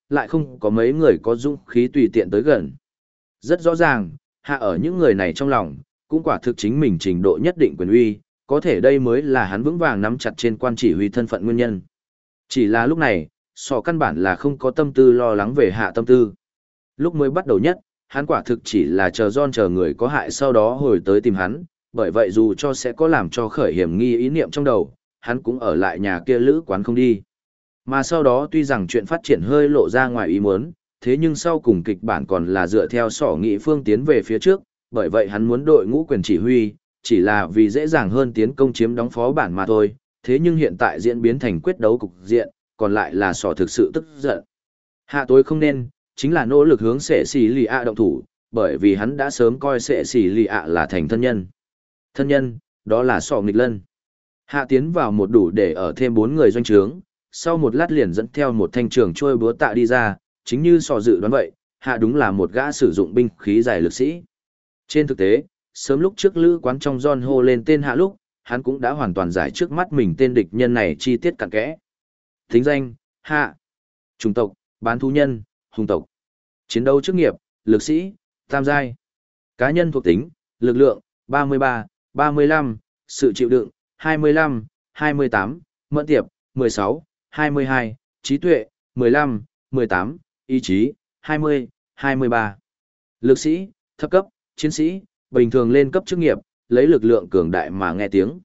lại không có mấy người có dũng khí tùy tiện tới gần. Rất rõ ràng, hạ ở những người này trong lòng, cũng quả thực chính mình trình độ nhất định quyền uy, có thể đây mới là hắn vững vàng nắm chặt trên quan chỉ huy thân phận nguyên nhân. Chỉ là lúc này, sọ căn bản là không có tâm tư lo lắng về hạ tâm tư. Lúc mới bắt đầu nhất, hắn quả thực chỉ là chờ người có hại sau đó hồi tới tìm hắn, bởi vậy dù cho sẽ có làm cho khởi hiểm nghi ý niệm trong đầu, hắn cũng ở lại nhà kia lữ quán không đi. Mà sau đó tuy rằng chuyện phát triển hơi lộ ra ngoài ý muốn, thế nhưng sau cùng kịch bản còn là dựa theo sỏ nghị phương tiến về phía trước, bởi vậy hắn muốn đội ngũ quyền chỉ huy, chỉ là vì dễ dàng hơn tiến công chiếm đóng phó bản mà thôi, thế nhưng hiện tại diễn biến thành quyết đấu cục diện, còn lại là sỏ thực sự tức giận. Hạ tối không nên, chính là nỗ lực hướng sệ xì lì ạ động thủ, bởi vì hắn đã sớm coi sệ xì lì ạ là thành thân nhân. Thân nhân, đó là sọ nghịch lân. Hạ tiến vào một đủ để ở thêm 4 người doanh trướng, sau một lát liền dẫn theo một thanh trường trôi búa tạ đi ra, chính như sọ dự đoán vậy, hạ đúng là một gã sử dụng binh khí dài lực sĩ. Trên thực tế, sớm lúc trước lữ quán trong John hô lên tên hạ lúc, hắn cũng đã hoàn toàn giải trước mắt mình tên địch nhân này chi tiết cặn kẽ. Tính danh, hạ. Chủng tộc, bán thú nhân, hùng tộc. Chiến đấu chức nghiệp, lực sĩ, tam giai. Cá nhân thuộc tính, lực lượng, 33, 35, sự chịu đựng, 25, 28, mẫn tiệp, 16, 22, trí tuệ, 15, 18, ý chí, 20, 23. Lực sĩ, thấp cấp, chiến sĩ, bình thường lên cấp chức nghiệp, lấy lực lượng cường đại mà nghe tiếng.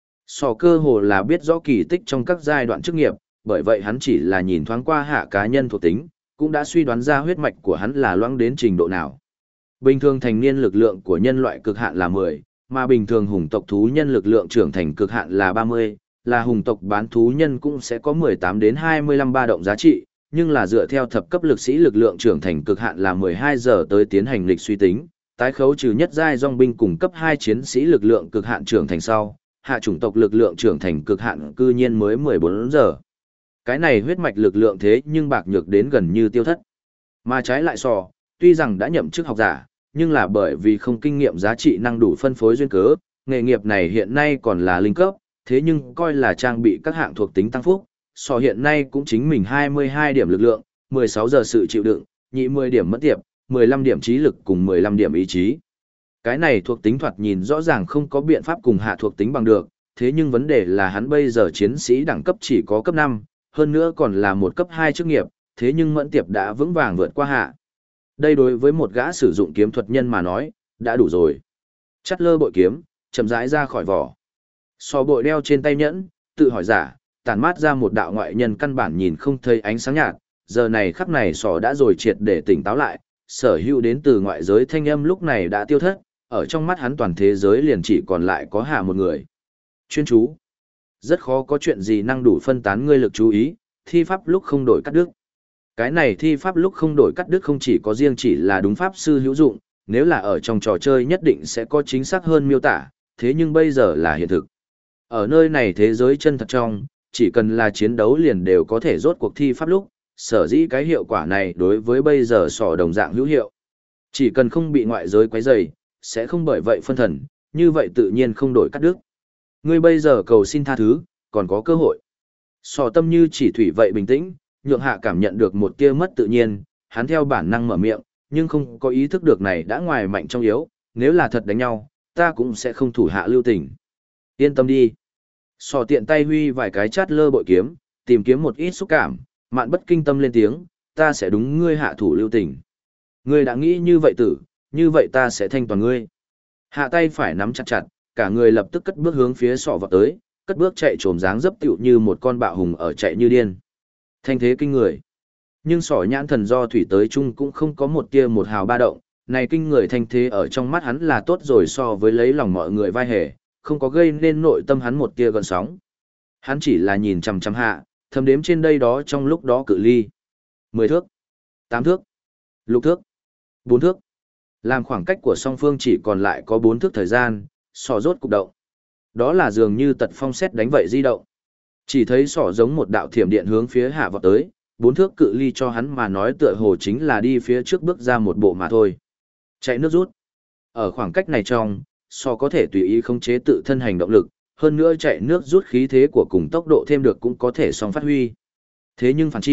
Sò cơ hồ là biết rõ kỳ tích trong các giai đoạn chức nghiệp, bởi vậy hắn chỉ là nhìn thoáng qua hạ cá nhân thuộc tính, cũng đã suy đoán ra huyết mạch của hắn là loãng đến trình độ nào. Bình thường thành niên lực lượng của nhân loại cực hạn là 10, mà bình thường hùng tộc thú nhân lực lượng trưởng thành cực hạn là 30, là hùng tộc bán thú nhân cũng sẽ có 18 đến 25 ba động giá trị, nhưng là dựa theo thập cấp lực sĩ lực lượng trưởng thành cực hạn là 12 giờ tới tiến hành lịch suy tính, tái khấu trừ nhất giai dòng binh cùng cấp 2 chiến sĩ lực lượng cực hạn trưởng thành sau, hạ chủng tộc lực lượng trưởng thành cực hạn cư nhiên mới 14 giờ. Cái này huyết mạch lực lượng thế nhưng bạc nhược đến gần như tiêu thất. Mà trái lại sò, tuy rằng đã nhậm chức học giả, nhưng là bởi vì không kinh nghiệm giá trị năng đủ phân phối duyên cớ, nghề nghiệp này hiện nay còn là linh cấp, thế nhưng coi là trang bị các hạng thuộc tính tăng phúc, sò hiện nay cũng chính mình 22 điểm lực lượng, 16 giờ sự chịu đựng, nhị 10 điểm mất tiệp, 15 điểm trí lực cùng 15 điểm ý chí. Cái này thuộc tính thoạt nhìn rõ ràng không có biện pháp cùng hạ thuộc tính bằng được, thế nhưng vấn đề là hắn bây giờ chiến sĩ đẳng cấp chỉ có cấp 5, hơn nữa còn là một cấp 2 chức nghiệp, thế nhưng mẫn tiệp đã vững vàng vượt qua hạ. Đây đối với một gã sử dụng kiếm thuật nhân mà nói, đã đủ rồi. Chắt lơ bội kiếm, chậm rãi ra khỏi vỏ. So bội đeo trên tay nhẫn, tự hỏi giả, tản mát ra một đạo ngoại nhân căn bản nhìn không thấy ánh sáng nhạt, giờ này khắc này sò đã rồi triệt để tỉnh táo lại, sở hữu đến từ ngoại giới thanh âm lúc này đã tiêu thất, ở trong mắt hắn toàn thế giới liền chỉ còn lại có hạ một người. Chuyên chú. Rất khó có chuyện gì năng đủ phân tán ngươi lực chú ý, thi pháp lúc không đổi cắt đứt. Cái này thi pháp lúc không đổi cắt đứt không chỉ có riêng chỉ là đúng pháp sư hữu dụng, nếu là ở trong trò chơi nhất định sẽ có chính xác hơn miêu tả, thế nhưng bây giờ là hiện thực. Ở nơi này thế giới chân thật trong, chỉ cần là chiến đấu liền đều có thể rốt cuộc thi pháp lúc, sở dĩ cái hiệu quả này đối với bây giờ sò đồng dạng hữu hiệu. Chỉ cần không bị ngoại giới quấy rầy, sẽ không bởi vậy phân thần, như vậy tự nhiên không đổi cắt đứt. Ngươi bây giờ cầu xin tha thứ, còn có cơ hội. Sò tâm như chỉ thủy vậy bình tĩnh, nhượng hạ cảm nhận được một tia mất tự nhiên, hắn theo bản năng mở miệng, nhưng không có ý thức được này đã ngoài mạnh trong yếu, nếu là thật đánh nhau, ta cũng sẽ không thủ hạ lưu tình. Yên tâm đi. Sò tiện tay huy vài cái chát lơ bội kiếm, tìm kiếm một ít xúc cảm, mạn bất kinh tâm lên tiếng, ta sẽ đúng ngươi hạ thủ lưu tình. Ngươi đã nghĩ như vậy tử, như vậy ta sẽ thanh toàn ngươi. Hạ tay phải nắm chặt chặt, cả người lập tức cất bước hướng phía sọ vọt tới, cất bước chạy trồm dáng dấp tựu như một con bạo hùng ở chạy như điên. Thanh thế kinh người. Nhưng sỏ nhãn thần do thủy tới chung cũng không có một tia một hào ba động, này kinh người thanh thế ở trong mắt hắn là tốt rồi so với lấy lòng mọi người vai hề, không có gây nên nội tâm hắn một tia gợn sóng. Hắn chỉ là nhìn chằm chằm hạ, thầm đếm trên đây đó trong lúc đó cự ly. 10 thước, 8 thước, lục thước, 4 thước. Làm khoảng cách của song phương chỉ còn lại có 4 thước thời gian, sỏ rốt cục động. Đó là dường như tật phong xét đánh vậy di động. Chỉ thấy sỏ giống một đạo thiểm điện hướng phía hạ vọt tới, 4 thước cự ly cho hắn mà nói tựa hồ chính là đi phía trước bước ra một bộ mà thôi. Chạy nước rút. Ở khoảng cách này trong, sỏ có thể tùy ý khống chế tự thân hành động lực, hơn nữa chạy nước rút khí thế của cùng tốc độ thêm được cũng có thể song phát huy. Thế nhưng phản chi,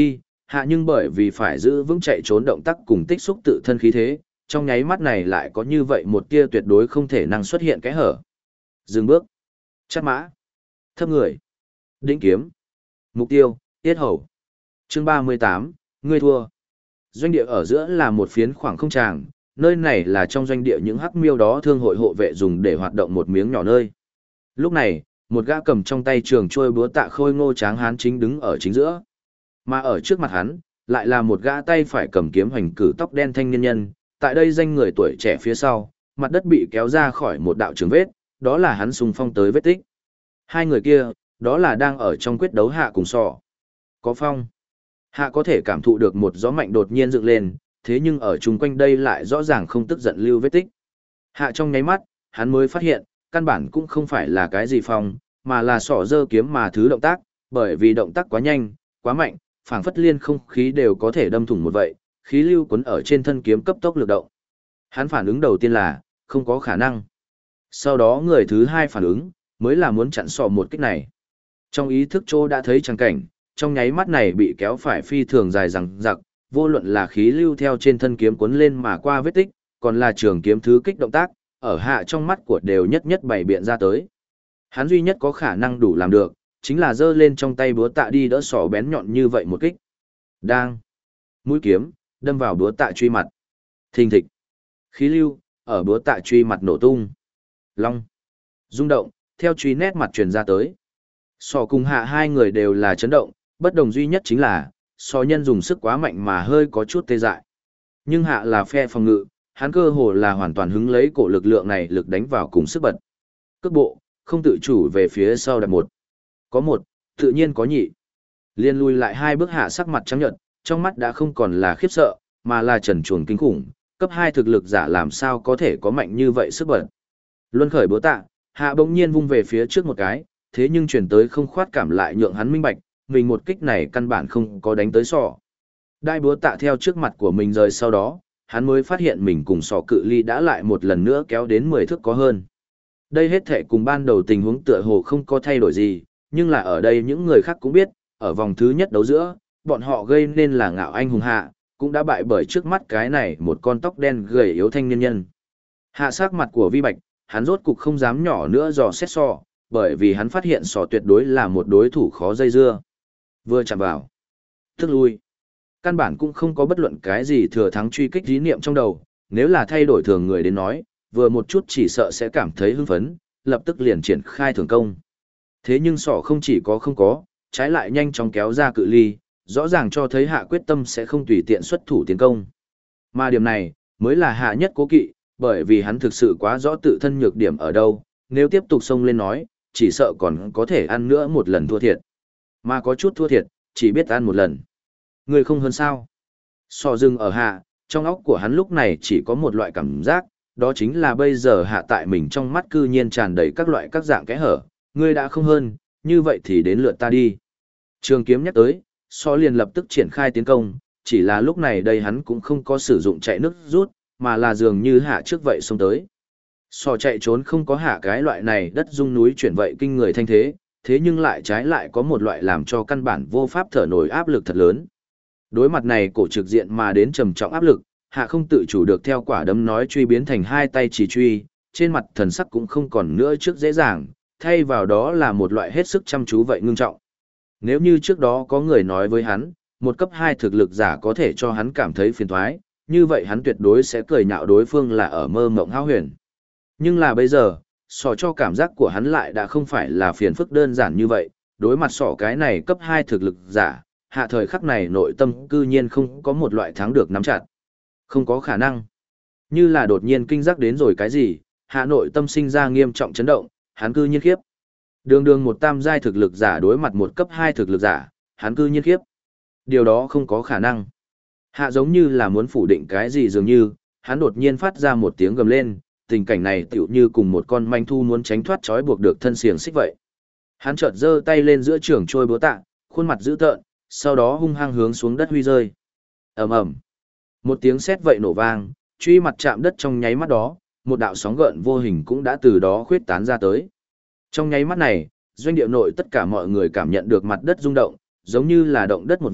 Hạ nhưng bởi vì phải giữ vững chạy trốn động tác cùng tích xúc tự thân khí thế, trong nháy mắt này lại có như vậy một tia tuyệt đối không thể năng xuất hiện kẽ hở. Dừng bước. Chát mã. Thấp người. Đĩnh kiếm. Mục tiêu, tiết hầu. Chương 38, ngươi thua. Doanh địa ở giữa là một phiến khoảng không tràng, nơi này là trong doanh địa những hắc miêu đó thương hội hộ vệ dùng để hoạt động một miếng nhỏ nơi. Lúc này, một gã cầm trong tay trường trôi búa tạ khôi ngô tráng hán chính đứng ở chính giữa. Mà ở trước mặt hắn, lại là một gã tay phải cầm kiếm hoành cử tóc đen thanh niên nhân, tại đây danh người tuổi trẻ phía sau, mặt đất bị kéo ra khỏi một đạo trường vết, đó là hắn xung phong tới vết tích. Hai người kia, đó là đang ở trong quyết đấu Hạ cùng Sọ. Có phong. Hạ có thể cảm thụ được một gió mạnh đột nhiên dựng lên, thế nhưng ở chung quanh đây lại rõ ràng không tức giận lưu vết tích. Hạ trong nháy mắt, hắn mới phát hiện, căn bản cũng không phải là cái gì phong, mà là Sọ giơ kiếm mà thứ động tác, bởi vì động tác quá nhanh, quá mạnh, phảng phất liên không khí đều có thể đâm thủng một vậy, khí lưu cuốn ở trên thân kiếm cấp tốc lực động. Hắn phản ứng đầu tiên là, không có khả năng. Sau đó người thứ hai phản ứng, mới là muốn chặn Sọ một kích này. Trong ý thức Trô đã thấy trắng cảnh, trong nháy mắt này bị kéo phải phi thường dài rằng giặc, vô luận là khí lưu theo trên thân kiếm cuốn lên mà qua vết tích, còn là trường kiếm thứ kích động tác, ở Hạ trong mắt của đều nhất nhất bày biện ra tới. Hắn duy nhất có khả năng đủ làm được, chính là giơ lên trong tay búa tạ đi đỡ Sọ bén nhọn như vậy một kích. Đang. Mũi kiếm, đâm vào búa tạ truy mặt. Thình thịch. Khí lưu, ở búa tạ truy mặt nổ tung. Long. Rung động, theo truy nét mặt truyền ra tới. Sọ cùng Hạ hai người đều là chấn động, bất đồng duy nhất chính là, Sọ nhân dùng sức quá mạnh mà hơi có chút tê dại. Nhưng Hạ là phe phòng ngự, hắn cơ hồ là hoàn toàn hứng lấy cổ lực lượng này lực đánh vào cùng sức bật. Cước bộ, không tự chủ về phía sau đặt một. Có một, tự nhiên có nhị. Liên lùi lại hai bước Hạ sắc mặt trắng nhợt, trong mắt đã không còn là khiếp sợ, mà là trần truồng kinh khủng, cấp 2 thực lực giả làm sao có thể có mạnh như vậy sức bật. Luân khởi búa tạ, Hạ bỗng nhiên vung về phía trước một cái, thế nhưng chuyển tới không khoát cảm lại nhượng hắn minh bạch, mình một kích này căn bản không có đánh tới Sọ. Đai búa tạ theo trước mặt của mình rời sau đó, hắn mới phát hiện mình cùng Sọ cự ly đã lại một lần nữa kéo đến 10 thước có hơn. Đây hết thể cùng ban đầu tình huống tựa hồ không có thay đổi gì, nhưng là ở đây những người khác cũng biết, ở vòng thứ nhất đấu giữa, bọn họ gây nên là ngạo anh hùng Hạ, cũng đã bại bởi trước mắt cái này một con tóc đen gầy yếu thanh niên nhân. Hạ sắc mặt của Vi Bạch, hắn rốt cục không dám nhỏ nữa dò xét Sọ, bởi vì hắn phát hiện Sọ tuyệt đối là một đối thủ khó dây dưa. Vừa chạm vào, tức lui. Căn bản cũng không có bất luận cái gì thừa thắng truy kích ý niệm trong đầu, nếu là thay đổi thường người đến nói, vừa một chút chỉ sợ sẽ cảm thấy hưng phấn, lập tức liền triển khai thường công. Thế nhưng Sọ không chỉ có không có, trái lại nhanh chóng kéo ra cự ly, rõ ràng cho thấy Hạ quyết tâm sẽ không tùy tiện xuất thủ tiến công. Mà điểm này, mới là Hạ nhất cố kỵ, bởi vì hắn thực sự quá rõ tự thân nhược điểm ở đâu, nếu tiếp tục xông lên nói, chỉ sợ còn có thể ăn nữa một lần thua thiệt. Mà có chút thua thiệt, chỉ biết ăn một lần. Người không hơn sao. Sọ dừng ở Hạ, trong óc của hắn lúc này chỉ có một loại cảm giác, đó chính là bây giờ Hạ tại mình trong mắt cư nhiên tràn đầy các loại các dạng kẽ hở. Ngươi đã không hơn, như vậy thì đến lượt ta đi. Trường kiếm nhắc tới, Sọ liền lập tức triển khai tiến công, chỉ là lúc này đây hắn cũng không có sử dụng chạy nước rút, mà là dường như Hạ trước vậy xông tới. Sọ chạy trốn không có Hạ cái loại này đất rung núi chuyển vậy kinh người thanh thế, thế nhưng lại trái lại có một loại làm cho căn bản vô pháp thở nổi áp lực thật lớn. Đối mặt này cổ trực diện mà đến trầm trọng áp lực, Hạ không tự chủ được theo quả đấm nói truy biến thành hai tay chỉ truy, trên mặt thần sắc cũng không còn nữa trước dễ dàng, thay vào đó là một loại hết sức chăm chú vậy ngưng trọng. Nếu như trước đó có người nói với hắn, một cấp 2 thực lực giả có thể cho hắn cảm thấy phiền toái, như vậy hắn tuyệt đối sẽ cười nhạo đối phương là ở mơ mộng hão huyền. Nhưng là bây giờ, Sọ cho cảm giác của hắn lại đã không phải là phiền phức đơn giản như vậy, đối mặt Sọ cái này cấp 2 thực lực giả, Hạ thời khắc này nội tâm cư nhiên không có một loại thắng được nắm chặt. Không có khả năng. Như là đột nhiên kinh giác đến rồi cái gì, Hạ nội tâm sinh ra nghiêm trọng chấn động, hắn cư nhiên khiếp. Đường đường một tam giai thực lực giả đối mặt một cấp 2 thực lực giả, hắn cư nhiên khiếp. Điều đó không có khả năng. Hạ giống như là muốn phủ định cái gì dường như, hắn đột nhiên phát ra một tiếng gầm lên, tình cảnh này tựu như cùng một con manh thu muốn tránh thoát trói buộc được thân xiềng xích vậy. Hắn chợt giơ tay lên giữa trường trôi búa tạ, khuôn mặt dữ tợn, sau đó hung hăng hướng xuống đất huy rơi. Ầm ầm. Một tiếng sét vậy nổ vang, truy mặt chạm đất trong nháy mắt đó, một đạo sóng gợn vô hình cũng đã từ đó khuyết tán ra tới. Trong nháy mắt này, doanh địa nội tất cả mọi người cảm nhận được mặt đất rung động, giống như là động đất một vậy,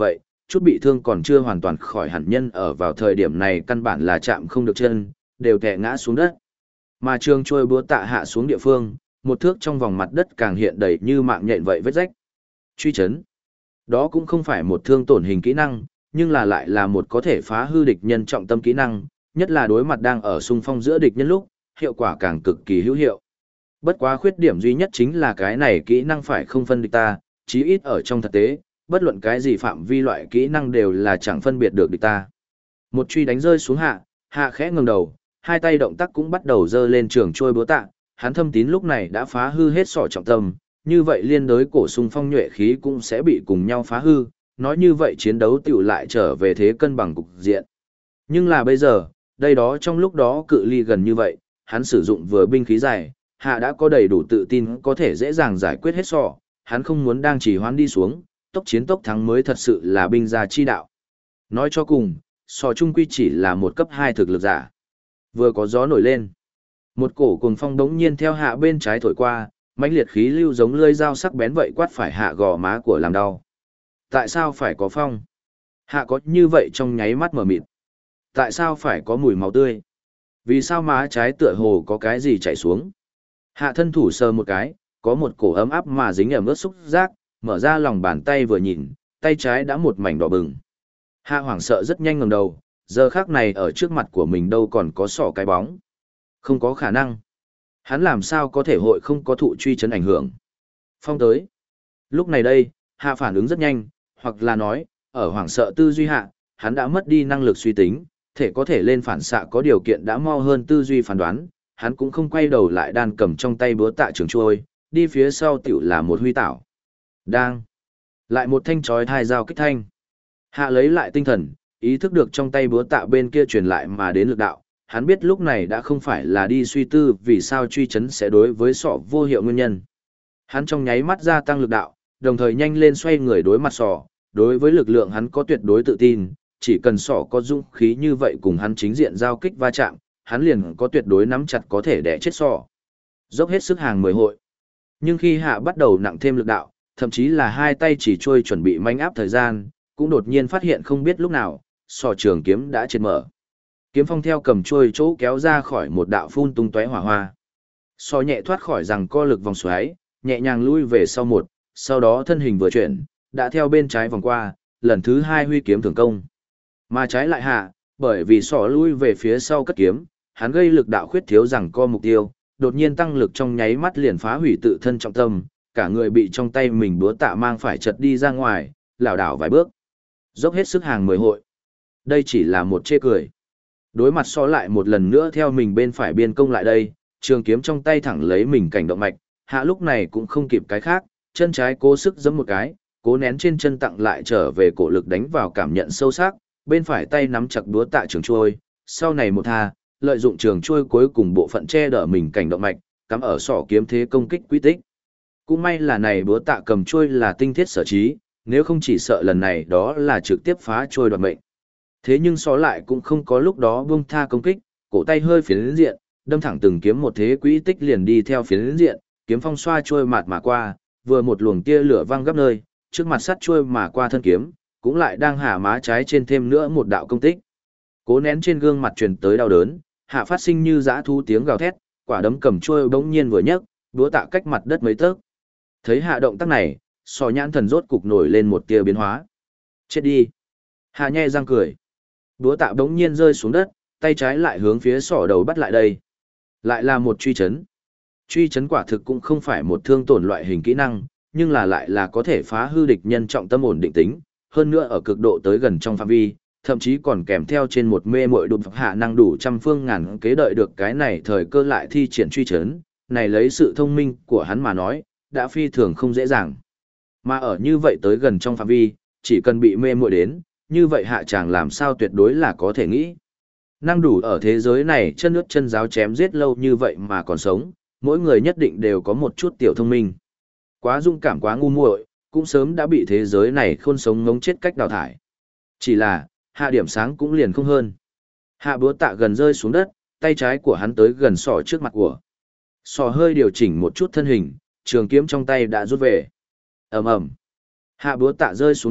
chút bị thương còn chưa hoàn toàn khỏi hẳn nhân ở vào thời điểm này căn bản là chạm không được chân, đều tè ngã xuống đất. Mà trường trôi búa tạ hạ xuống địa phương, một thước trong vòng mặt đất càng hiện đầy như mạng nhện vậy vết rách. Truy chấn. Đó cũng không phải một thương tổn hình kỹ năng, nhưng là lại là một có thể phá hư địch nhân trọng tâm kỹ năng, nhất là đối mặt đang ở xung phong giữa địch nhân lúc, hiệu quả càng cực kỳ hữu hiệu. Bất quá khuyết điểm duy nhất chính là cái này kỹ năng phải không phân địch ta, chí ít ở trong thực tế, bất luận cái gì phạm vi loại kỹ năng đều là chẳng phân biệt được địch ta. Một truy đánh rơi xuống hạ khẽ ngẩng đầu, hai tay động tác cũng bắt đầu dơ lên trường trôi búa tạ, hắn thâm tín lúc này đã phá hư hết sọ trọng tâm, như vậy liên đối cổ xung phong nhuệ khí cũng sẽ bị cùng nhau phá hư, nói như vậy chiến đấu tiểu lại trở về thế cân bằng cục diện. Nhưng là bây giờ, đây đó trong lúc đó cự ly gần như vậy, hắn sử dụng vừa binh khí dài, hạ đã có đầy đủ tự tin có thể dễ dàng giải quyết hết sọ, hắn không muốn đang chỉ hoán đi xuống, tốc chiến tốc thắng mới thật sự là binh gia chi đạo. Nói cho cùng, sọ trung quy chỉ là một cấp 2 thực lực giả. Vừa có gió nổi lên, một cổ cuồng phong đống nhiên theo hạ bên trái thổi qua, mãnh liệt khí lưu giống lưỡi dao sắc bén vậy quát phải hạ gò má của làm đau. Tại sao phải có phong? Hạ có như vậy trong nháy mắt mở mịt. Tại sao phải có mùi máu tươi? Vì sao má trái tựa hồ có cái gì chảy xuống? Hạ thân thủ sờ một cái, có một cổ ấm áp mà dính ẩm ướt xúc giác, mở ra lòng bàn tay vừa nhìn, tay trái đã một mảnh đỏ bừng. Hạ hoảng sợ rất nhanh ngẩng đầu, giờ khắc này ở trước mặt của mình đâu còn có sọ cái bóng. Không có khả năng. Hắn làm sao có thể hội không có thụ truy chấn ảnh hưởng. Phong tới. Lúc này đây, hạ phản ứng rất nhanh, hoặc là nói, ở hoảng sợ tư duy hạ, hắn đã mất đi năng lực suy tính, thể có thể lên phản xạ có điều kiện đã mo hơn tư duy phán đoán, hắn cũng không quay đầu lại đan cầm trong tay búa tạ trường trôi, đi phía sau tiểu là một huy tảo. Đang. Lại một thanh chói thai dao kích thanh. Hạ lấy lại tinh thần, ý thức được trong tay búa tạ bên kia truyền lại mà đến lực đạo, hắn biết lúc này đã không phải là đi suy tư vì sao truy chấn sẽ đối với sọ vô hiệu nguyên nhân. Hắn trong nháy mắt gia tăng lực đạo, đồng thời nhanh lên xoay người đối mặt sọ, đối với lực lượng hắn có tuyệt đối tự tin, chỉ cần sọ có dũng khí như vậy cùng hắn chính diện giao kích va chạm, hắn liền có tuyệt đối nắm chặt có thể đè chết sọ. Dốc hết sức hàng 10 hội. Nhưng khi hạ bắt đầu nặng thêm lực đạo, thậm chí là hai tay chỉ trôi chuẩn bị manh áp thời gian, cũng đột nhiên phát hiện không biết lúc nào, sọ trường kiếm đã triệt mở. Kiếm phong theo cầm trôi chỗ kéo ra khỏi một đạo phun tung tóe hỏa hoa. Sọ nhẹ thoát khỏi rằng co lực vòng xoáy, nhẹ nhàng lui về sau một, sau đó thân hình vừa chuyển, đã theo bên trái vòng qua, lần thứ 2 huy kiếm thường công. Mà trái lại hạ, bởi vì sọ lui về phía sau cất kiếm, hắn gây lực đạo khuyết thiếu rằng co mục tiêu, đột nhiên tăng lực trong nháy mắt liền phá hủy tự thân trọng tâm, cả người bị trong tay mình búa tạ mang phải chật đi ra ngoài, lảo đảo vài bước. Dốc hết sức hàng 10 hội. Đây chỉ là một chê cười. Đối mặt so lại một lần nữa theo mình bên phải biên công lại đây, trường kiếm trong tay thẳng lấy mình cảnh động mạch, hạ lúc này cũng không kịp cái khác, chân trái cố sức giẫm một cái, cố nén trên chân tặng lại trở về cổ lực đánh vào cảm nhận sâu sắc, bên phải tay nắm chặt búa tạ trường chuôi, sau này một tha, lợi dụng trường chuôi cuối cùng bộ phận che đỡ mình cảnh động mạch, cắm ở sọ kiếm thế công kích quy tích. Cũng may là này búa tạ cầm chuôi là tinh thiết sở trí, nếu không chỉ sợ lần này đó là trực tiếp phá chuôi đoạt mệnh. Thế nhưng so lại cũng không có lúc đó buông tha công kích, cổ tay hơi phiến diện, đâm thẳng từng kiếm một thế quỹ tích liền đi theo phiến diện, kiếm phong xoa chuôi mạt mà qua, vừa một luồng tia lửa văng gấp nơi, trước mặt sắt chuôi mà qua thân kiếm, cũng lại đang hạ má trái trên thêm nữa một đạo công tích. Cố nén trên gương mặt truyền tới đau đớn, hạ phát sinh như dã thú tiếng gào thét, quả đấm cầm chuôi bỗng nhiên vừa nhấc, đũa tạ cách mặt đất mấy tấc. Thấy hạ động tác này, sò nhãn thần rốt cục nổi lên một tia biến hóa. Chết đi. Hạ nhe răng cười. Đũa tạ bỗng nhiên rơi xuống đất, tay trái lại hướng phía sỏ đầu bắt lại đây. Lại là một truy chấn. Truy chấn quả thực cũng không phải một thương tổn loại hình kỹ năng, nhưng là lại là có thể phá hư địch nhân trọng tâm ổn định tính, hơn nữa ở cực độ tới gần trong phạm vi, thậm chí còn kèm theo trên một mê muội đột hạ năng đủ trăm phương ngàn kế đợi được cái này thời cơ lại thi triển truy chấn, này lấy sự thông minh của hắn mà nói, đã phi thường không dễ dàng. Mà ở như vậy tới gần trong phạm vi, chỉ cần bị mê muội đến, như vậy hạ chàng làm sao tuyệt đối là có thể nghĩ. Năng đủ ở thế giới này chân nước chân giáo chém giết lâu như vậy mà còn sống, mỗi người nhất định đều có một chút tiểu thông minh. Quá dung cảm quá ngu muội, cũng sớm đã bị thế giới này khôn sống ngống chết cách đào thải. Chỉ là, hạ điểm sáng cũng liền không hơn. Hạ búa tạ gần rơi xuống đất, tay trái của hắn tới gần sỏ trước mặt của. Sỏ hơi điều chỉnh một chút thân hình, trường kiếm trong tay đã rút về. Ầm ầm. Hạ búa tạ rơi xuống đất,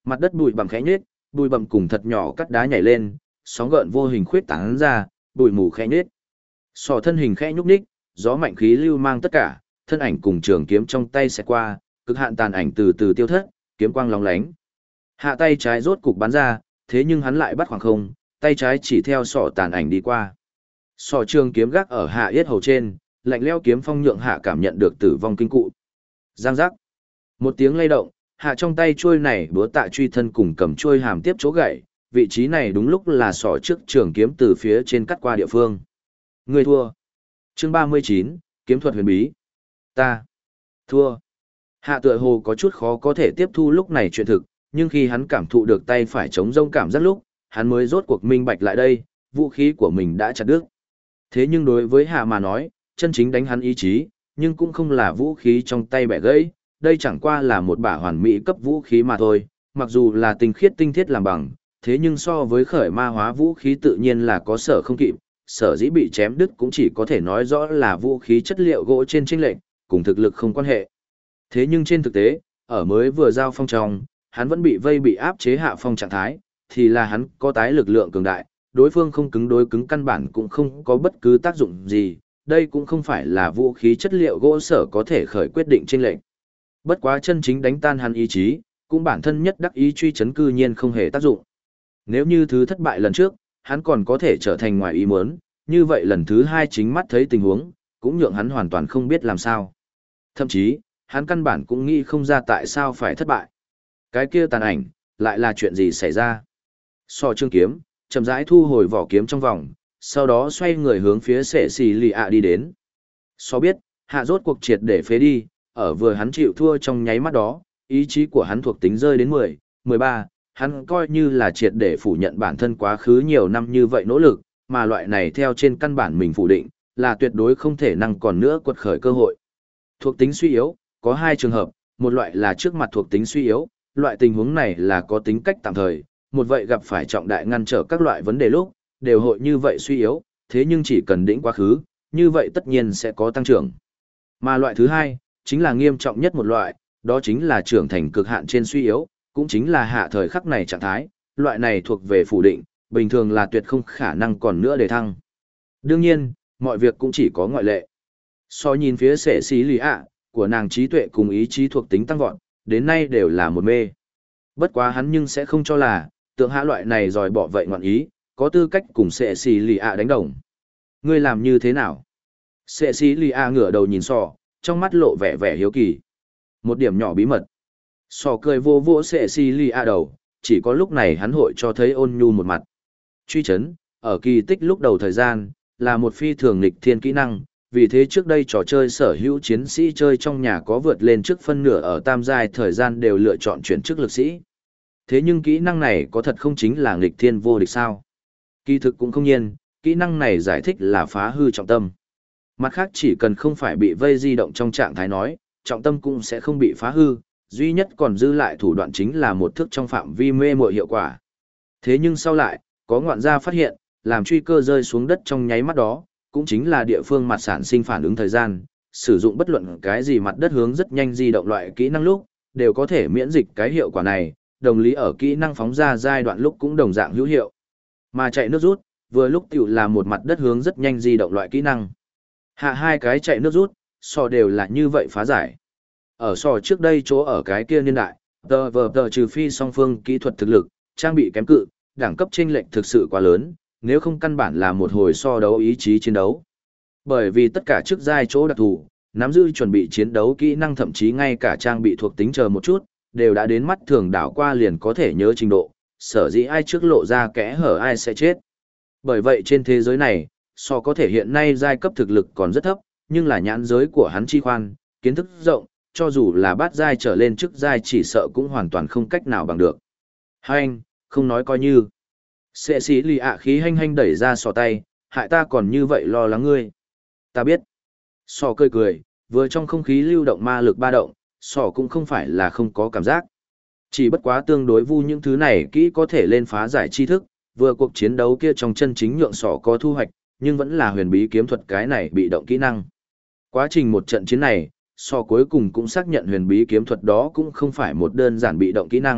Mặt đất bụi bặm khẽ nhếch, bụi bặm cùng thật nhỏ cắt đá nhảy lên, sóng gợn vô hình khuyết tán ra, bụi mù khẽ nhếch. Sọ thân hình khẽ nhúc nhích, gió mạnh khí lưu mang tất cả, thân ảnh cùng trường kiếm trong tay sẽ qua, cực hạn tàn ảnh từ từ tiêu thất, kiếm quang lóng lánh. Hạ tay trái rốt cục bắn ra, thế nhưng hắn lại bắt khoảng không, tay trái chỉ theo sọ tàn ảnh đi qua. Sọ trường kiếm gác ở hạ yết hầu trên, lạnh lẽo kiếm phong nhượng hạ cảm nhận được tử vong kinh cụ. Giang giác. Một tiếng lay động, hạ trong tay chuôi này búa tạ truy thân cùng cầm chuôi hàm tiếp chỗ gãy, vị trí này đúng lúc là sọ trước trường kiếm từ phía trên cắt qua địa phương. Người thua. Chương 39, kiếm thuật huyền bí. Ta thua. Hạ tựa hồ có chút khó có thể tiếp thu lúc này chuyện thực, nhưng khi hắn cảm thụ được tay phải chống rông cảm giác lúc, hắn mới rốt cuộc minh bạch lại đây, vũ khí của mình đã chặt đứt. Thế nhưng đối với Hạ mà nói, chân chính đánh hắn ý chí, nhưng cũng không là vũ khí trong tay bẻ gãy, đây chẳng qua là một bả hoàn mỹ cấp vũ khí mà thôi, mặc dù là tinh khiết tinh thiết làm bằng, thế nhưng so với khởi ma hóa vũ khí tự nhiên là có sở không kịp, sở dĩ bị chém đứt cũng chỉ có thể nói rõ là vũ khí chất liệu gỗ trên chênh lệch, cùng thực lực không quan hệ. Thế nhưng trên thực tế, ở mới vừa giao phong trong, hắn vẫn bị áp chế hạ phong trạng thái, thì là hắn có tái lực lượng cường đại, đối phương không cứng đối cứng căn bản cũng không có bất cứ tác dụng gì, đây cũng không phải là vũ khí chất liệu gỗ sở có thể khởi quyết định chênh lệch. Bất quá chân chính đánh tan hắn ý chí, cũng bản thân nhất đắc ý truy chấn cư nhiên không hề tác dụng. Nếu như thứ thất bại lần trước, hắn còn có thể trở thành ngoài ý muốn, như vậy lần thứ hai chính mắt thấy tình huống, cũng nhượng hắn hoàn toàn không biết làm sao. Thậm chí, hắn căn bản cũng nghĩ không ra tại sao phải thất bại. Cái kia tàn ảnh, lại là chuyện gì xảy ra? Sọ trương kiếm, chậm rãi thu hồi vỏ kiếm trong vòng, sau đó xoay người hướng phía sệ xì lì ạ đi đến. Sọ biết, hạ rốt cuộc triệt để phế đi, ở vừa hắn chịu thua trong nháy mắt đó, ý chí của hắn thuộc tính rơi đến 10, 13, hắn coi như là triệt để phủ nhận bản thân quá khứ nhiều năm như vậy nỗ lực, mà loại này theo trên căn bản mình phủ định, là tuyệt đối không thể năng còn nữa quật khởi cơ hội. Thuộc tính suy yếu, có hai trường hợp, một loại là trước mặt thuộc tính suy yếu, loại tình huống này là có tính cách tạm thời, một vậy gặp phải trọng đại ngăn trở các loại vấn đề lúc, đều hội như vậy suy yếu, thế nhưng chỉ cần đỉnh quá khứ, như vậy tất nhiên sẽ có tăng trưởng. Mà loại thứ hai, chính là nghiêm trọng nhất một loại, đó chính là trưởng thành cực hạn trên suy yếu, cũng chính là hạ thời khắc này trạng thái, loại này thuộc về phủ định, bình thường là tuyệt không khả năng còn nữa để thăng. Đương nhiên, mọi việc cũng chỉ có ngoại lệ. So nhìn phía sệ xí lì ạ, của nàng trí tuệ cùng ý chí thuộc tính tăng vọt, đến nay đều là một mê. Bất quá hắn nhưng sẽ không cho là, tượng hạ loại này dòi bỏ vậy ngoạn ý, có tư cách cùng sệ xí lì ạ đánh đồng. Ngươi làm như thế nào? Sệ xí lì ạ ngửa đầu nhìn sò, trong mắt lộ vẻ vẻ hiếu kỳ. Một điểm nhỏ bí mật. Sò cười vô vô sệ xí lì ạ đầu, chỉ có lúc này hắn hội cho thấy ôn nhu một mặt. Truy chấn, ở kỳ tích lúc đầu thời gian, là một phi thường nghịch thiên kỹ năng, vì thế trước đây trò chơi sở hữu chiến sĩ chơi trong nhà có vượt lên trước phân nửa ở tam giai thời gian đều lựa chọn chuyển chức lực sĩ. Thế nhưng kỹ năng này có thật không chính là nghịch thiên vô địch sao? Kỳ thực cũng không nhiên, kỹ năng này giải thích là phá hư trọng tâm. Mặt khác chỉ cần không phải bị vây di động trong trạng thái nói, trọng tâm cũng sẽ không bị phá hư, duy nhất còn dư lại thủ đoạn chính là một thức trong phạm vi mê muội hiệu quả. Thế nhưng sau lại, có ngoạn gia phát hiện, làm truy cơ rơi xuống đất trong nháy mắt đó, cũng chính là địa phương mặt sản sinh phản ứng thời gian, sử dụng bất luận cái gì mặt đất hướng rất nhanh di động loại kỹ năng lúc, đều có thể miễn dịch cái hiệu quả này, đồng lý ở kỹ năng phóng ra giai đoạn lúc cũng đồng dạng hữu hiệu. Mà chạy nước rút, vừa lúc tiểu là một mặt đất hướng rất nhanh di động loại kỹ năng. Hạ hai cái chạy nước rút, so đều là như vậy phá giải. Ở so trước đây chỗ ở cái kia niên đại, tờ trừ phi song phương kỹ thuật thực lực, trang bị kém cự, đẳng cấp chênh lệch thực sự quá lớn, nếu không căn bản là một hồi so đấu ý chí chiến đấu. Bởi vì tất cả chức giai chỗ đặc thù, nắm giữ chuẩn bị chiến đấu kỹ năng thậm chí ngay cả trang bị thuộc tính chờ một chút, đều đã đến mắt thường đảo qua liền có thể nhớ trình độ, sở dĩ ai trước lộ ra kẽ hở ai sẽ chết. Bởi vậy trên thế giới này, so có thể hiện nay giai cấp thực lực còn rất thấp, nhưng là nhãn giới của hắn chi khoan, kiến thức rộng, cho dù là bát giai trở lên chức giai chỉ sợ cũng hoàn toàn không cách nào bằng được. Hành, không nói coi như. Sệ sĩ lì ạ khí hanh hanh đẩy ra sò tay, hại ta còn như vậy lo lắng ngươi. Ta biết. Sò cười cười, vừa trong không khí lưu động ma lực ba động, sò cũng không phải là không có cảm giác. Chỉ bất quá tương đối vu những thứ này kỹ có thể lên phá giải tri thức, vừa cuộc chiến đấu kia trong chân chính nhượng sò có thu hoạch, nhưng vẫn là huyền bí kiếm thuật cái này bị động kỹ năng. Quá trình một trận chiến này, sò cuối cùng cũng xác nhận huyền bí kiếm thuật đó cũng không phải một đơn giản bị động kỹ năng,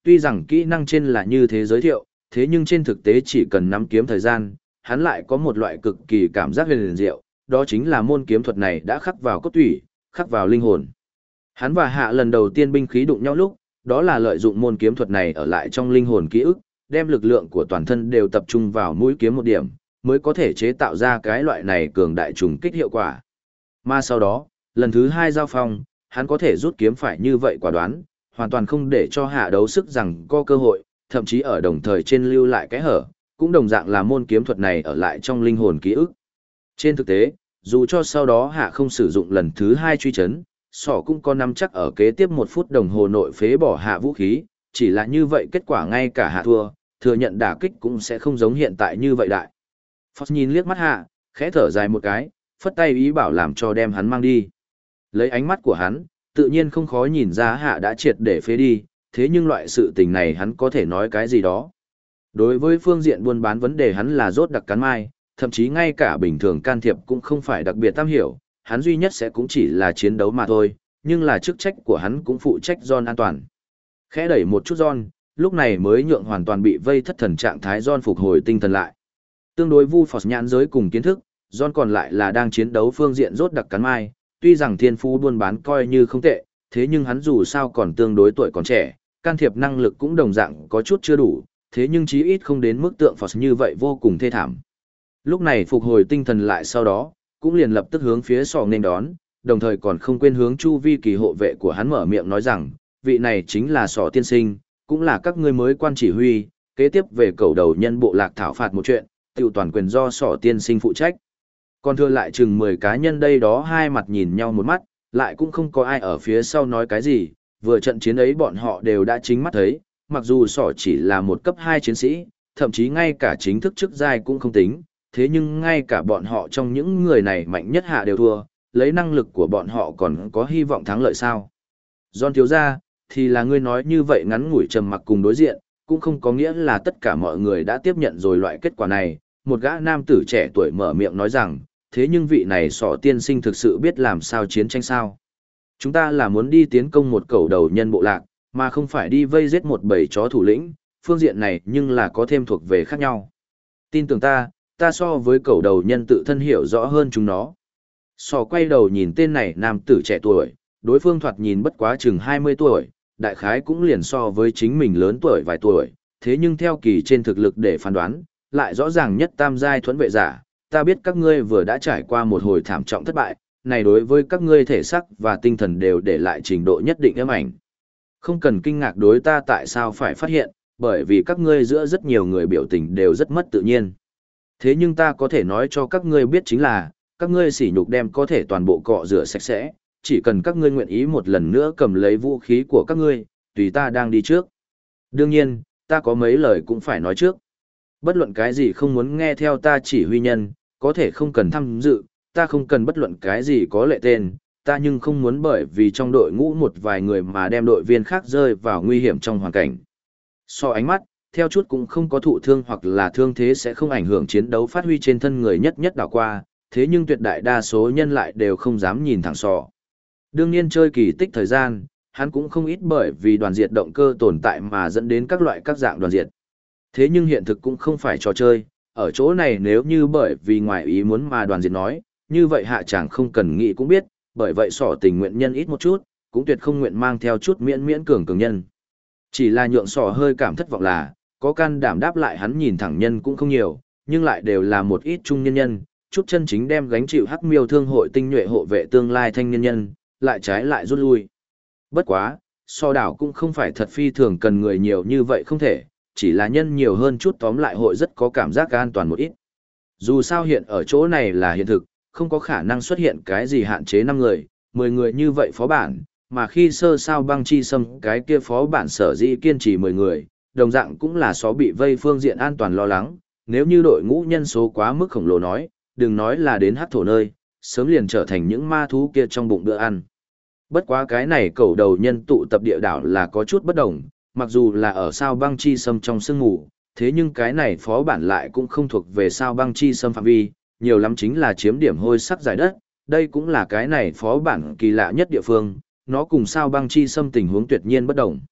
tuy rằng kỹ năng trên là như thế giới thiệu, thế nhưng trên thực tế chỉ cần nắm kiếm thời gian, hắn lại có một loại cực kỳ cảm giác huyền diệu, đó chính là môn kiếm thuật này đã khắc vào cốt tủy, khắc vào linh hồn. Hắn và Hạ lần đầu tiên binh khí đụng nhau lúc, đó là lợi dụng môn kiếm thuật này ở lại trong linh hồn ký ức, đem lực lượng của toàn thân đều tập trung vào mũi kiếm một điểm, mới có thể chế tạo ra cái loại này cường đại trùng kích hiệu quả. Mà sau đó, lần thứ hai giao phong, hắn có thể rút kiếm phải như vậy quả đoán, hoàn toàn không để cho Hạ đấu sức rằng có cơ hội, thậm chí ở đồng thời trên lưu lại cái hở, cũng đồng dạng là môn kiếm thuật này ở lại trong linh hồn ký ức. Trên thực tế, dù cho sau đó Hạ không sử dụng lần thứ hai truy chấn, Sỏ cũng có nắm chắc ở kế tiếp 1 phút đồng hồ nội phế bỏ Hạ vũ khí, chỉ là như vậy kết quả ngay cả Hạ thua, thừa nhận đả kích cũng sẽ không giống hiện tại như vậy đại. Fox nhìn liếc mắt Hạ, khẽ thở dài một cái, phất tay ý bảo làm cho đem hắn mang đi. Lấy ánh mắt của hắn, tự nhiên không khó nhìn ra Hạ đã triệt để phế đi, thế nhưng loại sự tình này hắn có thể nói cái gì đó. Đối với phương diện buôn bán vấn đề hắn là rốt đặc cắn mai, thậm chí ngay cả bình thường can thiệp cũng không phải đặc biệt tam hiểu, hắn duy nhất sẽ cũng chỉ là chiến đấu mà thôi, nhưng là chức trách của hắn cũng phụ trách John an toàn. Khẽ đẩy một chút John, lúc này mới nhượng hoàn toàn bị vây thất thần trạng thái John phục hồi tinh thần lại. Tương đối vu phọt nhãn giới cùng kiến thức, John còn lại là đang chiến đấu phương diện rốt đặc cắn mai, tuy rằng thiên phú buôn bán coi như không tệ, thế nhưng hắn dù sao còn tương đối tuổi còn trẻ, can thiệp năng lực cũng đồng dạng có chút chưa đủ, thế nhưng chí ít không đến mức tượng Fox như vậy vô cùng thê thảm. Lúc này phục hồi tinh thần lại sau đó, cũng liền lập tức hướng phía Sọ nên đón, đồng thời còn không quên hướng chu vi kỳ hộ vệ của hắn mở miệng nói rằng, vị này chính là Sọ tiên sinh, cũng là các ngươi mới quan chỉ huy, kế tiếp về cầu đầu nhân bộ lạc thảo phạt một chuyện, tiểu toàn quyền do Sọ tiên sinh phụ trách. Còn thừa lại chừng 10 cá nhân đây đó hai mặt nhìn nhau một mắt, lại cũng không có ai ở phía sau nói cái gì, vừa trận chiến ấy bọn họ đều đã chính mắt thấy, mặc dù Sọ chỉ là một cấp 2 chiến sĩ, thậm chí ngay cả chính thức chức giai cũng không tính, thế nhưng ngay cả bọn họ trong những người này mạnh nhất Hạ đều thua, lấy năng lực của bọn họ còn có hy vọng thắng lợi sao. John thiếu gia, thì là ngươi nói như vậy ngắn ngủi trầm mặc cùng đối diện, cũng không có nghĩa là tất cả mọi người đã tiếp nhận rồi loại kết quả này. Một gã nam tử trẻ tuổi mở miệng nói rằng, thế nhưng vị này Sọ tiên sinh thực sự biết làm sao chiến tranh sao. Chúng ta là muốn đi tiến công một cầu đầu nhân bộ lạc, mà không phải đi vây giết một bầy chó thủ lĩnh, phương diện này nhưng là có thêm thuộc về khác nhau. Tin tưởng ta so với cầu đầu nhân tự thân hiểu rõ hơn chúng nó. Sọ quay đầu nhìn tên này nam tử trẻ tuổi, đối phương thoạt nhìn bất quá chừng 20 tuổi, đại khái cũng liền so với chính mình lớn tuổi vài tuổi, thế nhưng theo kỳ trên thực lực để phán đoán, lại rõ ràng nhất tam giai thuẫn vệ giả, ta biết các ngươi vừa đã trải qua một hồi thảm trọng thất bại, này đối với các ngươi thể xác và tinh thần đều để lại trình độ nhất định ám ảnh. Không cần kinh ngạc đối ta tại sao phải phát hiện, bởi vì các ngươi giữa rất nhiều người biểu tình đều rất mất tự nhiên. Thế nhưng ta có thể nói cho các ngươi biết chính là, các ngươi sỉ nhục đem có thể toàn bộ cọ rửa sạch sẽ, chỉ cần các ngươi nguyện ý một lần nữa cầm lấy vũ khí của các ngươi, tùy ta đang đi trước. Đương nhiên, ta có mấy lời cũng phải nói trước. Bất luận cái gì không muốn nghe theo ta chỉ huy nhân, có thể không cần tham dự, ta không cần bất luận cái gì có lệ tên, ta nhưng không muốn bởi vì trong đội ngũ một vài người mà đem đội viên khác rơi vào nguy hiểm trong hoàn cảnh. So ánh mắt, theo chút cũng không có thụ thương hoặc là thương thế sẽ không ảnh hưởng chiến đấu phát huy trên thân người nhất nhất đảo qua, thế nhưng tuyệt đại đa số nhân lại đều không dám nhìn thẳng Sọ. Đương nhiên chơi kỳ tích thời gian, hắn cũng không ít bởi vì đoàn diệt động cơ tồn tại mà dẫn đến các loại các dạng đoàn diệt. Thế nhưng hiện thực cũng không phải trò chơi, ở chỗ này nếu như bởi vì ngoài ý muốn mà đoàn diệt nói, như vậy hạ chàng không cần nghĩ cũng biết, bởi vậy Sọ tình nguyện nhân ít một chút, cũng tuyệt không nguyện mang theo chút miễn cường nhân. Chỉ là nhượng Sọ hơi cảm thất vọng là, có can đảm đáp lại hắn nhìn thẳng nhân cũng không nhiều, nhưng lại đều là một ít trung nhân, chút chân chính đem gánh chịu Hắc Miêu Thương hội tinh nhuệ hộ vệ tương lai thanh niên nhân, lại trái lại rút lui. Bất quá, Sọ đảo cũng không phải thật phi thường cần người nhiều như vậy không thể, chỉ là nhân nhiều hơn chút tóm lại hội rất có cảm giác an toàn một ít. Dù sao hiện ở chỗ này là hiện thực, không có khả năng xuất hiện cái gì hạn chế 5 người, 10 người như vậy phó bản, mà khi sơ sao băng chi xâm cái kia phó bản sở dĩ kiên trì 10 người, đồng dạng cũng là xó bị vây phương diện an toàn lo lắng, nếu như đội ngũ nhân số quá mức khổng lồ nói, đừng nói là đến hắc thổ nơi, sớm liền trở thành những ma thú kia trong bụng bữa ăn. Bất quá cái này cầu đầu nhân tụ tập địa đảo là có chút bất đồng, mặc dù là ở sao băng chi xâm trong sương ngủ, thế nhưng cái này phó bản lại cũng không thuộc về sao băng chi xâm phạm vi, nhiều lắm chính là chiếm điểm hôi sắc giải đất, đây cũng là cái này phó bản kỳ lạ nhất địa phương, nó cùng sao băng chi xâm tình huống tuyệt nhiên bất đồng.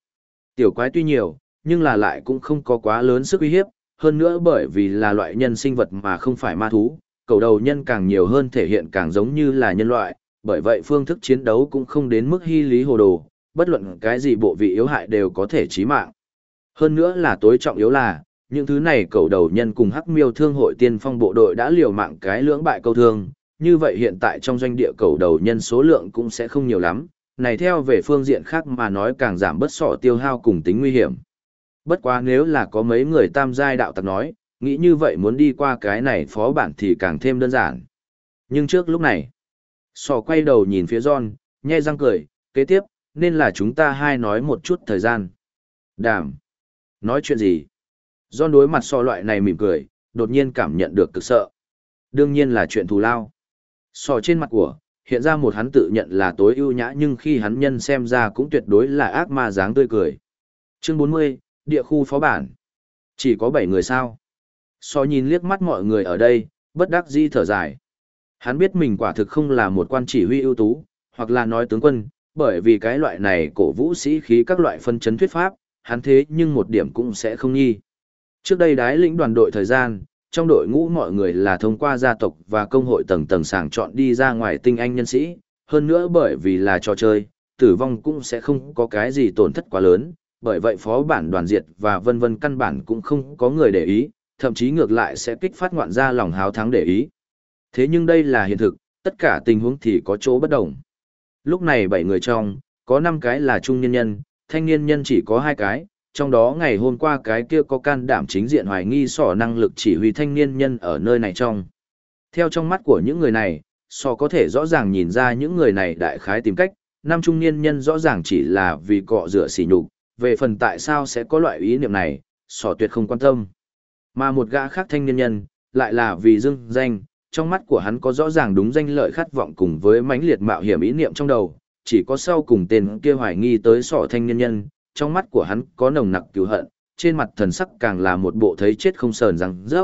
Tiểu quái tuy nhiều, nhưng là lại cũng không có quá lớn sức uy hiếp, hơn nữa bởi vì là loại nhân sinh vật mà không phải ma thú, cầu đầu nhân càng nhiều hơn thể hiện càng giống như là nhân loại, bởi vậy phương thức chiến đấu cũng không đến mức hy lý hồ đồ, bất luận cái gì bộ vị yếu hại đều có thể chí mạng. Hơn nữa là tối trọng yếu là, những thứ này cầu đầu nhân cùng Hắc Miêu Thương hội tiên phong bộ đội đã liều mạng cái lưỡng bại câu thương, như vậy hiện tại trong doanh địa cầu đầu nhân số lượng cũng sẽ không nhiều lắm, này theo về phương diện khác mà nói càng giảm bớt sọ tiêu hao cùng tính nguy hiểm. Bất quá nếu là có mấy người tam giai đạo tặc nói, nghĩ như vậy muốn đi qua cái này phó bản thì càng thêm đơn giản. Nhưng trước lúc này, sọ quay đầu nhìn phía John, nhe răng cười, kế tiếp, nên là chúng ta hai nói một chút thời gian. Đàm. Nói chuyện gì? John đối mặt sọ loại này mỉm cười, đột nhiên cảm nhận được cực sợ. Đương nhiên là chuyện thù lao. Sọ trên mặt của, hiện ra một hắn tự nhận là tối ưu nhã nhưng khi hắn nhân xem ra cũng tuyệt đối là ác ma dáng tươi cười. Chương 40, địa khu phó bản. Chỉ có 7 người sao? Sọ nhìn liếc mắt mọi người ở đây, bất đắc dĩ thở dài. Hắn biết mình quả thực không là một quan chỉ huy ưu tú, hoặc là nói tướng quân, bởi vì cái loại này cổ vũ sĩ khí các loại phân chấn thuyết pháp, hắn thế nhưng một điểm cũng sẽ không nghi. Trước đây đái lĩnh đoàn đội thời gian, trong đội ngũ mọi người là thông qua gia tộc và công hội tầng tầng sàng chọn đi ra ngoài tinh anh nhân sĩ, hơn nữa bởi vì là trò chơi, tử vong cũng sẽ không có cái gì tổn thất quá lớn, bởi vậy phó bản đoàn diệt và vân vân căn bản cũng không có người để ý, thậm chí ngược lại sẽ kích phát ngoạn ra lòng háo thắng để ý. Thế nhưng đây là hiện thực, tất cả tình huống thì có chỗ bất đồng. Lúc này 7 người trong, có 5 cái là trung niên nhân, thanh niên nhân chỉ có 2 cái, trong đó ngày hôm qua cái kia có can đảm chính diện hoài nghi sỏ năng lực chỉ huy thanh niên nhân ở nơi này trong. Theo trong mắt của những người này, sỏ có thể rõ ràng nhìn ra những người này đại khái tìm cách, năm trung niên nhân rõ ràng chỉ là vì cọ rửa sỉ nhục, về phần tại sao sẽ có loại ý niệm này, sỏ tuyệt không quan tâm. Mà một gã khác thanh niên nhân, lại là vì dưng danh, trong mắt của hắn có rõ ràng đúng danh lợi khát vọng cùng với mãnh liệt mạo hiểm ý niệm trong đầu, chỉ có sau cùng tên kia hoài nghi tới sỏ thanh niên nhân, trong mắt của hắn có nồng nặc cứu hận, trên mặt thần sắc càng là một bộ thấy chết không sờn răng rớp.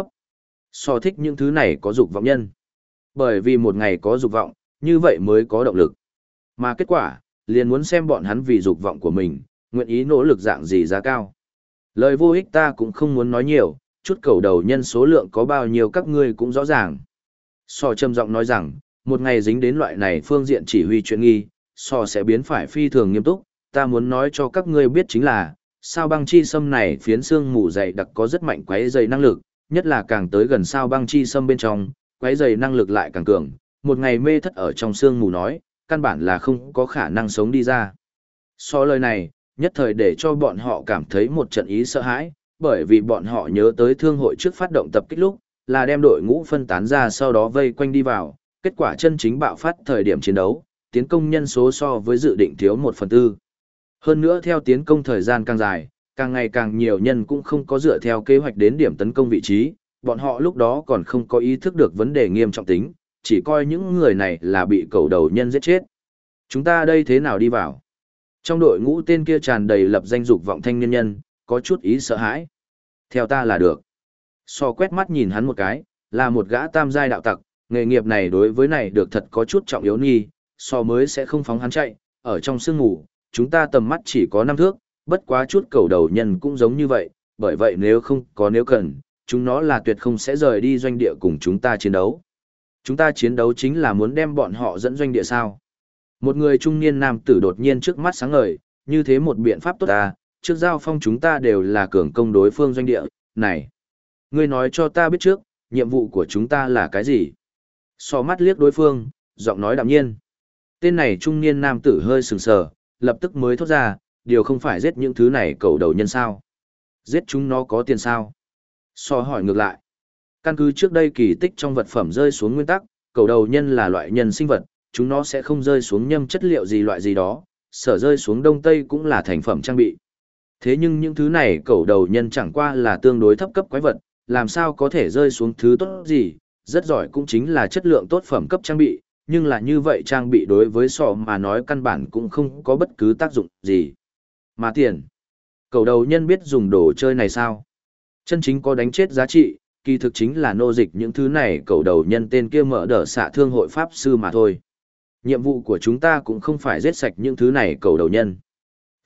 So thích những thứ này có dục vọng nhân. Bởi vì một ngày có dục vọng, như vậy mới có động lực. Mà kết quả, liền muốn xem bọn hắn vì dục vọng của mình, nguyện ý nỗ lực dạng gì giá cao. Lời vô ích ta cũng không muốn nói nhiều, chút cầu đầu nhân số lượng có bao nhiêu các ngươi cũng rõ ràng. So trầm giọng nói rằng, một ngày dính đến loại này phương diện chỉ huy chuyện nghi, so sẽ biến phải phi thường nghiêm túc, ta muốn nói cho các ngươi biết chính là, sao băng chi sâm này phiến xương mù dày đặc có rất mạnh quấy dày năng lực, nhất là càng tới gần sao băng chi sâm bên trong, quấy dày năng lực lại càng cường, một ngày mê thất ở trong xương mù nói, căn bản là không có khả năng sống đi ra. So lời này, nhất thời để cho bọn họ cảm thấy một trận ý sợ hãi, bởi vì bọn họ nhớ tới thương hội trước phát động tập kích lúc, là đem đội ngũ phân tán ra sau đó vây quanh đi vào, kết quả chân chính bạo phát thời điểm chiến đấu, tiến công nhân số so với dự định thiếu 1/4. Hơn nữa theo tiến công thời gian càng dài, càng ngày càng nhiều nhân cũng không có dựa theo kế hoạch đến điểm tấn công vị trí, bọn họ lúc đó còn không có ý thức được vấn đề nghiêm trọng tính, chỉ coi những người này là bị cầu đầu nhân giết chết. Chúng ta đây thế nào đi vào? Trong đội ngũ tên kia tràn đầy lập danh dục vọng thanh niên nhân, có chút ý sợ hãi. Theo ta là được. So quét mắt nhìn hắn một cái, là một gã tam giai đạo tặc, nghề nghiệp này đối với này được thật có chút trọng yếu nghi, so mới sẽ không phóng hắn chạy, ở trong sương ngủ, chúng ta tầm mắt chỉ có 5 thước, bất quá chút cầu đầu nhân cũng giống như vậy, bởi vậy nếu không có nếu cần, chúng nó là tuyệt không sẽ rời đi doanh địa cùng chúng ta chiến đấu. Chúng ta chiến đấu chính là muốn đem bọn họ dẫn doanh địa sao. Một người trung niên nam tử đột nhiên trước mắt sáng ngời, như thế một biện pháp tốt ta, trước giao phong chúng ta đều là cường công đối phương doanh địa, này. Ngươi nói cho ta biết trước, nhiệm vụ của chúng ta là cái gì? So mắt liếc đối phương, giọng nói đạm nhiên. Tên này trung niên nam tử hơi sừng sờ, lập tức mới thốt ra, điều không phải giết những thứ này cầu đầu nhân sao. Giết chúng nó có tiền sao? So hỏi ngược lại. Căn cứ trước đây kỳ tích trong vật phẩm rơi xuống nguyên tắc, cầu đầu nhân là loại nhân sinh vật, chúng nó sẽ không rơi xuống nhâm chất liệu gì loại gì đó, sở rơi xuống đông tây cũng là thành phẩm trang bị. Thế nhưng những thứ này cầu đầu nhân chẳng qua là tương đối thấp cấp quái vật, làm sao có thể rơi xuống thứ tốt gì, rất giỏi cũng chính là chất lượng tốt phẩm cấp trang bị, nhưng là như vậy trang bị đối với sọ mà nói căn bản cũng không có bất cứ tác dụng gì. Mà tiền, cầu đầu nhân biết dùng đồ chơi này sao? Chân chính có đánh chết giá trị, kỳ thực chính là nô dịch những thứ này cầu đầu nhân tên kia mở đỡ xạ thương hội pháp sư mà thôi. Nhiệm vụ của chúng ta cũng không phải giết sạch những thứ này cầu đầu nhân.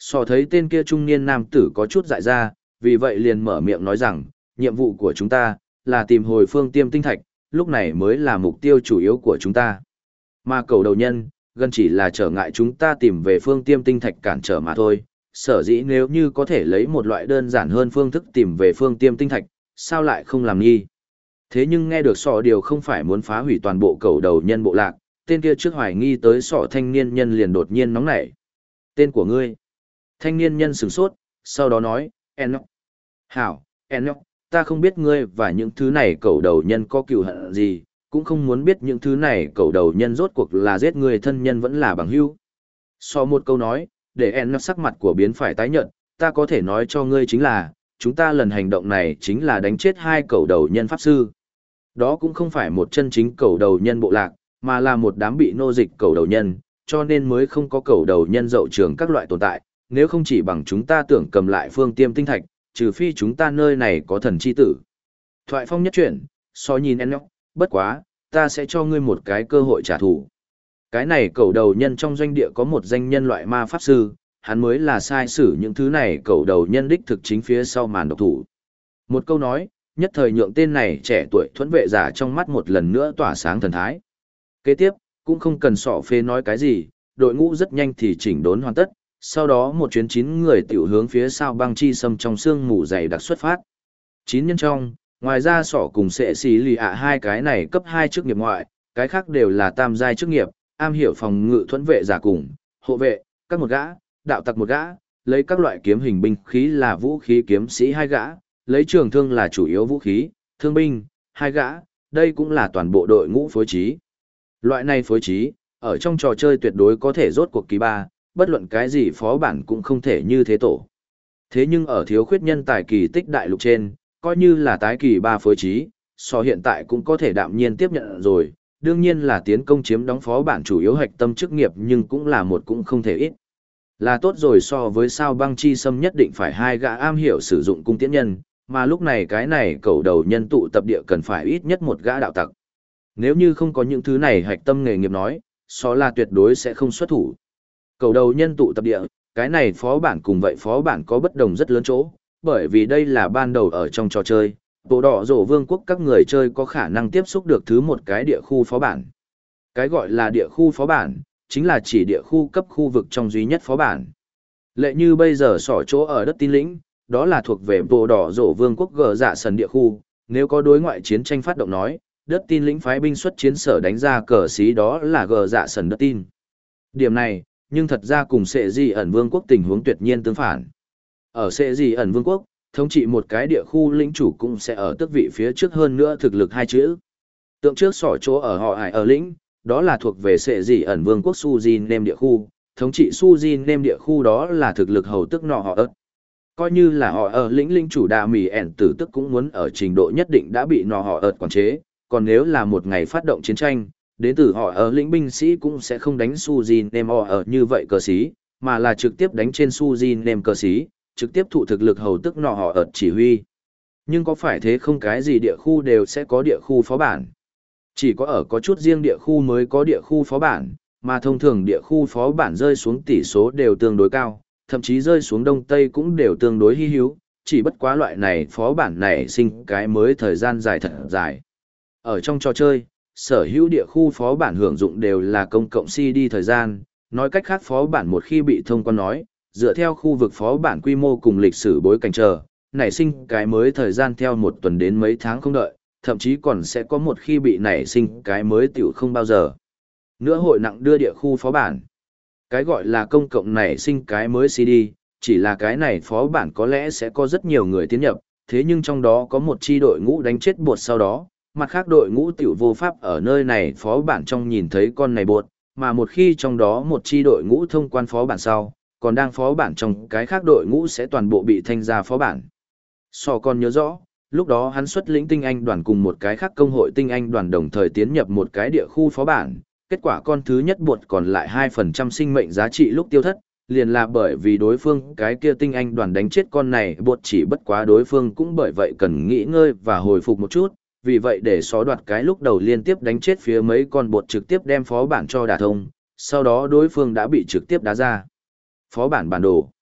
Sò thấy tên kia trung niên nam tử có chút dại ra, vì vậy liền mở miệng nói rằng, nhiệm vụ của chúng ta là tìm hồi phương tiêm tinh thạch, lúc này mới là mục tiêu chủ yếu của chúng ta. Mà cầu đầu nhân, gần chỉ là trở ngại chúng ta tìm về phương tiêm tinh thạch cản trở mà thôi. Sở dĩ nếu như có thể lấy một loại đơn giản hơn phương thức tìm về phương tiêm tinh thạch, sao lại không làm nghi. Thế nhưng nghe được sọ điều không phải muốn phá hủy toàn bộ cầu đầu nhân bộ lạc, tên kia trước hoài nghi tới sọ thanh niên nhân liền đột nhiên nóng nảy. Tên của ngươi? Thanh niên nhân sửng sốt, sau đó nói, Enoch. Hảo, Enoch, ta không biết ngươi và những thứ này cầu đầu nhân có cừu hận gì, cũng không muốn biết những thứ này cầu đầu nhân rốt cuộc là giết người thân nhân vẫn là bằng hữu. Sau một câu nói, để Enoch sắc mặt của biến phải tái nhợt, ta có thể nói cho ngươi chính là, chúng ta lần hành động này chính là đánh chết 2 cầu đầu nhân pháp sư. Đó cũng không phải một chân chính cầu đầu nhân bộ lạc, mà là một đám bị nô dịch cầu đầu nhân, cho nên mới không có cầu đầu nhân dậu trường các loại tồn tại, nếu không chỉ bằng chúng ta tưởng cầm lại phương tiêm tinh thạch, trừ phi chúng ta nơi này có thần chi tử. Thoại phong nhất chuyển, so nhìn Enoch, bất quá, ta sẽ cho ngươi một cái cơ hội trả thù. Cái này cầu đầu nhân trong doanh địa có một danh nhân loại ma pháp sư, hắn mới là sai sử những thứ này cầu đầu nhân đích thực chính phía sau màn độc thủ. Một câu nói, nhất thời nhượng tên này trẻ tuổi thuẫn vệ giả trong mắt một lần nữa tỏa sáng thần thái. Kế tiếp, cũng không cần sọ phê nói cái gì, đội ngũ rất nhanh thì chỉnh đốn hoàn tất, sau đó một chuyến 9 người tiểu hướng phía sao băng chi sâm trong sương mù dày đặc xuất phát. 9 nhân trong, ngoài ra sọ cùng sẽ xì lì ạ 2 cái này cấp 2 chức nghiệp ngoại, cái khác đều là tam giai chức nghiệp, am hiểu phòng ngự thuẫn vệ giả cùng, hộ vệ, các một gã, đạo tặc một gã, lấy các loại kiếm hình binh khí là vũ khí kiếm sĩ 2 gã, lấy trường thương là chủ yếu vũ khí, thương binh, 2 gã, đây cũng là toàn bộ đội ngũ phối trí. Loại này phối trí, ở trong trò chơi tuyệt đối có thể rốt cuộc kỳ 3, bất luận cái gì phó bản cũng không thể như thế tổ. Thế nhưng ở thiếu khuyết nhân tài kỳ tích đại lục trên, coi như là tái kỳ 3 phối trí, so hiện tại cũng có thể đạm nhiên tiếp nhận rồi, đương nhiên là tiến công chiếm đóng phó bản chủ yếu hạch tâm chức nghiệp nhưng cũng là một cũng không thể ít. Là tốt rồi so với sao băng chi sâm nhất định phải 2 gã am hiểu sử dụng cung tiễn nhân, mà lúc này cái này cầu đầu nhân tụ tập địa cần phải ít nhất 1 gã đạo tặc. Nếu như không có những thứ này hạch tâm nghề nghiệp nói, so là tuyệt đối sẽ không xuất thủ. Cầu đầu nhân tụ tập địa, cái này phó bản cùng vậy phó bản có bất đồng rất lớn chỗ, bởi vì đây là ban đầu ở trong trò chơi, bộ đỏ rổ vương quốc các người chơi có khả năng tiếp xúc được thứ một cái địa khu phó bản. Cái gọi là địa khu phó bản, chính là chỉ địa khu cấp khu vực trong duy nhất phó bản. Lệ như bây giờ sỏ chỗ ở đất tin lĩnh, đó là thuộc về bộ đỏ rổ vương quốc gờ dạ sần địa khu, nếu có đối ngoại chiến tranh phát động nói, đất tin lĩnh phái binh xuất chiến sở đánh ra cờ xí đó là gờ dạ sần đất tin. Điểm này, nhưng thật ra cùng Sệ Di ẩn vương quốc tình huống tuyệt nhiên tương phản. Ở Sệ Di ẩn vương quốc, thống trị một cái địa khu lĩnh chủ cũng sẽ ở tước vị phía trước hơn nữa thực lực 2 chữ. Tượng trước sỏ chỗ ở họ Hải ở lĩnh, đó là thuộc về Sệ Di ẩn vương quốc Suzin nêm địa khu, thống trị Suzin nêm địa khu đó là thực lực hầu tức nọ họ ớt. Coi như là họ ở lĩnh chủ đa mì ẻn tử tức cũng muốn ở trình độ nhất định đã bị nọ họ ớt quản chế, còn nếu là một ngày phát động chiến tranh, đến từ họ ở lĩnh binh sĩ cũng sẽ không đánh Suzin nêm họ ở như vậy cờ sĩ, mà là trực tiếp đánh trên Suzin nêm cờ sĩ, trực tiếp thụ thực lực hầu tức nọ họ ớt chỉ huy. Nhưng có phải thế không, cái gì địa khu đều sẽ có địa khu phó bản. Chỉ có ở có chút riêng địa khu mới có địa khu phó bản, mà thông thường địa khu phó bản rơi xuống tỷ số đều tương đối cao, thậm chí rơi xuống đông tây cũng đều tương đối hi hữu, chỉ bất quá loại này phó bản này sinh cái mới thời gian dài thật dài. Ở trong trò chơi, sở hữu địa khu phó bản hưởng dụng đều là công cộng CD thời gian, nói cách khác phó bản một khi bị thông quan nói, dựa theo khu vực phó bản quy mô cùng lịch sử bối cảnh chờ, nảy sinh cái mới thời gian theo 1 tuần đến mấy tháng không đợi, thậm chí còn sẽ có một khi bị nảy sinh cái mới tiểu không bao giờ. Nữa hội nặng đưa địa khu phó bản. Cái gọi là công cộng nảy sinh cái mới CD, chỉ là cái này phó bản có lẽ sẽ có rất nhiều người tiến nhập, thế nhưng trong đó có một chi đội ngũ đánh chết bột sau đó, mặt khác đội ngũ tiểu vô pháp ở nơi này phó bản trong nhìn thấy con này bột, mà một khi trong đó một chi đội ngũ thông quan phó bản sau, còn đang phó bản trong cái khác đội ngũ sẽ toàn bộ bị thanh ra phó bản. So còn nhớ rõ, lúc đó hắn xuất lĩnh tinh anh đoàn cùng một cái khác công hội tinh anh đoàn đồng thời tiến nhập một cái địa khu phó bản, kết quả con thứ nhất bột còn lại 2% sinh mệnh giá trị lúc tiêu thất, liền là bởi vì đối phương cái kia tinh anh đoàn đánh chết con này bột, chỉ bất quá đối phương cũng bởi vậy cần nghỉ ngơi và hồi phục một chút, vì vậy để xó đoạt cái lúc đầu liên tiếp đánh chết phía mấy con bột trực tiếp đem phó bản cho đả thông, sau đó đối phương đã bị trực tiếp đá ra. Phó bản bản đồ.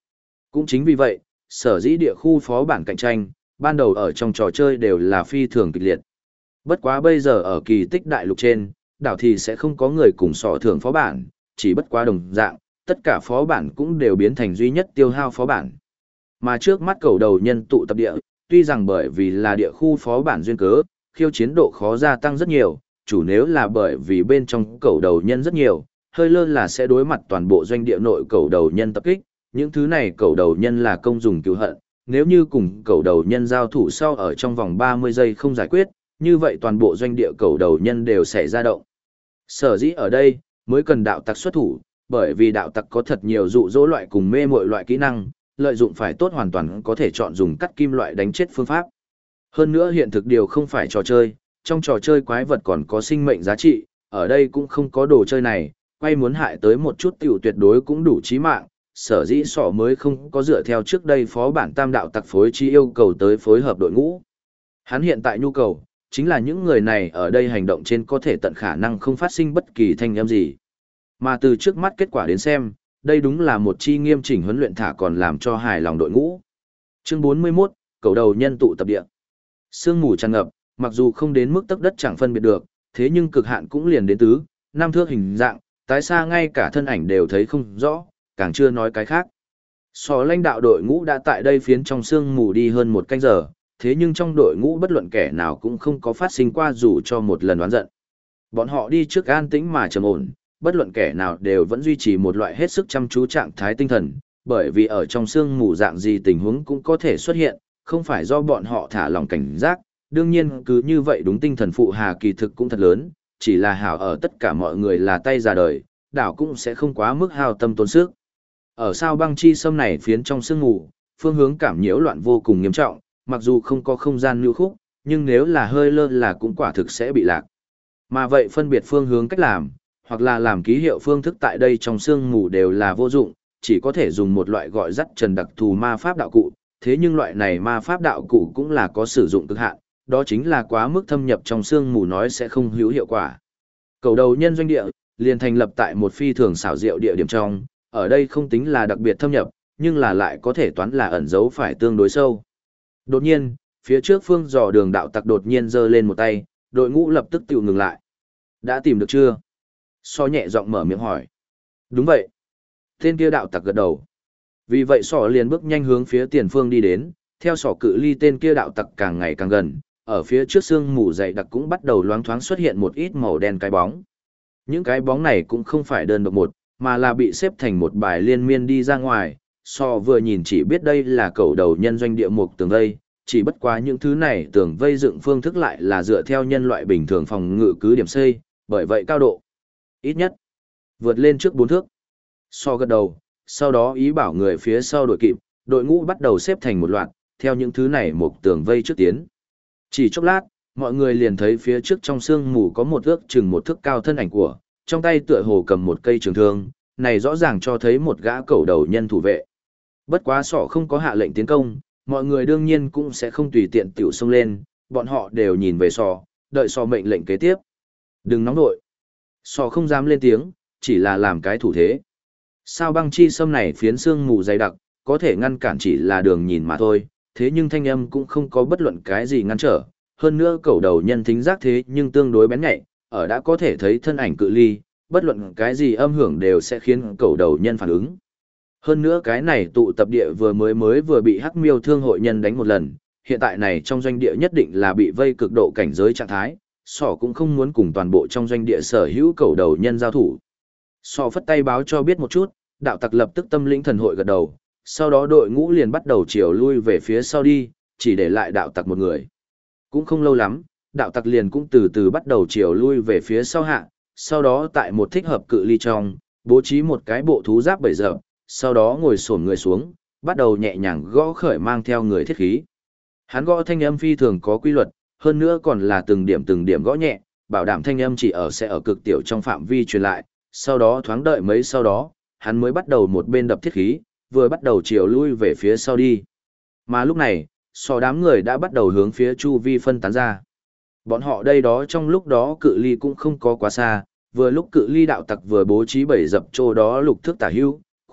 Cũng chính vì vậy, sở dĩ địa khu phó bản cạnh tranh, ban đầu ở trong trò chơi đều là phi thường kịch liệt. Bất quá bây giờ ở kỳ tích đại lục trên, đảo thì sẽ không có người cùng sọ thưởng phó bản, chỉ bất quá đồng dạng, tất cả phó bản cũng đều biến thành duy nhất tiêu hao phó bản. Mà trước mắt cầu đầu nhân tụ tập địa, tuy rằng bởi vì là địa khu phó bản duyên cớ, khiêu chiến độ khó gia tăng rất nhiều, chủ nếu là bởi vì bên trong cầu đầu nhân rất nhiều, hơi lơ là sẽ đối mặt toàn bộ doanh địa nội cầu đầu nhân tập kích, những thứ này cầu đầu nhân là công dùng cứu hận, nếu như cùng cầu đầu nhân giao thủ sau ở trong vòng 30 giây không giải quyết, như vậy toàn bộ doanh địa cầu đầu nhân đều sẽ ra động. Sở dĩ ở đây, mới cần đạo tặc xuất thủ, bởi vì đạo tặc có thật nhiều dụ dỗ loại cùng mê muội loại kỹ năng, lợi dụng phải tốt hoàn toàn có thể chọn dùng cắt kim loại đánh chết phương pháp. Hơn nữa hiện thực điều không phải trò chơi, trong trò chơi quái vật còn có sinh mệnh giá trị, ở đây cũng không có đồ chơi này, quay muốn hại tới một chút tiểu tuyệt đối cũng đủ chí mạng, sở dĩ sọ mới không có dựa theo trước đây phó bản tam đạo tặc phối chi yêu cầu tới phối hợp đội ngũ. Hắn hiện tại nhu cầu, chính là những người này ở đây hành động trên có thể tận khả năng không phát sinh bất kỳ thanh âm gì. Mà từ trước mắt kết quả đến xem, đây đúng là một chi nghiêm chỉnh huấn luyện thả còn làm cho hài lòng đội ngũ. Chương 41, cầu đầu nhân tụ tập địa. Sương mù tràn ngập, mặc dù không đến mức tấc đất chẳng phân biệt được, thế nhưng cực hạn cũng liền đến tứ, năm thước hình dạng, tái xa ngay cả thân ảnh đều thấy không rõ, càng chưa nói cái khác. Sò lãnh đạo đội ngũ đã tại đây phiến trong sương mù đi hơn một canh giờ, thế nhưng trong đội ngũ bất luận kẻ nào cũng không có phát sinh qua dù cho một lần oán giận. Bọn họ đi trước an tĩnh mà trầm ổn, bất luận kẻ nào đều vẫn duy trì một loại hết sức chăm chú trạng thái tinh thần, bởi vì ở trong sương mù dạng gì tình huống cũng có thể xuất hiện, không phải do bọn họ thả lòng cảnh giác, đương nhiên cứ như vậy đúng tinh thần phụ hà kỳ thực cũng thật lớn, chỉ là hảo ở tất cả mọi người là tay ra đời, đảo cũng sẽ không quá mức hao tâm tốn sức. Ở sao băng chi sâm này phiến trong sương mù, phương hướng cảm nhiễu loạn vô cùng nghiêm trọng, mặc dù không có không gian lưu khúc, nhưng nếu là hơi lơ là cũng quả thực sẽ bị lạc. Mà vậy phân biệt phương hướng cách làm, hoặc là làm ký hiệu phương thức tại đây trong sương mù đều là vô dụng, chỉ có thể dùng một loại gọi dắt trần đặc thù ma pháp đạo cụ, thế nhưng loại này ma pháp đạo cụ cũng là có sử dụng cực hạn, đó chính là quá mức thâm nhập trong sương mù nói sẽ không hữu hiệu quả. Cầu đầu nhân doanh địa, liền thành lập tại một phi thường xảo diệu địa điểm trong, ở đây không tính là đặc biệt thâm nhập, nhưng là lại có thể toán là ẩn giấu phải tương đối sâu. Đột nhiên, phía trước phương dò đường đạo tặc đột nhiên giơ lên một tay, đội ngũ lập tức tự ngừng lại. Đã tìm được chưa? So nhẹ giọng mở miệng hỏi. Đúng vậy. Tên kia đạo tặc gật đầu. Vì vậy sỏ liền bước nhanh hướng phía tiền phương đi đến, theo sỏ cự ly tên kia đạo tặc càng ngày càng gần, ở phía trước sương mù dày đặc cũng bắt đầu loáng thoáng xuất hiện một ít màu đen cái bóng. Những cái bóng này cũng không phải đơn độc một, mà là bị xếp thành một bài liên miên đi ra ngoài, so vừa nhìn chỉ biết đây là cầu đầu nhân doanh địa mục tường vây, chỉ bất quá những thứ này tường vây dựng phương thức lại là dựa theo nhân loại bình thường phòng ngự cứ điểm xây, bởi vậy cao độ ít nhất vượt lên trước 4 thước. So gật đầu, sau đó ý bảo người phía sau đội kịp, đội ngũ bắt đầu xếp thành một loạt, theo những thứ này mục tường vây trước tiến. Chỉ chốc lát, mọi người liền thấy phía trước trong sương mù có một ước chừng 1 thước cao thân ảnh của, trong tay tựa hồ cầm một cây trường thương, này rõ ràng cho thấy một gã cầu đầu nhân thủ vệ. Bất quá sọ không có hạ lệnh tiến công, mọi người đương nhiên cũng sẽ không tùy tiện tiểu xông lên, bọn họ đều nhìn về sọ, đợi sọ mệnh lệnh kế tiếp. Đừng nóng nội. Sọ không dám lên tiếng, chỉ là làm cái thủ thế. Sao băng chi sâm này phiến sương mù dày đặc, có thể ngăn cản chỉ là đường nhìn mà thôi, thế nhưng thanh âm cũng không có bất luận cái gì ngăn trở. Hơn nữa cầu đầu nhân thính giác thế nhưng tương đối bén nhạy, ở đã có thể thấy thân ảnh cự ly, bất luận cái gì âm hưởng đều sẽ khiến cầu đầu nhân phản ứng. Hơn nữa cái này tụ tập địa vừa bị Hắc Miêu Thương hội nhân đánh một lần, hiện tại này trong doanh địa nhất định là bị vây cực độ cảnh giới trạng thái, Sỏ cũng không muốn cùng toàn bộ trong doanh địa sở hữu cầu đầu nhân giao thủ. Sỏ phất tay báo cho biết một chút, đạo tặc lập tức tâm lĩnh thần hội gật đầu, sau đó đội ngũ liền bắt đầu chiều lui về phía sau đi, chỉ để lại đạo tặc một người. Cũng không lâu lắm, đạo tặc liền cũng từ từ bắt đầu chiều lui về phía sau hạ, sau đó tại một thích hợp cự ly trong, bố trí một cái bộ thú giáp bầy giờ, sau đó ngồi xổm người xuống, bắt đầu nhẹ nhàng gõ khởi mang theo người thiết khí. Hắn gõ thanh âm phi thường có quy luật, hơn nữa còn là từng điểm gõ nhẹ, bảo đảm thanh âm chỉ sẽ ở cực tiểu trong phạm vi truyền lại, sau đó thoáng đợi mấy sau đó, hắn mới bắt đầu một bên đập thiết khí, vừa bắt đầu chiều lui về phía sau đi. Mà lúc này, đám người đã bắt đầu hướng phía chu vi phân tán ra. Bọn họ đây đó trong lúc đó cự ly cũng không có quá xa, vừa lúc cự ly đạo tặc vừa bố trí bẫy dập chỗ đó lục thước tả hữu,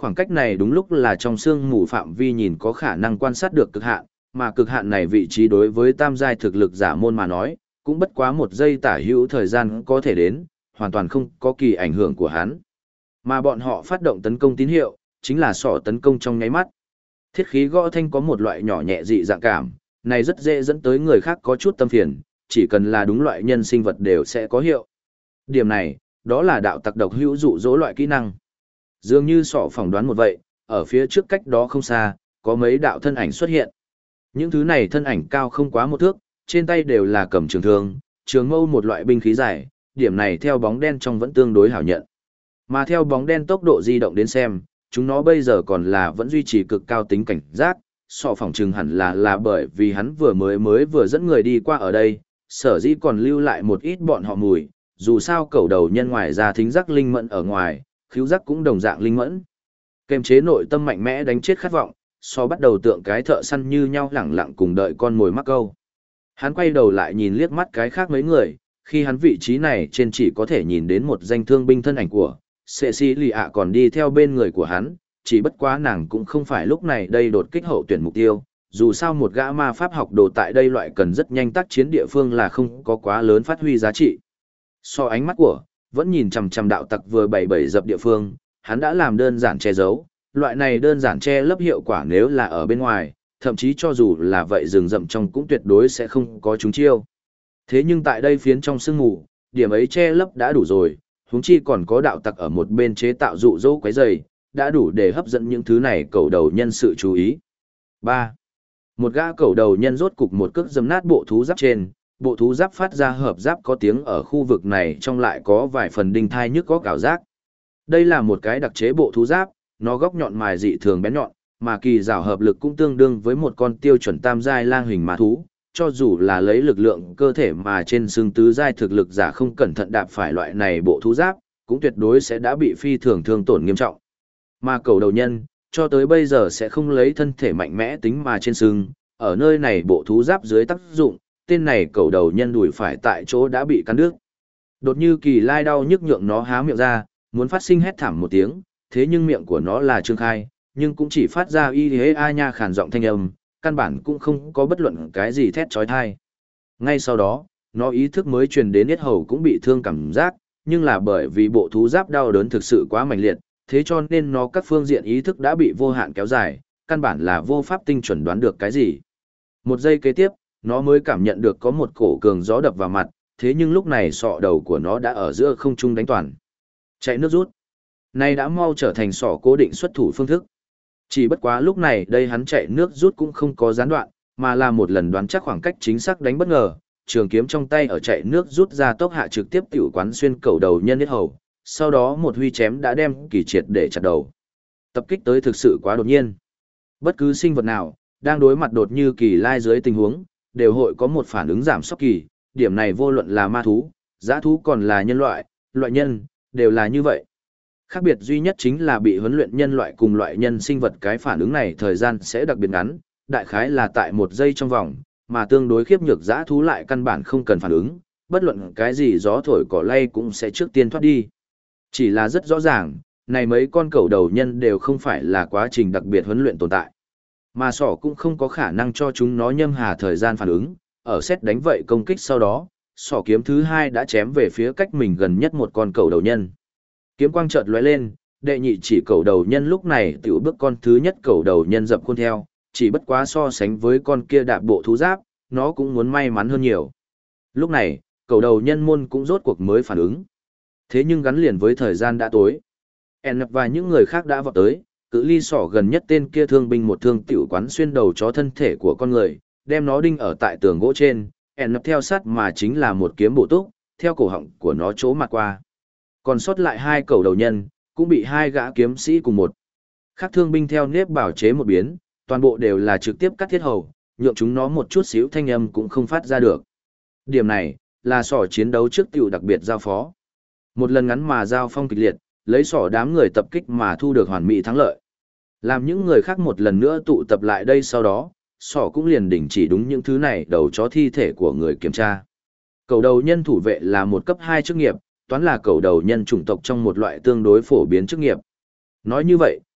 Khoảng cách này đúng lúc là trong sương mù phạm vi nhìn có khả năng quan sát được cực hạn, mà cực hạn này vị trí đối với tam giai thực lực giả môn mà nói, cũng bất quá 1 giây tả hữu thời gian có thể đến, hoàn toàn không có kỳ ảnh hưởng của hắn. Mà bọn họ phát động tấn công tín hiệu, chính là sỏ tấn công trong nháy mắt. Thiết khí gõ thanh có một loại nhỏ nhẹ dị dạng cảm, này rất dễ dẫn tới người khác có chút tâm phiền, chỉ cần là đúng loại nhân sinh vật đều sẽ có hiệu. Điểm này, đó là đạo tặc độc hữu dụ dỗ loại kỹ năng. Dường như sọ phỏng đoán một vậy, ở phía trước cách đó không xa, có mấy đạo thân ảnh xuất hiện. Những thứ này thân ảnh cao không quá 1 thước, trên tay đều là cầm trường thương, trường mâu một loại binh khí dài, điểm này theo bóng đen trong vẫn tương đối hảo nhận. Mà theo bóng đen tốc độ di động đến xem, chúng nó bây giờ còn là vẫn duy trì cực cao tính cảnh giác, sọ phỏng chừng hẳn là bởi vì hắn vừa dẫn người đi qua ở đây, sở dĩ còn lưu lại một ít bọn họ mùi, dù sao cẩu đầu nhân ngoài ra thính giác linh mẫn ở ngoài, khứu giác cũng đồng dạng linh mẫn. Kềm chế nội tâm mạnh mẽ đánh chết khát vọng, so bắt đầu tượng cái thợ săn như nhau lẳng lặng cùng đợi con mồi mắc câu. Hắn quay đầu lại nhìn liếc mắt cái khác mấy người, khi hắn vị trí này trên chỉ có thể nhìn đến một danh thương binh thân ảnh của, Cecilia còn đi theo bên người của hắn, chỉ bất quá nàng cũng không phải lúc này đây đột kích hậu tuyển mục tiêu, dù sao một gã ma pháp học đồ tại đây loại cần rất nhanh tác chiến địa phương là không có quá lớn phát huy giá trị. So ánh mắt của, vẫn nhìn chằm chằm đạo tặc vừa bảy dập địa phương, hắn đã làm đơn giản che giấu, loại này đơn giản che lấp hiệu quả nếu là ở bên ngoài, thậm chí cho dù là vậy rừng rậm trong cũng tuyệt đối sẽ không có chúng chiêu. Thế nhưng tại đây phiến trong sương mù, điểm ấy che lấp đã đủ rồi, huống chi còn có đạo tặc ở một bên chế tạo dụ dỗ quấy rầy, đã đủ để hấp dẫn những thứ này cẩu đầu nhân sự chú ý. 3. Một gã cẩu đầu nhân rốt cục một cước dâm nát bộ thú giáp trên, bộ thú giáp phát ra hợp giáp có tiếng ở khu vực này trong lại có vài phần đinh thai nhức có cảm giác. Đây là một cái đặc chế bộ thú giáp, nó góc nhọn mài dị thường bén nhọn, mà kỳ rào hợp lực cũng tương đương với một con tiêu chuẩn tam giai lang hình ma thú, cho dù là lấy lực lượng cơ thể mà trên xương tứ giai thực lực giả không cẩn thận đạp phải loại này bộ thú giáp, cũng tuyệt đối sẽ đã bị phi thường thương tổn nghiêm trọng. Mà cầu đầu nhân, cho tới bây giờ sẽ không lấy thân thể mạnh mẽ tính mà trên xương, ở nơi này bộ thú giáp dưới tác dụng, tên này cầu đầu nhân đùi phải tại chỗ đã bị cắn đứt. Đột như kỳ lai đau nhức nhượng nó há miệng ra, muốn phát sinh hét thảm một tiếng, thế nhưng miệng của nó là trương khai, nhưng cũng chỉ phát ra y hế a nha khàn giọng thanh âm, căn bản cũng không có bất luận cái gì thét chói tai. Ngay sau đó, nó ý thức mới truyền đến yết hầu cũng bị thương cảm giác, nhưng là bởi vì bộ thú giáp đau đớn thực sự quá mạnh liệt, thế cho nên nó các phương diện ý thức đã bị vô hạn kéo dài, căn bản là vô pháp tinh chuẩn đoán được cái gì. 1 giây kế tiếp, nó mới cảm nhận được có một cổ cường gió đập vào mặt, thế nhưng lúc này sọ đầu của nó đã ở giữa không trung đánh toàn. Chạy nước rút. Này đã mau trở thành sọ cố định xuất thủ phương thức. Chỉ bất quá lúc này đây hắn chạy nước rút cũng không có gián đoạn, mà là một lần đoán chắc khoảng cách chính xác đánh bất ngờ, trường kiếm trong tay ở chạy nước rút ra tốc hạ trực tiếp tiểu quán xuyên cầu đầu nhân yết hầu, sau đó một huy chém đã đem kỳ triệt để chặt đầu. Tập kích tới thực sự quá đột nhiên. Bất cứ sinh vật nào, đang đối mặt đột như kỳ lai dưới tình huống, đều hội có một phản ứng giảm sốc kỳ, điểm này vô luận là ma thú, dã thú còn là nhân loại, loại nhân, đều là như vậy. Khác biệt duy nhất chính là bị huấn luyện nhân loại cùng loại nhân sinh vật cái phản ứng này thời gian sẽ đặc biệt ngắn, đại khái là tại 1 giây trong vòng, mà tương đối khiếp nhược dã thú lại căn bản không cần phản ứng, bất luận cái gì gió thổi cỏ lay cũng sẽ trước tiên thoát đi. Chỉ là rất rõ ràng, này mấy con cẩu đầu nhân đều không phải là quá trình đặc biệt huấn luyện tồn tại. Mà sỏ cũng không có khả năng cho chúng nó nhâm hà thời gian phản ứng, ở xét đánh vậy công kích sau đó, sỏ kiếm thứ 2 đã chém về phía cách mình gần nhất một con cẩu đầu nhân. Kiếm quang chợt lóe lên, đệ nhị chỉ cẩu đầu nhân lúc này tiểu bước con thứ nhất cẩu đầu nhân dập khuôn theo, chỉ bất quá so sánh với con kia đạp bộ thú giáp, nó cũng muốn may mắn hơn nhiều. Lúc này, cẩu đầu nhân môn cũng rốt cuộc mới phản ứng. Thế nhưng gắn liền với thời gian đã tối. En và những người khác đã vọt tới, cự ly sỏ gần nhất tên kia thương binh một thương tiểu quán xuyên đầu chó thân thể của con người, đem nó đinh ở tại tường gỗ trên, En theo sát mà chính là một kiếm bổ túc, theo cổ họng của nó chỗ mặt qua. Còn sót lại 2 cẩu đầu nhân, cũng bị 2 gã kiếm sĩ cùng một khác thương binh theo nếp bảo chế một biến, toàn bộ đều là trực tiếp cắt thiết hầu, nhượng chúng nó một chút xíu thanh âm cũng không phát ra được. Điểm này, là sỏ chiến đấu trước tiểu đặc biệt giao phó. Một lần ngắn mà giao phong kịch liệt, lấy sỏ đám người tập kích mà thu được hoàn mỹ thắng lợi. Làm những người khác một lần nữa tụ tập lại đây sau đó, sỏ cũng liền đình chỉ đúng những thứ này đầu chó thi thể của người kiểm tra. Cẩu đầu nhân thủ vệ là một cấp 2 chức nghiệp, toán là cẩu đầu nhân chủng tộc trong một loại tương đối phổ biến chức nghiệp. Nói như vậy,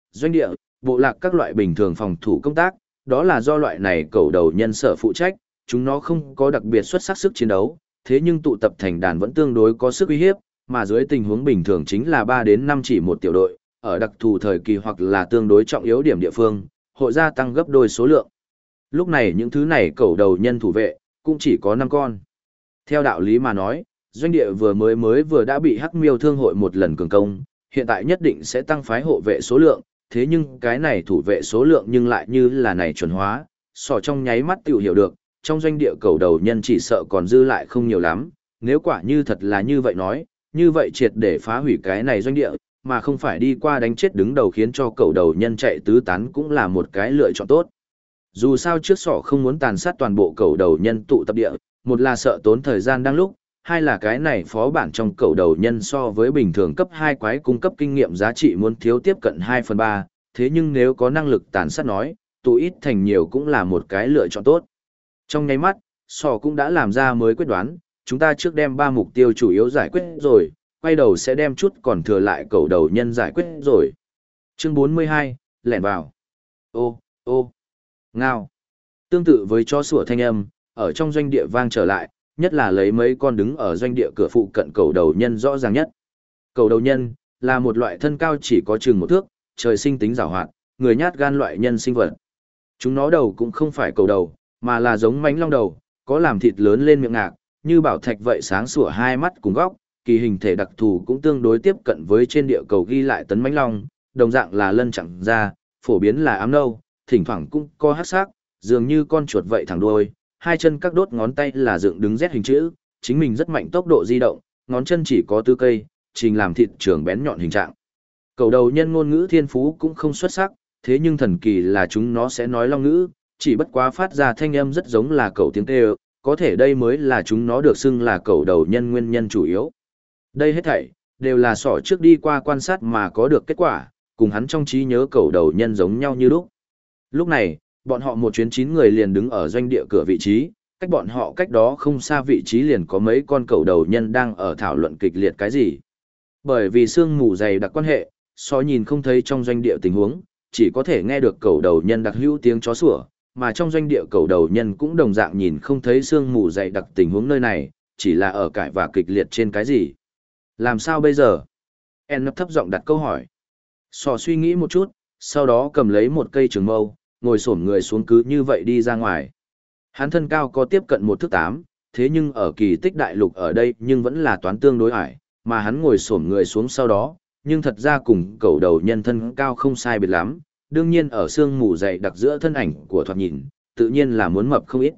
doanh địa, bộ lạc các loại bình thường phòng thủ công tác, đó là do loại này cầu đầu nhân sở phụ trách, chúng nó không có đặc biệt xuất sắc sức chiến đấu, thế nhưng tụ tập thành đàn vẫn tương đối có sức uy hiếp, mà dưới tình huống bình thường chính là 3 đến 5 chỉ một tiểu đội, ở đặc thù thời kỳ hoặc là tương đối trọng yếu điểm địa phương, hội gia tăng gấp đôi số lượng. Lúc này những thứ này cầu đầu nhân thủ vệ, cũng chỉ có 5 con. Theo đạo lý mà nói, doanh địa vừa đã bị Hắc Miêu Thương hội một lần cường công, hiện tại nhất định sẽ tăng phái hộ vệ số lượng, thế nhưng cái này thủ vệ số lượng nhưng lại như là này chuẩn hóa, sò trong nháy mắt tiểu hiểu được, trong doanh địa cầu đầu nhân chỉ sợ còn dư lại không nhiều lắm, nếu quả như thật là như vậy nói, như vậy triệt để phá hủy cái này doanh địa, mà không phải đi qua đánh chết đứng đầu khiến cho cầu đầu nhân chạy tứ tán cũng là một cái lựa chọn tốt. Dù sao trước sỏ không muốn tàn sát toàn bộ cầu đầu nhân tụ tập địa, một là sợ tốn thời gian đang lúc, hai là cái này phó bản trong cầu đầu nhân so với bình thường cấp 2 quái cung cấp kinh nghiệm giá trị muốn thiếu tiếp cận 2/3, thế nhưng nếu có năng lực tàn sát nói, tụ ít thành nhiều cũng là một cái lựa chọn tốt. Trong nháy mắt, sỏ cũng đã làm ra mới quyết đoán, chúng ta trước đem 3 mục tiêu chủ yếu giải quyết rồi, quay đầu sẽ đem chút còn thừa lại cầu đầu nhân giải quyết rồi. Chương 42, lẻn vào. Ô, ô, ngao. Tương tự với chó sủa thanh âm, ở trong doanh địa vang trở lại, nhất là lấy mấy con đứng ở doanh địa cửa phụ cận cầu đầu nhân rõ ràng nhất. Cầu đầu nhân là một loại thân cao chỉ có chừng 1 thước, trời sinh tính giàu hoạt, người nhát gan loại nhân sinh vật. Chúng nó đầu cũng không phải cầu đầu, mà là giống mánh long đầu, có làm thịt lớn lên miệng ngạc, như bảo thạch vậy sáng sủa hai mắt cùng góc, kỳ hình thể đặc thù cũng tương đối tiếp cận với trên địa cầu ghi lại tấn mánh long, đồng dạng là lân chẳng ra, phổ biến là ám nâu, thỉnh thoảng cũng có hắc sắc, dường như con chuột vậy thẳng đuôi, hai chân các đốt ngón tay là dựng đứng Z hình chữ, chính mình rất mạnh tốc độ di động, ngón chân chỉ có 4 cây, trình làm thịt trường bén nhọn hình trạng. Cầu đầu nhân ngôn ngữ thiên phú cũng không xuất sắc, thế nhưng thần kỳ là chúng nó sẽ nói long ngữ, chỉ bất quá phát ra thanh âm rất giống là cầu tiếng kêu, có thể đây mới là chúng nó được xưng là cầu đầu nhân nguyên nhân chủ yếu. Đây hết thảy đều là sỏ trước đi qua quan sát mà có được kết quả, cùng hắn trong trí nhớ cầu đầu nhân giống nhau như lúc. Lúc này, bọn họ một chuyến 9 người liền đứng ở doanh địa cửa vị trí, cách bọn họ cách đó không xa vị trí liền có mấy con cầu đầu nhân đang ở thảo luận kịch liệt cái gì. Bởi vì sương mù dày đặc quan hệ, so nhìn không thấy trong doanh địa tình huống, chỉ có thể nghe được cầu đầu nhân đặc hữu tiếng chó sủa, mà trong doanh địa cầu đầu nhân cũng đồng dạng nhìn không thấy sương mù dày đặc tình huống nơi này, chỉ là ở cãi và kịch liệt trên cái gì. Làm sao bây giờ? En thấp giọng đặt câu hỏi. Sò suy nghĩ một chút, sau đó cầm lấy một cây trường mâu, ngồi xổm người xuống cứ như vậy đi ra ngoài. Hắn thân cao có tiếp cận 1 thước 8, thế nhưng ở kỳ tích đại lục ở đây nhưng vẫn là toán tương đối ải, mà hắn ngồi xổm người xuống sau đó, nhưng thật ra cùng cầu đầu nhân thân cao không sai biệt lắm, đương nhiên ở sương mù dày đặc giữa thân ảnh của thoạt nhìn, tự nhiên là muốn mập không ít.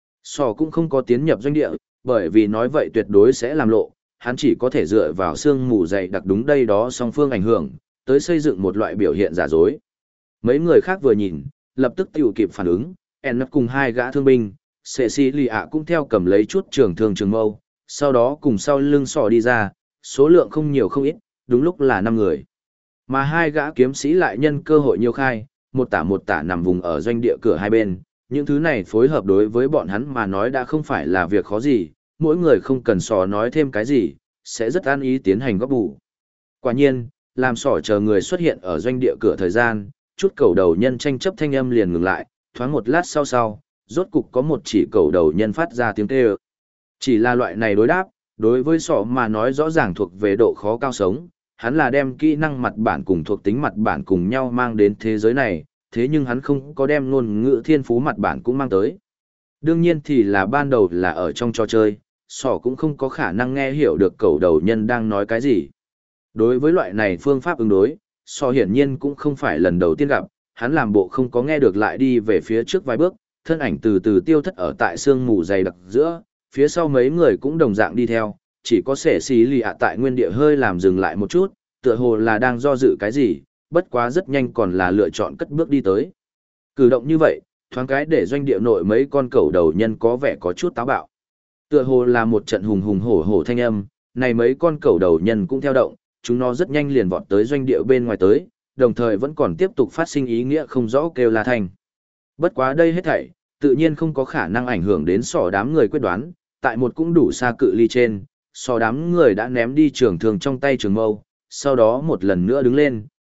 Sò cũng không có tiến nhập doanh địa, bởi vì nói vậy tuyệt đối sẽ làm lộ, hắn chỉ có thể dựa vào sương mù dày đặc đúng đây đó song phương ảnh hưởng, tới xây dựng một loại biểu hiện giả dối. Mấy người khác vừa nhìn, lập tức tiểu kịp phản ứng, Ennett cùng 2 gã thương binh, Cecilia cũng theo cầm lấy chút trường thương trường mâu, sau đó cùng sau lưng sò đi ra, số lượng không nhiều không ít, đúng lúc là 5 người. Mà 2 gã kiếm sĩ lại nhân cơ hội nhiều khai, một tả nằm vùng ở doanh địa cửa hai bên, những thứ này phối hợp đối với bọn hắn mà nói đã không phải là việc khó gì, mỗi người không cần sò nói thêm cái gì, sẽ rất an ý tiến hành góp bù. Quả nhiên, làm sỏ chờ người xuất hiện ở doanh địa cửa thời gian, chút cầu đầu nhân tranh chấp thanh âm liền ngừng lại, thoáng một lát sau, rốt cục có một chỉ cầu đầu nhân phát ra tiếng kêu. Chỉ là loại này đối đáp, đối với sỏ mà nói rõ ràng thuộc về độ khó cao sống, hắn là đem kỹ năng mặt bản cùng thuộc tính mặt bản cùng nhau mang đến thế giới này, thế nhưng hắn không có đem ngôn ngữ thiên phú mặt bản cũng mang tới. Đương nhiên thì là ban đầu là ở trong trò chơi, sỏ cũng không có khả năng nghe hiểu được cầu đầu nhân đang nói cái gì. Đối với loại này phương pháp ứng đối, sỏ hiển nhiên cũng không phải lần đầu tiên gặp, hắn làm bộ không có nghe được lại đi về phía trước vài bước, thân ảnh từ từ tiêu thất ở tại sương mù dày đặc giữa, phía sau mấy người cũng đồng dạng đi theo, chỉ có sẻ xí lì ạ tại nguyên địa hơi làm dừng lại một chút, tựa hồ là đang do dự cái gì, bất quá rất nhanh còn là lựa chọn cất bước đi tới. Cử động như vậy, thoáng cái để doanh địa nội mấy con cẩu đầu nhân có vẻ có chút táo bạo. Tựa hồ là một trận hùng hùng hổ hổ thanh âm, này mấy con cẩu đầu nhân cũng theo động, chúng nó rất nhanh liền vọt tới doanh địa bên ngoài tới, đồng thời vẫn còn tiếp tục phát sinh ý nghĩa không rõ kêu la thành. Bất quá đây hết thảy, tự nhiên không có khả năng ảnh hưởng đến sỏ đám người quyết đoán, tại một cũng đủ xa cự ly trên, sỏ đám người đã ném đi trường thương trong tay trường mâu, sau đó một lần nữa đứng lên,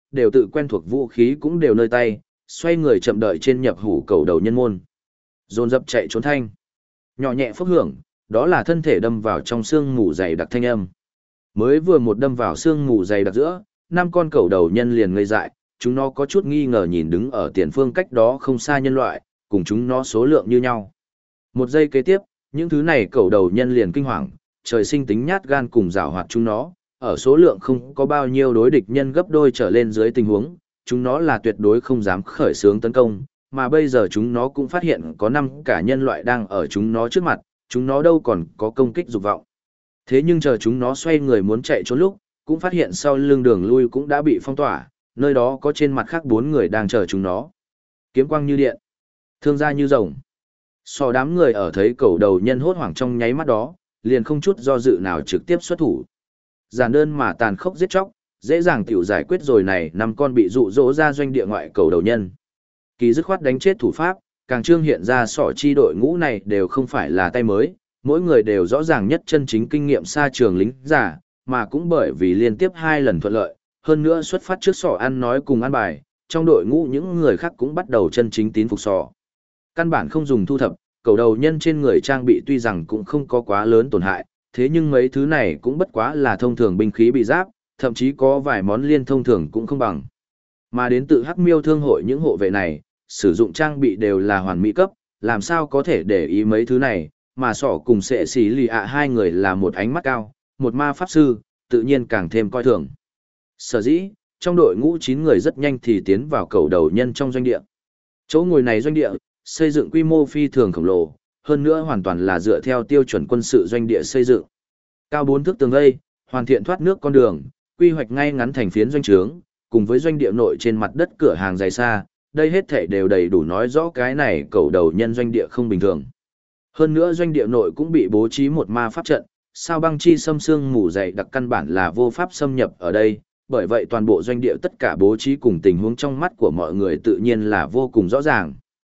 đều tự quen thuộc vũ khí cũng đều nơi tay, xoay người chậm đợi trên nhập hủ cầu đầu nhân môn. Dồn dập chạy trốn thanh. Nhỏ nhẹ phốc hưởng, đó là thân thể đâm vào trong xương mù dày đặc thanh âm. Mới vừa một đâm vào xương mù dày đặc giữa, 5 con cầu đầu nhân liền ngây dại, chúng nó có chút nghi ngờ nhìn đứng ở tiền phương cách đó không xa nhân loại, cùng chúng nó số lượng như nhau. Một giây kế tiếp, những thứ này cầu đầu nhân liền kinh hoàng, trời sinh tính nhát gan cùng giảo hoạt chúng nó, ở số lượng không có bao nhiêu đối địch nhân gấp đôi trở lên dưới tình huống, chúng nó là tuyệt đối không dám khởi xướng tấn công, mà bây giờ chúng nó cũng phát hiện có 5 cả nhân loại đang ở chúng nó trước mặt, chúng nó đâu còn có công kích dục vọng. Thế nhưng chờ chúng nó xoay người muốn chạy trốn lúc, cũng phát hiện sau lưng đường lui cũng đã bị phong tỏa, nơi đó có trên mặt khác 4 người đang chờ chúng nó. Kiếm quang như điện, thương gia như rồng. So đám người ở thấy cầu đầu nhân hốt hoảng trong nháy mắt đó, liền không chút do dự nào trực tiếp xuất thủ. Giản đơn mà tàn khốc giết chóc, dễ dàng tiểu giải quyết rồi này 5 con bị dụ dỗ ra doanh địa ngoại cầu đầu nhân. Kỳ dứt khoát đánh chết thủ pháp, càng trương hiện ra sỏ chi đội ngũ này đều không phải là tay mới, mỗi người đều rõ ràng nhất chân chính kinh nghiệm xa trường lính giả, mà cũng bởi vì liên tiếp 2 lần thuận lợi, hơn nữa xuất phát trước sỏ ăn nói cùng ăn bài, trong đội ngũ những người khác cũng bắt đầu chân chính tín phục sỏ. Căn bản không dùng thu thập, cầu đầu nhân trên người trang bị tuy rằng cũng không có quá lớn tổn hại, thế nhưng mấy thứ này cũng bất quá là thông thường binh khí bị giáp, thậm chí có vài món liên thông thường cũng không bằng. Mà đến tự Hắc Miêu Thương hội những hộ vệ này, sử dụng trang bị đều là hoàn mỹ cấp, làm sao có thể để ý mấy thứ này, mà sỏ cùng sệ xí lì ạ hai người là một ánh mắt cao, một ma pháp sư, tự nhiên càng thêm coi thường. Sở dĩ, trong đội ngũ 9 người rất nhanh thì tiến vào cầu đầu nhân trong doanh địa. Chỗ ngồi này doanh địa, xây dựng quy mô phi thường khổng lồ, hơn nữa hoàn toàn là dựa theo tiêu chuẩn quân sự doanh địa xây dựng. Cao 4 thước tường vây, hoàn thiện thoát nước con đường, quy hoạch ngay ngắn thành phiến doanh trướng, cùng với doanh địa nội trên mặt đất cửa hàng dài xa, đây hết thảy đều đầy đủ nói rõ cái này cầu đầu nhân doanh địa không bình thường. Hơn nữa doanh địa nội cũng bị bố trí một ma pháp trận, sao băng chi xâm xương mù dày đặc căn bản là vô pháp xâm nhập ở đây, bởi vậy toàn bộ doanh địa tất cả bố trí cùng tình huống trong mắt của mọi người tự nhiên là vô cùng rõ ràng.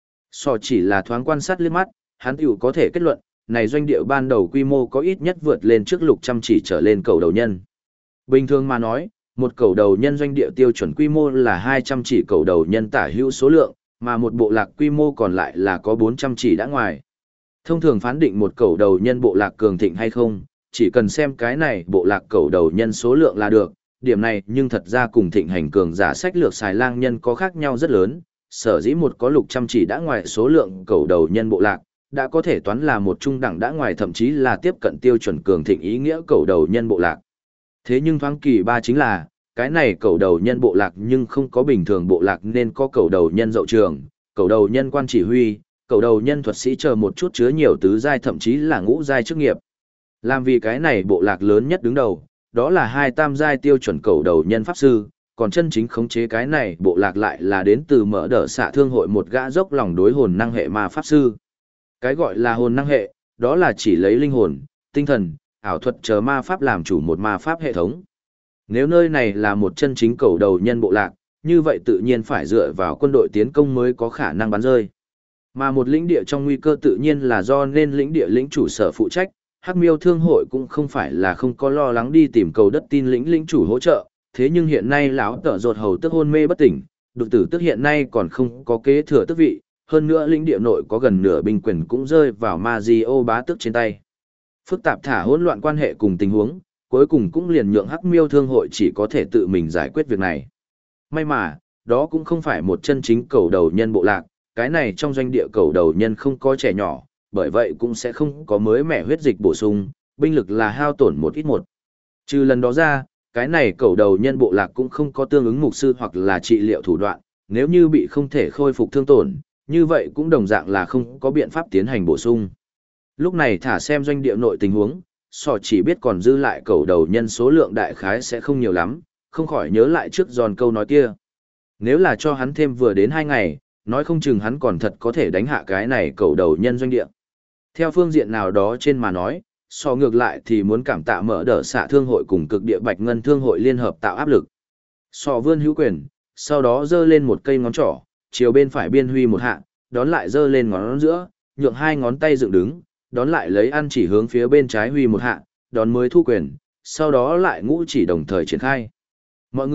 So chỉ là thoáng quan sát liếc mắt, hắn tiểu có thể kết luận, này doanh địa ban đầu quy mô có ít nhất vượt lên trước lục trăm chỉ trở lên cầu đầu nhân. Bình thường mà nói, một cầu đầu nhân doanh địa tiêu chuẩn quy mô là 200 chỉ cầu đầu nhân tả hữu số lượng, mà một bộ lạc quy mô còn lại là có 400 chỉ đã ngoài. Thông thường phán định một cầu đầu nhân bộ lạc cường thịnh hay không, chỉ cần xem cái này bộ lạc cầu đầu nhân số lượng là được, điểm này nhưng thật ra cùng thịnh hành cường giả sách lược xài lang nhân có khác nhau rất lớn, sở dĩ một có lục trăm chỉ đã ngoài số lượng cầu đầu nhân bộ lạc, đã có thể toán là một trung đẳng đã ngoài thậm chí là tiếp cận tiêu chuẩn cường thịnh ý nghĩa cầu đầu nhân bộ lạc. Thế nhưng thoáng kỳ ba chính là, cái này cầu đầu nhân bộ lạc nhưng không có bình thường bộ lạc nên có cầu đầu nhân dậu trường, cầu đầu nhân quan chỉ huy, cầu đầu nhân thuật sĩ chờ một chút chứa nhiều tứ giai thậm chí là ngũ giai chức nghiệp. Làm vì cái này bộ lạc lớn nhất đứng đầu, đó là 2 tam giai tiêu chuẩn cầu đầu nhân pháp sư, còn chân chính khống chế cái này bộ lạc lại là đến từ mở đỡ xạ thương hội một gã dốc lòng đối hồn năng hệ ma pháp sư. Cái gọi là hồn năng hệ, đó là chỉ lấy linh hồn, tinh thần, ảo thuật chờ ma pháp làm chủ một ma pháp hệ thống. Nếu nơi này là một chân chính cầu đầu nhân bộ lạc, như vậy tự nhiên phải dựa vào quân đội tiến công mới có khả năng bắn rơi. Mà một lĩnh địa trong nguy cơ tự nhiên là do nên lĩnh địa lĩnh chủ sở phụ trách, Hắc Miêu Thương hội cũng không phải là không có lo lắng đi tìm cầu đất tin lĩnh chủ hỗ trợ, thế nhưng hiện nay lão tợ rột hầu tức hôn mê bất tỉnh, đột tử tức hiện nay còn không có kế thừa tước vị, hơn nữa lĩnh địa nội có gần nửa binh quyền cũng rơi vào Mazio bá tước trên tay. Phức tạp thả hỗn loạn quan hệ cùng tình huống, cuối cùng cũng liền nhượng Hắc Miêu Thương hội chỉ có thể tự mình giải quyết việc này. May mà, đó cũng không phải một chân chính cầu đầu nhân bộ lạc, cái này trong doanh địa cầu đầu nhân không có trẻ nhỏ, bởi vậy cũng sẽ không có mới mẻ huyết dịch bổ sung, binh lực là hao tổn một ít một. Trừ lần đó ra, cái này cầu đầu nhân bộ lạc cũng không có tương ứng mục sư hoặc là trị liệu thủ đoạn, nếu như bị không thể khôi phục thương tổn, như vậy cũng đồng dạng là không có biện pháp tiến hành bổ sung. Lúc này thả xem doanh địa nội tình huống, sò chỉ biết còn dư lại cầu đầu nhân số lượng đại khái sẽ không nhiều lắm, không khỏi nhớ lại trước giòn câu nói kia. Nếu là cho hắn thêm vừa đến 2 ngày, nói không chừng hắn còn thật có thể đánh hạ cái này cầu đầu nhân doanh địa. Theo phương diện nào đó trên mà nói, so ngược lại thì muốn cảm tạ mở đỡ xạ thương hội cùng cực địa bạch ngân thương hội liên hợp tạo áp lực. So vươn hữu quyền, sau đó giơ lên một cây ngón trỏ, chiều bên phải biên huy một hạ, đón lại giơ lên ngón giữa, nhượng 2 ngón tay dựng đứng, đón lại lấy ăn chỉ hướng phía bên trái huy một hạ, đón mới thu quyền, sau đó lại ngũ chỉ đồng thời triển khai. Mọi người,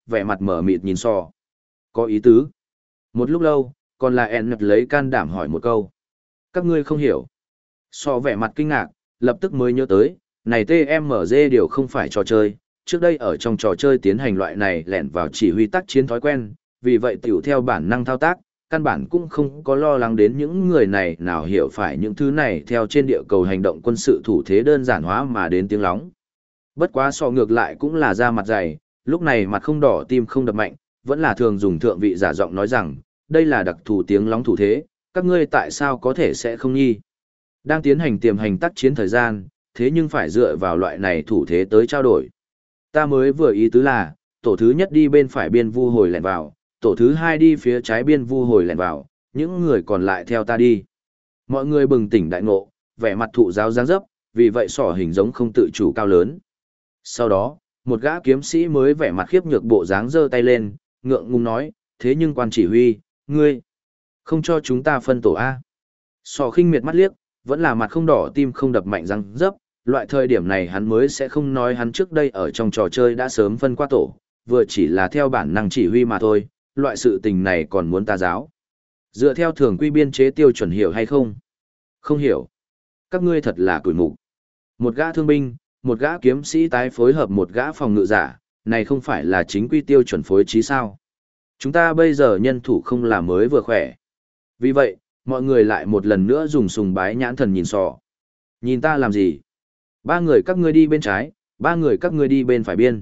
vẻ mặt mở mịt nhìn sò. Có ý tứ. Một lúc lâu, còn là En lấy can đảm hỏi một câu. Các ngươi không hiểu. Sò vẻ mặt kinh ngạc, lập tức mới nhớ tới, này TMZ điều không phải trò chơi, trước đây ở trong trò chơi tiến hành loại này lẻn vào chỉ huy tác chiến thói quen, vì vậy tiểu theo bản năng thao tác, căn bản cũng không có lo lắng đến những người này nào hiểu phải những thứ này theo trên địa cầu hành động quân sự thủ thế đơn giản hóa mà đến tiếng lóng. Bất quá so ngược lại cũng là da mặt dày, lúc này mặt không đỏ tim không đập mạnh, vẫn là thường dùng thượng vị giả giọng nói rằng, đây là đặc thù tiếng lóng thủ thế, các ngươi tại sao có thể sẽ không nghi. Đang tiến hành tiềm hành tác chiến thời gian, thế nhưng phải dựa vào loại này thủ thế tới trao đổi. Ta mới vừa ý tứ là, tổ thứ nhất đi bên phải biên vu hồi lẹn vào, tổ thứ hai đi phía trái biên vu hồi lẹn vào, những người còn lại theo ta đi. Mọi người bừng tỉnh đại ngộ, vẻ mặt thụ giáo giáng dấp, vì vậy sỏ hình giống không tự chủ cao lớn. Sau đó, một gã kiếm sĩ mới vẻ mặt khiếp nhược bộ dáng giơ tay lên, ngượng ngùng nói, thế nhưng quan chỉ huy, ngươi, không cho chúng ta phân tổ A. Sỏ khinh miệt mắt liếc, vẫn là mặt không đỏ tim không đập mạnh răng dấp, loại thời điểm này hắn mới sẽ không nói hắn trước đây ở trong trò chơi đã sớm phân qua tổ, vừa chỉ là theo bản năng chỉ huy mà thôi, loại sự tình này còn muốn ta giáo. Dựa theo thường quy biên chế tiêu chuẩn hiểu hay không? Không hiểu. Các ngươi thật là tuổi mục. Một gã thương binh, một gã kiếm sĩ tái phối hợp một gã phòng ngự giả, này không phải là chính quy tiêu chuẩn phối trí sao? Chúng ta bây giờ nhân thủ không là mới vừa khỏe. Vì vậy, mọi người lại một lần nữa dùng sùng bái nhãn thần nhìn sò. Nhìn ta làm gì? Ba người các ngươi đi bên trái, ba người các ngươi đi bên phải biên.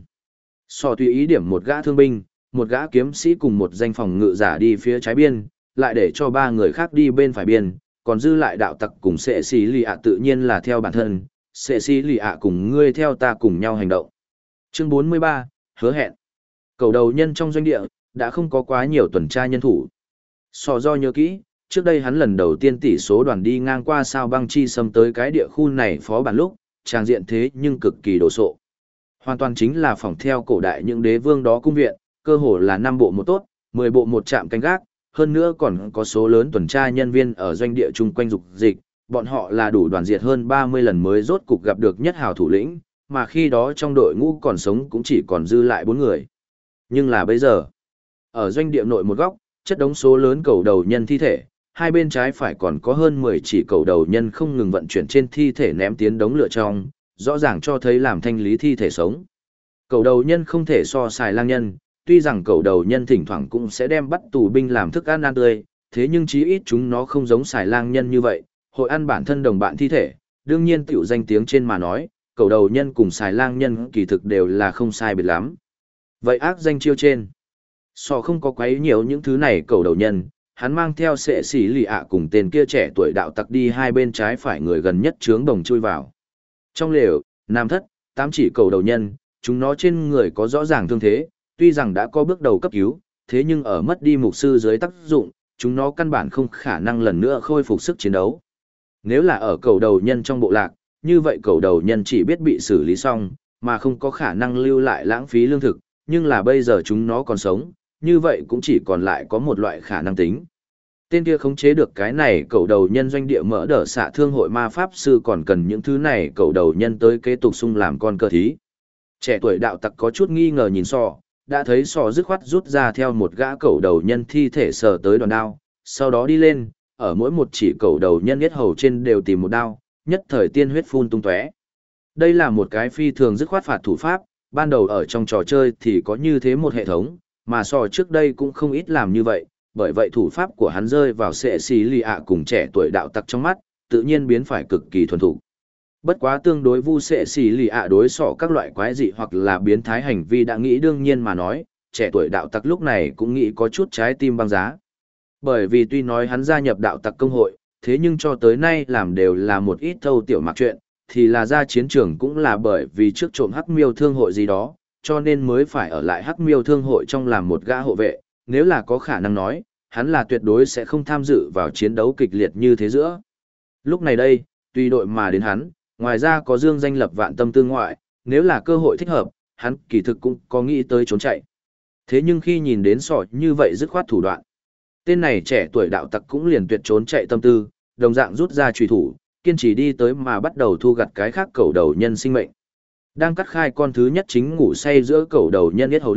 Sò tùy ý điểm một gã thương binh, một gã kiếm sĩ cùng một danh phòng ngự giả đi phía trái biên, lại để cho ba người khác đi bên phải biên, còn dư lại đạo tặc cùng sệ xì lì ạ tự nhiên là theo bản thân, sệ xì lì ạ cùng ngươi theo ta cùng nhau hành động. Chương 43, hứa hẹn. Cầu đầu nhân trong doanh địa, đã không có quá nhiều tuần tra nhân thủ. Sò do nhớ kỹ, trước đây hắn lần đầu tiên tỷ số đoàn đi ngang qua sao băng chi xâm tới cái địa khu này phó bản lúc, trang diện thế nhưng cực kỳ đồ sộ. Hoàn toàn chính là phỏng theo cổ đại những đế vương đó cung viện, cơ hồ là 5 bộ một tốt, 10 bộ một trạm canh gác, hơn nữa còn có số lớn tuần tra nhân viên ở doanh địa chung quanh dục dịch, bọn họ là đủ đoàn diệt hơn 30 lần mới rốt cục gặp được nhất hào thủ lĩnh, mà khi đó trong đội ngũ còn sống cũng chỉ còn dư lại 4 người. Nhưng là bây giờ, ở doanh địa nội một góc, chất đống số lớn cầu đầu nhân thi thể, hai bên trái phải còn có hơn 10 chỉ cầu đầu nhân không ngừng vận chuyển trên thi thể ném tiến đống lửa trong, rõ ràng cho thấy làm thanh lý thi thể sống. Cầu đầu nhân không thể so xài lang nhân, tuy rằng cầu đầu nhân thỉnh thoảng cũng sẽ đem bắt tù binh làm thức ăn ăn tươi, thế nhưng chí ít chúng nó không giống xài lang nhân như vậy, hội ăn bản thân đồng bạn thi thể, đương nhiên tiểu danh tiếng trên mà nói, cầu đầu nhân cùng xài lang nhân kỳ thực đều là không sai biệt lắm. Vậy ác danh chiêu trên, so không có quấy nhiều những thứ này cầu đầu nhân, hắn mang theo sệ sĩ lì ạ cùng tên kia trẻ tuổi đạo tặc đi hai bên trái phải người gần nhất trướng đồng chui vào. Trong lều, nam thất, 8 chỉ cầu đầu nhân, chúng nó trên người có rõ ràng thương thế, tuy rằng đã có bước đầu cấp cứu, thế nhưng ở mất đi mục sư dưới tác dụng, chúng nó căn bản không khả năng lần nữa khôi phục sức chiến đấu. Nếu là ở cầu đầu nhân trong bộ lạc, như vậy cầu đầu nhân chỉ biết bị xử lý xong, mà không có khả năng lưu lại lãng phí lương thực, nhưng là bây giờ chúng nó còn sống, như vậy cũng chỉ còn lại có một loại khả năng tính. Tên kia khống chế được cái này cầu đầu nhân doanh địa mở đỡ xạ thương hội ma pháp sư còn cần những thứ này cầu đầu nhân tới kế tục xung làm con cờ thí. Trẻ tuổi đạo tặc có chút nghi ngờ nhìn sò, đã thấy sò dứt khoát rút ra theo một gã cầu đầu nhân thi thể sờ tới đòn đao, sau đó đi lên, ở mỗi một chỉ cầu đầu nhân yết hầu trên đều tìm một đao, nhất thời tiên huyết phun tung tóe. Đây là một cái phi thường dứt khoát phạt thủ pháp, ban đầu ở trong trò chơi thì có như thế một hệ thống, mà sò trước đây cũng không ít làm như vậy, bởi vậy thủ pháp của hắn rơi vào sệ xì lì ạ cùng trẻ tuổi đạo tặc trong mắt, tự nhiên biến phải cực kỳ thuần thục. Bất quá tương đối vu sệ xì lì ạ đối sọ các loại quái dị hoặc là biến thái hành vi đã nghĩ đương nhiên mà nói, trẻ tuổi đạo tặc lúc này cũng nghĩ có chút trái tim băng giá. Bởi vì tuy nói hắn gia nhập đạo tặc công hội, thế nhưng cho tới nay làm đều là một ít thâu tiểu mặc chuyện, thì là ra chiến trường cũng là bởi vì trước trộm hắc miêu thương hội gì đó, cho nên mới phải ở lại hắc miêu thương hội trong làm một gã hộ vệ, nếu là có khả năng nói, hắn là tuyệt đối sẽ không tham dự vào chiến đấu kịch liệt như thế giữa. Lúc này đây, tùy đội mà đến hắn, ngoài ra có dương danh lập vạn tâm tư ngoại, nếu là cơ hội thích hợp, hắn kỳ thực cũng có nghĩ tới trốn chạy. Thế nhưng khi nhìn đến sọ như vậy dứt khoát thủ đoạn, tên này trẻ tuổi đạo tặc cũng liền tuyệt trốn chạy tâm tư, đồng dạng rút ra truy thủ, kiên trì đi tới mà bắt đầu thu gặt cái khác cầu đầu nhân sinh mệnh. Đang cắt khai con thứ nhất chính ngủ say giữa cầu đầu nhân yết hầu lúc,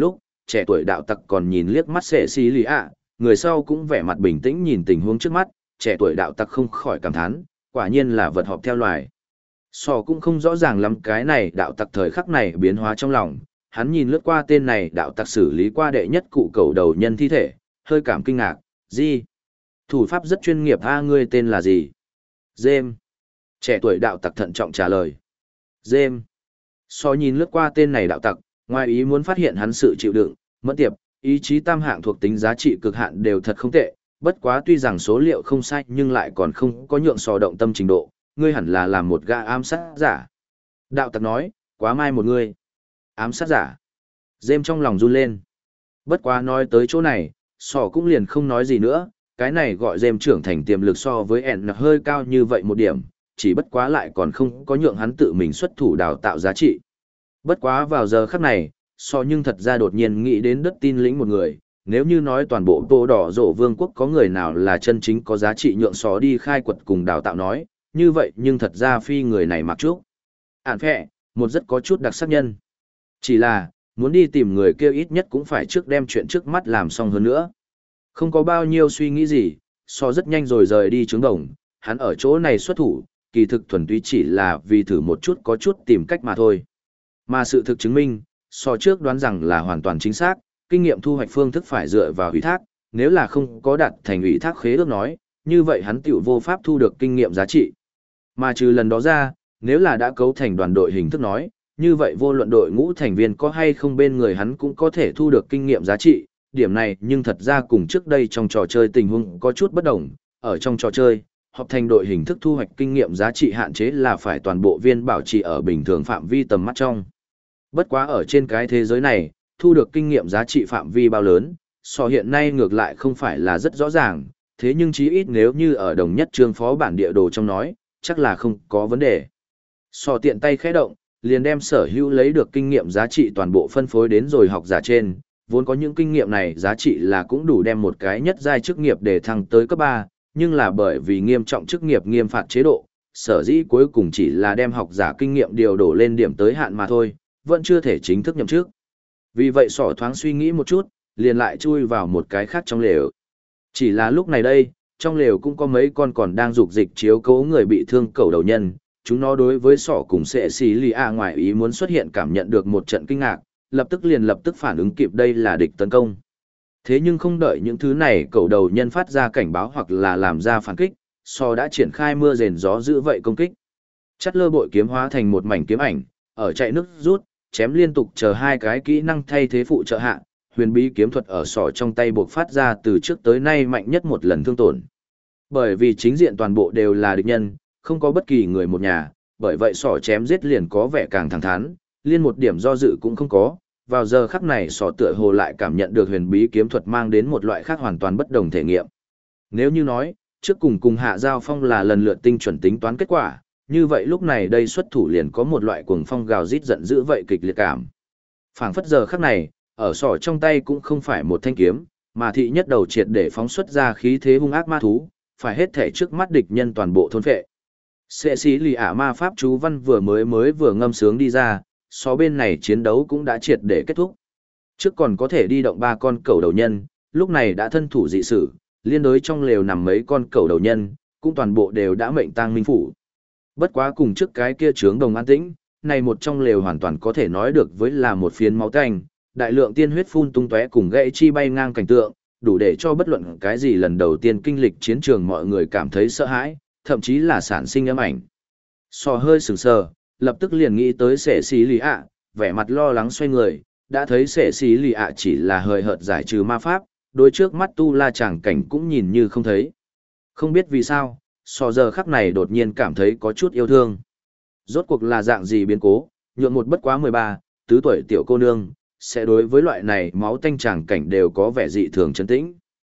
trẻ tuổi đạo tặc còn nhìn liếc mắt sệ xì lì ạ, người sau cũng vẻ mặt bình tĩnh nhìn tình huống trước mắt, trẻ tuổi đạo tặc không khỏi cảm thán, quả nhiên là vật họp theo loài. Sò cũng không rõ ràng lắm cái này đạo tặc thời khắc này biến hóa trong lòng, hắn nhìn lướt qua tên này đạo tặc xử lý qua đệ nhất cụ cầu đầu nhân thi thể, hơi cảm kinh ngạc, gì? Thủ pháp rất chuyên nghiệp a, ngươi tên là gì? James. Trẻ tuổi đạo tặc thận trọng trả lời. James. So nhìn lướt qua tên này đạo tặc, ngoài ý muốn phát hiện hắn sự chịu đựng, mẫn tiệp, ý chí tam hạng thuộc tính giá trị cực hạn đều thật không tệ, bất quá tuy rằng số liệu không sai nhưng lại còn không có nhượng sò động tâm trình độ, ngươi hẳn là làm một gã ám sát giả. Đạo tặc nói, quá mai một người. Ám sát giả. Dêm trong lòng run lên. Bất quá nói tới chỗ này, sò cũng liền không nói gì nữa, cái này gọi Dêm trưởng thành tiềm lực so với ẻn hơi cao như vậy một điểm, chỉ bất quá lại còn không có nhượng hắn tự mình xuất thủ đào tạo giá trị. Bất quá vào giờ khắc này, so nhưng thật ra đột nhiên nghĩ đến đất tin lĩnh một người, nếu như nói toàn bộ Tô Đỏ Rổ Vương quốc có người nào là chân chính có giá trị nhượng só đi khai quật cùng đào tạo nói, như vậy nhưng thật ra phi người này mặc trúc. Ản phẹ, một rất có chút đặc sắc nhân. Chỉ là, muốn đi tìm người kia ít nhất cũng phải trước đem chuyện trước mắt làm xong hơn nữa. Không có bao nhiêu suy nghĩ gì, so rất nhanh rồi rời đi trướng đồng, hắn ở chỗ này xuất thủ, kỳ thực thuần túy chỉ là vì thử một chút có chút tìm cách mà thôi. Mà sự thực chứng minh, so trước đoán rằng là hoàn toàn chính xác, kinh nghiệm thu hoạch phương thức phải dựa vào ủy thác, nếu là không có đạt thành ủy thác khế ước nói, như vậy hắn tiểu vô pháp thu được kinh nghiệm giá trị. Mà trừ lần đó ra, nếu là đã cấu thành đoàn đội hình thức nói, như vậy vô luận đội ngũ thành viên có hay không bên người hắn cũng có thể thu được kinh nghiệm giá trị, điểm này nhưng thật ra cùng trước đây trong trò chơi tình huống có chút bất đồng, ở trong trò chơi, họp thành đội hình thức thu hoạch kinh nghiệm giá trị hạn chế là phải toàn bộ viên bảo trì ở bình thường phạm vi tầm mắt trong. Bất quá ở trên cái thế giới này, thu được kinh nghiệm giá trị phạm vi bao lớn, so hiện nay ngược lại không phải là rất rõ ràng, thế nhưng chí ít nếu như ở đồng nhất chương phó bản địa đồ trong nói, chắc là không có vấn đề. So tiện tay khẽ động, liền đem sở hữu lấy được kinh nghiệm giá trị toàn bộ phân phối đến rồi học giả trên, vốn có những kinh nghiệm này giá trị là cũng đủ đem một cái nhất giai chức nghiệp để thăng tới cấp 3, nhưng là bởi vì nghiêm trọng chức nghiệp nghiêm phạt chế độ, sở dĩ cuối cùng chỉ là đem học giả kinh nghiệm điều đổ lên điểm tới hạn mà thôi, vẫn chưa thể chính thức nhậm chức. Vì vậy sỏ thoáng suy nghĩ một chút, liền lại chui vào một cái khác trong lều. Chỉ là lúc này đây, trong lều cũng có mấy con còn đang dục dịch chiếu cố người bị thương cầu đầu nhân, chúng nó đối với sỏ cùng sệ xì lì a ngoài ý muốn xuất hiện cảm nhận được một trận kinh ngạc, lập tức phản ứng kịp đây là địch tấn công. Thế nhưng không đợi những thứ này cầu đầu nhân phát ra cảnh báo hoặc là làm ra phản kích, sỏ đã triển khai mưa rền gió dữ vậy công kích. Chắt lơ bội kiếm hóa thành một mảnh kiếm ảnh, ở chạy nước rút, chém liên tục chờ hai cái kỹ năng thay thế phụ trợ hạ, huyền bí kiếm thuật ở sỏ trong tay buộc phát ra từ trước tới nay mạnh nhất một lần thương tổn. Bởi vì chính diện toàn bộ đều là địch nhân, không có bất kỳ người một nhà, bởi vậy sỏ chém giết liền có vẻ càng thẳng thắn, liên một điểm do dự cũng không có. Vào giờ khắc này sỏ tựa hồ lại cảm nhận được huyền bí kiếm thuật mang đến một loại khác hoàn toàn bất đồng thể nghiệm. Nếu như nói, trước cùng hạ giao phong là lần lượt tinh chuẩn tính toán kết quả, như vậy lúc này đây xuất thủ liền có một loại cuồng phong gào rít giận dữ vậy kịch liệt cảm. Phảng phất giờ khắc này, ở sỏ trong tay cũng không phải một thanh kiếm, mà thị nhất đầu triệt để phóng xuất ra khí thế hung ác ma thú, phải hết thể trước mắt địch nhân toàn bộ thôn phệ. Sệ xí lì ả ma pháp chú văn vừa ngâm sướng đi ra, so bên này chiến đấu cũng đã triệt để kết thúc. Trước còn có thể đi động 3 con cẩu đầu nhân, lúc này đã thân thủ dị sử, liên đối trong lều nằm mấy con cẩu đầu nhân, cũng toàn bộ đều đã mệnh tang minh phủ. Bất quá cùng trước cái kia trướng đồng an tĩnh, này một trong lều hoàn toàn có thể nói được với là một phiến máu tanh, đại lượng tiên huyết phun tung tóe cùng gãy chi bay ngang cảnh tượng, đủ để cho bất luận cái gì lần đầu tiên kinh lịch chiến trường mọi người cảm thấy sợ hãi, thậm chí là sản sinh ám ảnh. So hơi sừng sờ, lập tức liền nghĩ tới sệ xí lì ạ, vẻ mặt lo lắng xoay người, đã thấy sệ xí lì ạ chỉ là hời hợt giải trừ ma pháp, đôi trước mắt tu la chàng cảnh cũng nhìn như không thấy. Không biết vì sao, so giờ khắc này đột nhiên cảm thấy có chút yêu thương. Rốt cuộc là dạng gì biến cố, nhượng một bất quá 13, tứ tuổi tiểu cô nương, sẽ đối với loại này máu tanh chàng cảnh đều có vẻ dị thường trấn tĩnh.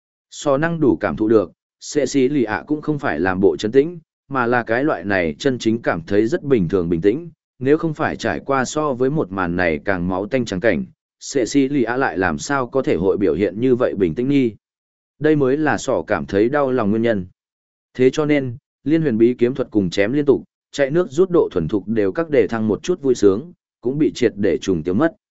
So năng đủ cảm thụ được, sệ xí lì ạ cũng không phải làm bộ trấn tĩnh, mà là cái loại này chân chính cảm thấy rất bình thường bình tĩnh, nếu không phải trải qua so với một màn này càng máu tanh trắng cảnh, sệ xí lì ạ lại làm sao có thể hội biểu hiện như vậy bình tĩnh nghi. Đây mới là sỏ cảm thấy đau lòng nguyên nhân. Thế cho nên, liên huyền bí kiếm thuật cùng chém liên tục, chạy nước rút độ thuần thục đều các đề thăng một chút vui sướng, cũng bị triệt để trùng tiêu mất.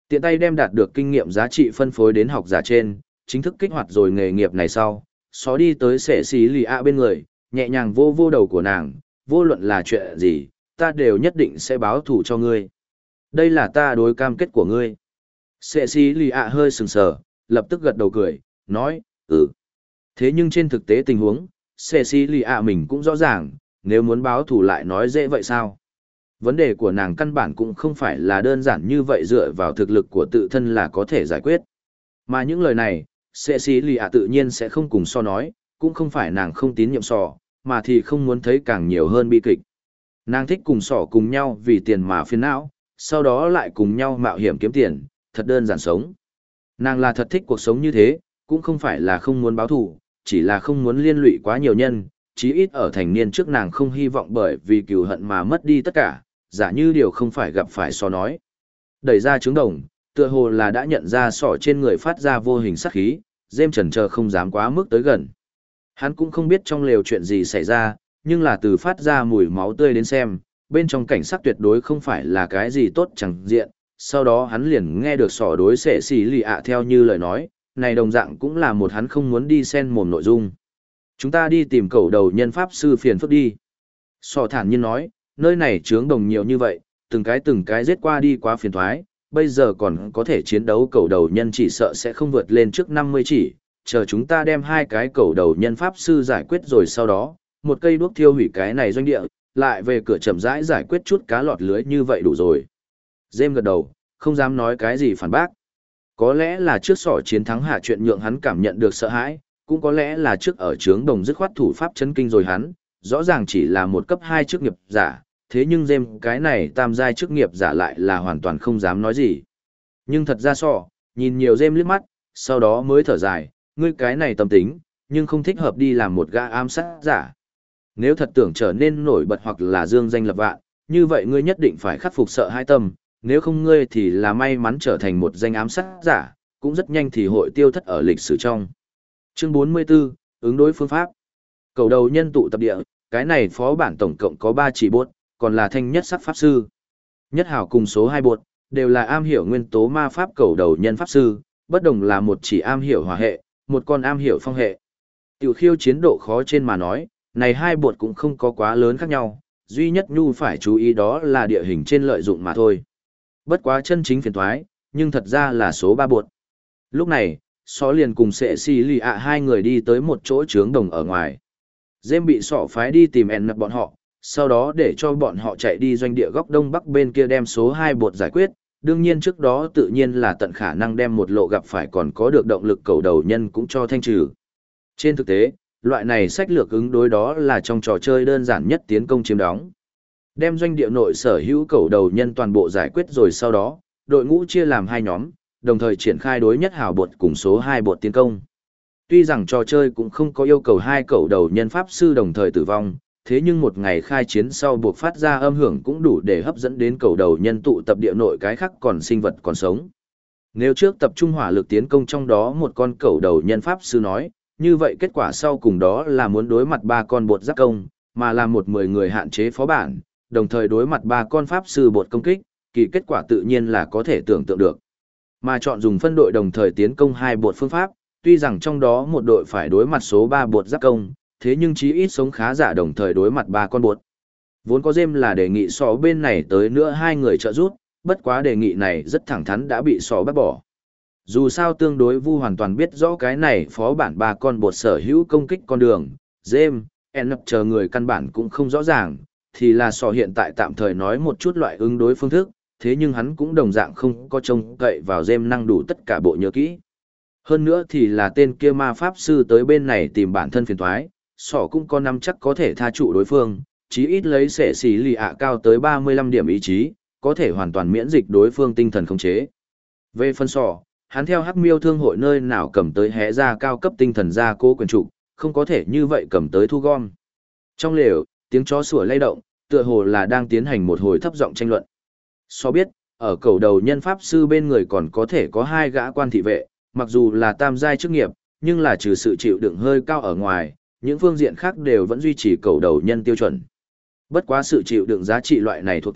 Tiện tay đem đạt được kinh nghiệm giá trị phân phối đến học giả trên, chính thức kích hoạt rồi nghề nghiệp này sau, xó đi tới sệ xí lì ạ bên người, nhẹ nhàng vô vô đầu của nàng, vô luận là chuyện gì, ta đều nhất định sẽ báo thù cho ngươi. Đây là ta đối cam kết của ngươi. Sệ xí lì ạ hơi sừng sờ, lập tức gật đầu cười, nói, ừ. Thế nhưng trên thực tế tình huống, sệ xí lì ạ mình cũng rõ ràng, nếu muốn báo thù lại nói dễ vậy sao? Vấn đề của nàng căn bản cũng không phải là đơn giản như vậy dựa vào thực lực của tự thân là có thể giải quyết. Mà những lời này, sệ xí lì ạ tự nhiên sẽ không cùng so nói, cũng không phải nàng không tín nhiệm sò, mà thì không muốn thấy càng nhiều hơn bi kịch. Nàng thích cùng sỏ cùng nhau vì tiền mà phiền não, sau đó lại cùng nhau mạo hiểm kiếm tiền, thật đơn giản sống. Nàng là thật thích cuộc sống như thế, cũng không phải là không muốn báo thù, chỉ là không muốn liên lụy quá nhiều nhân, chí ít ở thành niên trước nàng không hy vọng bởi vì cừu hận mà mất đi tất cả, giả như điều không phải gặp phải so nói. Đẩy ra trứng đồng, tựa hồ là đã nhận ra sỏ trên người phát ra vô hình sát khí, Dêm chần chờ không dám quá mức tới gần. Hắn cũng không biết trong lều chuyện gì xảy ra, nhưng là từ phát ra mùi máu tươi đến xem, bên trong cảnh sắc tuyệt đối không phải là cái gì tốt chẳng diện. Sau đó hắn liền nghe được sỏ đối sệ xì lì ạ theo như lời nói, này đồng dạng cũng là một hắn không muốn đi xen mồm nội dung. Chúng ta đi tìm cầu đầu nhân pháp sư phiền phức đi. Sỏ thản nhiên nói, nơi này trướng đồng nhiều như vậy, từng cái giết qua đi quá phiền thoái, bây giờ còn có thể chiến đấu cầu đầu nhân chỉ sợ sẽ không vượt lên trước 50 chỉ, chờ chúng ta đem hai cái cầu đầu nhân pháp sư giải quyết rồi sau đó, một cây đuốc thiêu hủy cái này doanh địa, lại về cửa chậm rãi giải quyết chút cá lọt lưới như vậy đủ rồi. Dêm gật đầu, không dám nói cái gì phản bác. Có lẽ là trước sỏ chiến thắng hạ chuyện nhượng hắn cảm nhận được sợ hãi, cũng có lẽ là trước ở trướng đồng dứt khoát thủ pháp chấn kinh rồi hắn, rõ ràng chỉ là một cấp 2 chức nghiệp giả, thế nhưng Dêm cái này tam giai chức nghiệp giả lại là hoàn toàn không dám nói gì. Nhưng thật ra sỏ, nhìn nhiều Dêm liếc mắt, sau đó mới thở dài, ngươi cái này tâm tính, nhưng không thích hợp đi làm một gã ám sát giả. Nếu thật tưởng trở nên nổi bật hoặc là dương danh lập vạn, như vậy ngươi nhất định phải khắc phục sợ hai tâm, nếu không ngươi thì là may mắn trở thành một danh ám sát giả, cũng rất nhanh thì hội tiêu thất ở lịch sử trong. Chương 44, ứng đối phương pháp. Cầu đầu nhân tụ tập địa, cái này phó bản tổng cộng có 3 chỉ bốt, còn là thanh nhất sắc pháp sư. Nhất hảo cùng số 2 bột, đều là am hiểu nguyên tố ma pháp cầu đầu nhân pháp sư, bất đồng là một chỉ am hiểu hỏa hệ, một con am hiểu phong hệ. Tiểu khiêu chiến độ khó trên mà nói, này hai bột cũng không có quá lớn khác nhau, duy nhất nhu phải chú ý đó là địa hình trên lợi dụng mà thôi. Bất quá chân chính phiền thoái, nhưng thật ra là số 3 bột. Lúc này, Só liền cùng sệ xì lì ạ hai người đi tới một chỗ trướng đồng ở ngoài. Dêm bị sọ phái đi tìm ẻn nập bọn họ, sau đó để cho bọn họ chạy đi doanh địa góc đông bắc bên kia đem số 2 bột giải quyết. Đương nhiên trước đó tự nhiên là tận khả năng đem một lộ gặp phải còn có được động lực cầu đầu nhân cũng cho thanh trừ. Trên thực tế, loại này sách lược ứng đối đó là trong trò chơi đơn giản nhất tiến công chiếm đóng. Đem doanh địa nội sở hữu cầu đầu nhân toàn bộ giải quyết rồi sau đó, đội ngũ chia làm hai nhóm, đồng thời triển khai đối nhất hào bột cùng số 2 bột tiến công. Tuy rằng trò chơi cũng không có yêu cầu hai cầu đầu nhân pháp sư đồng thời tử vong, thế nhưng một ngày khai chiến sau buộc phát ra âm hưởng cũng đủ để hấp dẫn đến cầu đầu nhân tụ tập địa nội cái khác còn sinh vật còn sống. Nếu trước tập trung hỏa lực tiến công trong đó một con cầu đầu nhân pháp sư nói, như vậy kết quả sau cùng đó là muốn đối mặt 3 con bột giáp công, mà là 10 người hạn chế phó bản, đồng thời đối mặt 3 con pháp sư bột công kích, kỳ kết quả tự nhiên là có thể tưởng tượng được. Mà chọn dùng phân đội đồng thời tiến công 2 bột phương pháp, tuy rằng trong đó một đội phải đối mặt số 3 bột giáp công, thế nhưng chí ít sống khá giả đồng thời đối mặt 3 con bột. Vốn có Dêm là đề nghị sò bên này tới nữa 2 người trợ giúp, bất quá đề nghị này rất thẳng thắn đã bị sò bác bỏ. Dù sao tương đối Vu hoàn toàn biết rõ cái này phó bản 3 con bột sở hữu công kích con đường, Dêm, Ennep chờ người căn bản cũng không rõ ràng, thì là sò hiện tại tạm thời nói một chút loại ứng đối phương thức, thế nhưng hắn cũng đồng dạng không có trông cậy vào Dêm năng đủ tất cả bộ nhớ kỹ. Hơn nữa thì là tên kia ma pháp sư tới bên này tìm bản thân phiền thoái, sỏ cũng có nắm chắc có thể tha trụ đối phương, chí ít lấy sệ xì lì ạ cao tới 35 điểm ý chí, có thể hoàn toàn miễn dịch đối phương tinh thần khống chế. Về phân sỏ, hắn theo Hắc Miêu thương hội nơi nào cầm tới hé ra cao cấp tinh thần gia cố quyền trụ, không có thể như vậy cầm tới thu gom. Trong lều, tiếng chó sủa lay động, tựa hồ là đang tiến hành một hồi thấp giọng tranh luận. So biết, ở cầu đầu nhân pháp sư bên người còn có thể có 2 gã quan thị vệ, mặc dù là tam giai chức nghiệp, nhưng là trừ sự chịu đựng hơi cao ở ngoài, những phương diện khác đều vẫn duy trì cầu đầu nhân tiêu chuẩn. Bất quá sự chịu đựng giá trị loại này thuộc tính,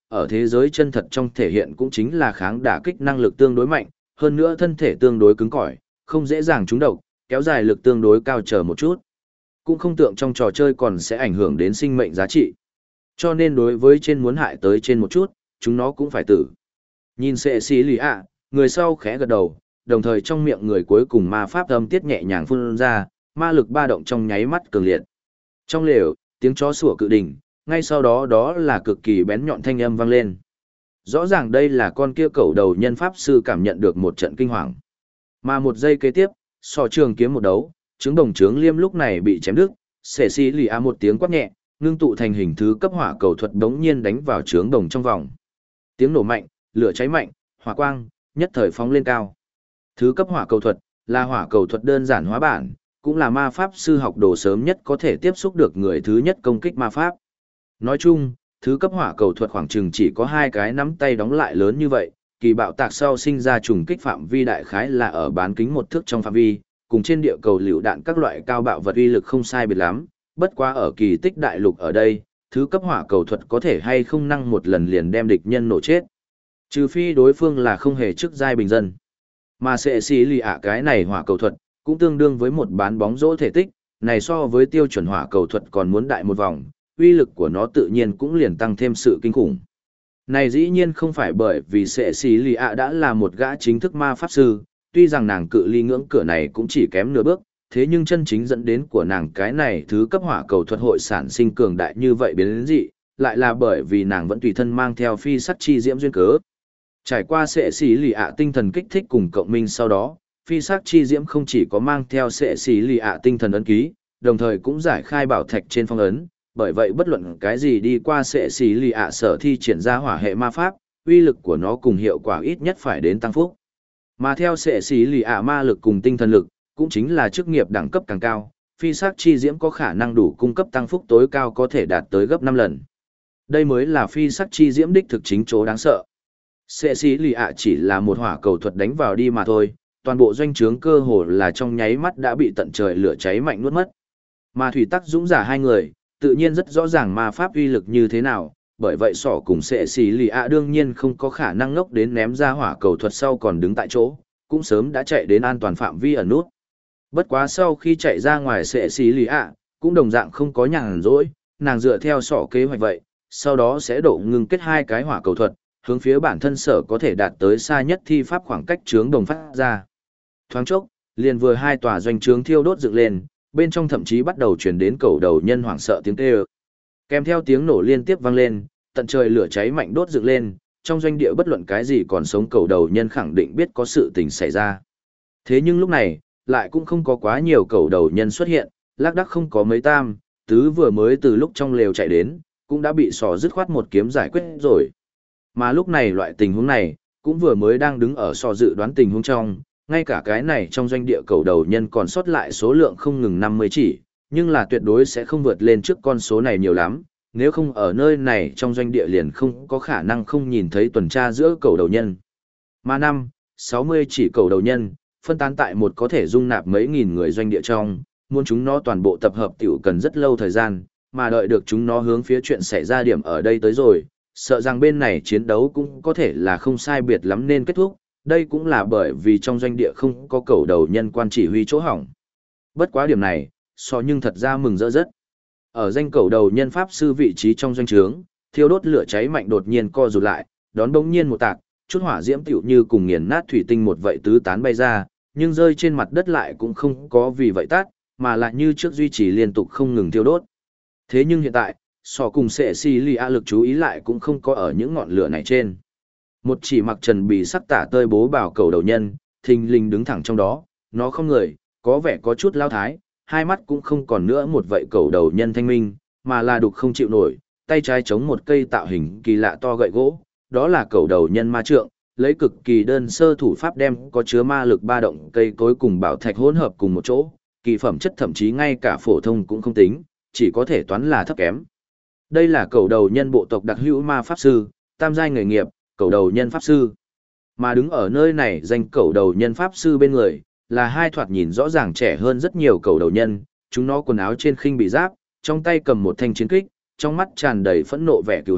ở thế giới chân thật trong thể hiện cũng chính là kháng đả kích năng lực tương đối mạnh, hơn nữa thân thể tương đối cứng cỏi, không dễ dàng trúng độc, kéo dài lực tương đối cao chờ một chút. Cũng không tượng trong trò chơi còn sẽ ảnh hưởng đến sinh mệnh giá trị. Cho nên đối với trên muốn hại tới trên một chút, chúng nó cũng phải tử. Nhìn sệ xì lì ạ, người sau khẽ gật đầu, đồng thời trong miệng người cuối cùng ma pháp âm tiết nhẹ nhàng phun ra, ma lực ba động trong nháy mắt cường liệt. Trong lều, tiếng chó sủa cự đỉnh, ngay sau đó đó là cực kỳ bén nhọn thanh âm vang lên. Rõ ràng đây là con kia cẩu đầu nhân pháp sư cảm nhận được một trận kinh hoàng. Mà một giây kế tiếp, sò trường kiếm một đấu, trứng đồng trướng liêm lúc này bị chém đứt, xẻ xì lì a một tiếng quát nhẹ, ngưng tụ thành hình thứ cấp hỏa cầu thuật đống nhiên đánh vào trướng đồng trong vòng. Tiếng nổ mạnh, lửa cháy mạnh, hỏa quang, nhất thời phóng lên cao. Thứ cấp hỏa cầu thuật là hỏa cầu thuật đơn giản hóa bản, cũng là ma pháp sư học đồ sớm nhất có thể tiếp xúc được người thứ nhất công kích ma pháp. Nói chung, thứ cấp hỏa cầu thuật khoảng chừng chỉ có 2 cái nắm tay đóng lại lớn như vậy, kỳ bạo tạc sau sinh ra trùng kích phạm vi đại khái là ở bán kính 1 thước trong phạm vi, cùng trên địa cầu lựu đạn các loại cao bạo vật uy lực không sai biệt lắm, bất quá ở kỳ tích đại lục ở đây, thứ cấp hỏa cầu thuật có thể hay không năng một lần liền đem địch nhân nổ chết. Trừ phi đối phương là không hề chức giai bình dân. Mà sẽ xì lì ạ cái này hỏa cầu thuật, cũng tương đương với một bán bóng rổ thể tích, này so với tiêu chuẩn hỏa cầu thuật còn muốn đại một vòng, uy lực của nó tự nhiên cũng liền tăng thêm sự kinh khủng. Này dĩ nhiên không phải bởi vì sẽ xì lì ạ đã là một gã chính thức ma pháp sư, tuy rằng nàng cự ly ngưỡng cửa này cũng chỉ kém nửa bước, thế nhưng chân chính dẫn đến của nàng cái này thứ cấp hỏa cầu thuật hội sản sinh cường đại như vậy biến đến dị, lại là bởi vì nàng vẫn tùy thân mang theo phi sắc chi diễm duyên cớ. Trải qua sẽ xì lì ạ tinh thần kích thích cùng cộng minh sau đó, phi sắc chi diễm không chỉ có mang theo sẽ xì lì ạ tinh thần ấn ký, đồng thời cũng giải khai bảo thạch trên phong ấn, bởi vậy bất luận cái gì đi qua sẽ xì lì ạ sở thi triển ra hỏa hệ ma pháp, uy lực của nó cùng hiệu quả ít nhất phải đến tăng phúc. Mà theo sẽ xì lì ạ ma lực cùng tinh thần lực, cũng chính là chức nghiệp đẳng cấp càng cao, phi sắc chi diễm có khả năng đủ cung cấp tăng phúc tối cao có thể đạt tới gấp 5 lần. Đây mới là phi sắc chi diễm đích thực chính chỗ đáng sợ. Sẽ xì lì ạ chỉ là một hỏa cầu thuật đánh vào đi mà thôi, toàn bộ doanh trướng cơ hồ là trong nháy mắt đã bị tận trời lửa cháy mạnh nuốt mất. Mà thủy tắc dũng giả hai người, tự nhiên rất rõ ràng ma pháp uy lực như thế nào, bởi vậy sỏ cùng sẽ xì lì ạ đương nhiên không có khả năng ngốc đến ném ra hỏa cầu thuật sau còn đứng tại chỗ, cũng sớm đã chạy đến an toàn phạm vi ẩn nút. Bất quá sau khi chạy ra ngoài sẽ xì lì ạ, cũng đồng dạng không có nhàn rỗi, nàng dựa theo sỏ kế hoạch vậy, sau đó sẽ độ ngừng kết 2 cái hỏa cầu thuật, hướng phía bản thân sở có thể đạt tới xa nhất thi pháp khoảng cách trướng đồng phát ra. Thoáng chốc, liền vừa 2 tòa doanh trướng thiêu đốt dựng lên, bên trong thậm chí bắt đầu truyền đến cầu đầu nhân hoảng sợ tiếng kêu. Kèm theo tiếng nổ liên tiếp vang lên, tận trời lửa cháy mạnh đốt dựng lên, trong doanh địa bất luận cái gì còn sống cầu đầu nhân khẳng định biết có sự tình xảy ra. Thế nhưng lúc này, lại cũng không có quá nhiều cầu đầu nhân xuất hiện, lác đác không có mấy tam, tứ vừa mới từ lúc trong lều chạy đến, cũng đã bị sò dứt khoát một kiếm giải quyết rồi. Mà lúc này loại tình huống này, cũng vừa mới đang đứng ở sò dự đoán tình huống trong, ngay cả cái này trong doanh địa cầu đầu nhân còn sót lại số lượng không ngừng 50 chỉ, nhưng là tuyệt đối sẽ không vượt lên trước con số này nhiều lắm, nếu không ở nơi này trong doanh địa liền không có khả năng không nhìn thấy tuần tra giữa cầu đầu nhân. Mà 60 chỉ cầu đầu nhân, phân tán tại một có thể dung nạp mấy nghìn người doanh địa trong, muốn chúng nó toàn bộ tập hợp tiểu cần rất lâu thời gian, mà đợi được chúng nó hướng phía chuyện xảy ra điểm ở đây tới rồi, sợ rằng bên này chiến đấu cũng có thể là không sai biệt lắm nên kết thúc, đây cũng là bởi vì trong doanh địa không có cầu đầu nhân quan chỉ huy chỗ hỏng. Bất quá điểm này, nhưng thật ra mừng rỡ rất. Ở danh cầu đầu nhân pháp sư vị trí trong doanh trướng, thiêu đốt lửa cháy mạnh đột nhiên co rụt lại, đón bỗng nhiên một tạc, chút hỏa diễm tiểu như cùng nghiền nát thủy tinh một vậy tứ tán bay ra, nhưng rơi trên mặt đất lại cũng không có vì vậy tát, mà lại như trước duy trì liên tục không ngừng thiêu đốt. Thế nhưng hiện tại, cùng sẽ xì lì a lực chú ý lại cũng không có ở những ngọn lửa này trên. Một chỉ mặc trần bì sắc tả tơi bố bảo cầu đầu nhân, thình lình đứng thẳng trong đó, nó không người, có vẻ có chút lao thái, hai mắt cũng không còn nữa một vậy cầu đầu nhân thanh minh, mà là đục không chịu nổi, tay trái chống một cây tạo hình kỳ lạ to gậy gỗ, đó là cầu đầu nhân ma trượng, lấy cực kỳ đơn sơ thủ pháp đem có chứa ma lực ba động cây cối cùng bảo thạch hỗn hợp cùng một chỗ, kỳ phẩm chất thậm chí ngay cả phổ thông cũng không tính, chỉ có thể toán là thấp kém. Đây là cầu đầu nhân bộ tộc đặc hữu ma pháp sư, tam giai nghề nghiệp, cầu đầu nhân pháp sư. Mà đứng ở nơi này danh cầu đầu nhân pháp sư bên người, là hai thoạt nhìn rõ ràng trẻ hơn rất nhiều cầu đầu nhân, chúng nó quần áo trên khinh bị giáp, trong tay cầm một thanh chiến kích, trong mắt tràn đầy phẫn nộ vẻ cừu hận,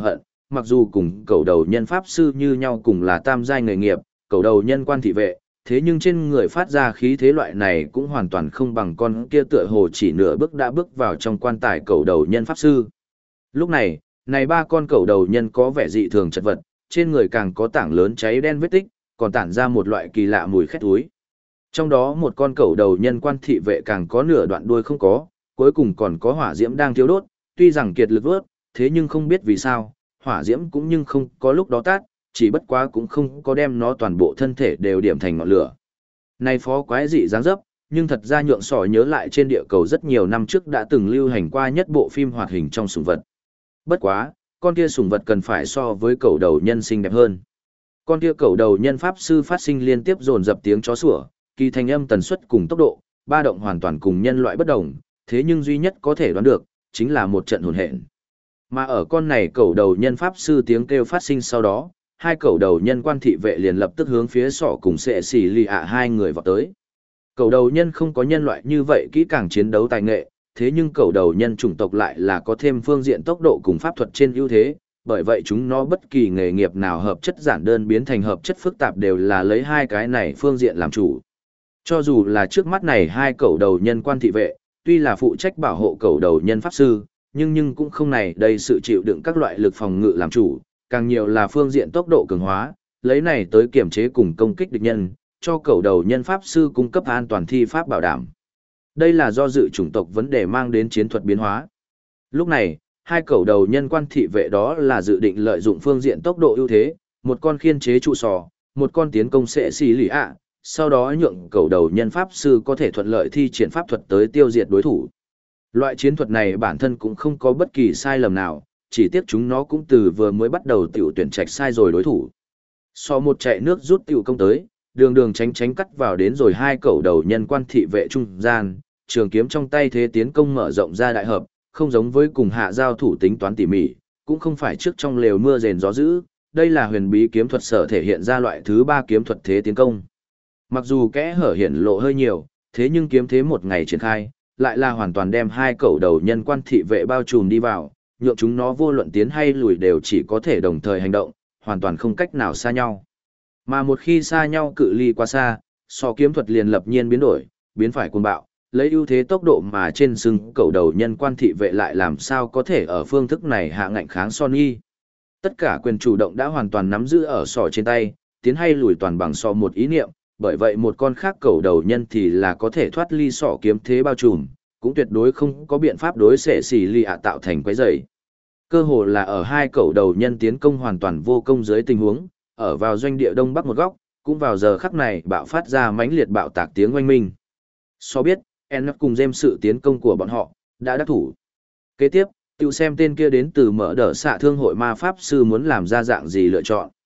mặc dù cùng cầu đầu nhân pháp sư như nhau cùng là tam giai nghề nghiệp, cầu đầu nhân quan thị vệ, thế nhưng trên người phát ra khí thế loại này cũng hoàn toàn không bằng con kia tựa hồ chỉ nửa bước đã bước vào trong quan tài cầu đầu nhân pháp sư. Lúc này, này ba con cầu đầu nhân có vẻ dị thường chật vật, trên người càng có tảng lớn cháy đen vết tích, còn tản ra một loại kỳ lạ mùi khét túi. Trong đó một con cầu đầu nhân quan thị vệ càng có nửa đoạn đuôi không có, cuối cùng còn có hỏa diễm đang thiêu đốt, tuy rằng kiệt lực vớt, thế nhưng không biết vì sao, hỏa diễm cũng nhưng không có lúc đó tắt, chỉ bất quá cũng không có đem nó toàn bộ thân thể đều điểm thành ngọn lửa. Này phó quái dị dáng dấp, nhưng thật ra nhượng sỏi nhớ lại trên địa cầu rất nhiều năm trước đã từng lưu hành qua nhất bộ phim hoạt hình trong sủng vật. Bất quá, con kia sủng vật cần phải so với cầu đầu nhân xinh đẹp hơn. Con kia cầu đầu nhân pháp sư phát sinh liên tiếp dồn dập tiếng chó sủa, kỳ thanh âm tần suất cùng tốc độ, ba động hoàn toàn cùng nhân loại bất đồng, thế nhưng duy nhất có thể đoán được, chính là một trận hỗn hển. Mà ở con này cầu đầu nhân pháp sư tiếng kêu phát sinh sau đó, hai cầu đầu nhân quan thị vệ liền lập tức hướng phía sọ cùng sệ xỉ lì ạ hai người vào tới. Cầu đầu nhân không có nhân loại như vậy kỹ càng chiến đấu tài nghệ, thế nhưng cầu đầu nhân chủng tộc lại là có thêm phương diện tốc độ cùng pháp thuật trên ưu thế, bởi vậy chúng nó bất kỳ nghề nghiệp nào hợp chất giản đơn biến thành hợp chất phức tạp đều là lấy hai cái này phương diện làm chủ. Cho dù là trước mắt này hai cầu đầu nhân quan thị vệ, tuy là phụ trách bảo hộ cầu đầu nhân pháp sư, nhưng cũng không này đầy sự chịu đựng các loại lực phòng ngự làm chủ, càng nhiều là phương diện tốc độ cường hóa, lấy này tới kiểm chế cùng công kích địch nhân, cho cầu đầu nhân pháp sư cung cấp an toàn thi pháp bảo đảm. Đây là do dự chủng tộc vấn đề mang đến chiến thuật biến hóa. Lúc này, hai cầu đầu nhân quan thị vệ đó là dự định lợi dụng phương diện tốc độ ưu thế, một con khiên chế trụ sò, một con tiến công sẽ xì lì ạ, sau đó nhượng cầu đầu nhân pháp sư có thể thuận lợi thi triển pháp thuật tới tiêu diệt đối thủ. Loại chiến thuật này bản thân cũng không có bất kỳ sai lầm nào, chỉ tiếc chúng nó cũng từ vừa mới bắt đầu tiểu tuyển trạch sai rồi đối thủ. So một chạy nước rút tiểu công tới, đường tránh cắt vào đến rồi hai cầu đầu nhân quan thị vệ trung gian, trường kiếm trong tay thế tiến công mở rộng ra đại hợp, không giống với cùng hạ giao thủ tính toán tỉ mỉ, cũng không phải trước trong lều mưa rền gió dữ, đây là huyền bí kiếm thuật sở thể hiện ra loại thứ ba kiếm thuật thế tiến công. Mặc dù kẽ hở hiện lộ hơi nhiều, thế nhưng kiếm thế một ngày triển khai, lại là hoàn toàn đem hai cầu đầu nhân quan thị vệ bao trùm đi vào, nhượng chúng nó vô luận tiến hay lùi đều chỉ có thể đồng thời hành động, hoàn toàn không cách nào xa nhau. Mà một khi xa nhau cự ly quá xa, so kiếm thuật liền lập nhiên biến đổi, biến phải cuồng bạo, lấy ưu thế tốc độ mà trên sừng cầu đầu nhân quan thị vệ lại làm sao có thể ở phương thức này hạ ngạnh kháng Sony. Tất cả quyền chủ động đã hoàn toàn nắm giữ ở sọ trên tay, tiến hay lùi toàn bằng sọ một ý niệm, bởi vậy một con khác cầu đầu nhân thì là có thể thoát ly sọ kiếm thế bao trùm, cũng tuyệt đối không có biện pháp đối xệ xì lì ạ tạo thành quấy rầy. Cơ hồ là ở hai cầu đầu nhân tiến công hoàn toàn vô công dưới tình huống, ở vào doanh địa đông bắc một góc, cũng vào giờ khắc này bạo phát ra mãnh liệt bạo tạc tiếng oanh minh. So biết, En cùng James sự tiến công của bọn họ đã đắc thủ. Kế tiếp, tự xem tên kia đến từ mở đỡ xạ thương hội ma pháp sư muốn làm ra dạng gì lựa chọn.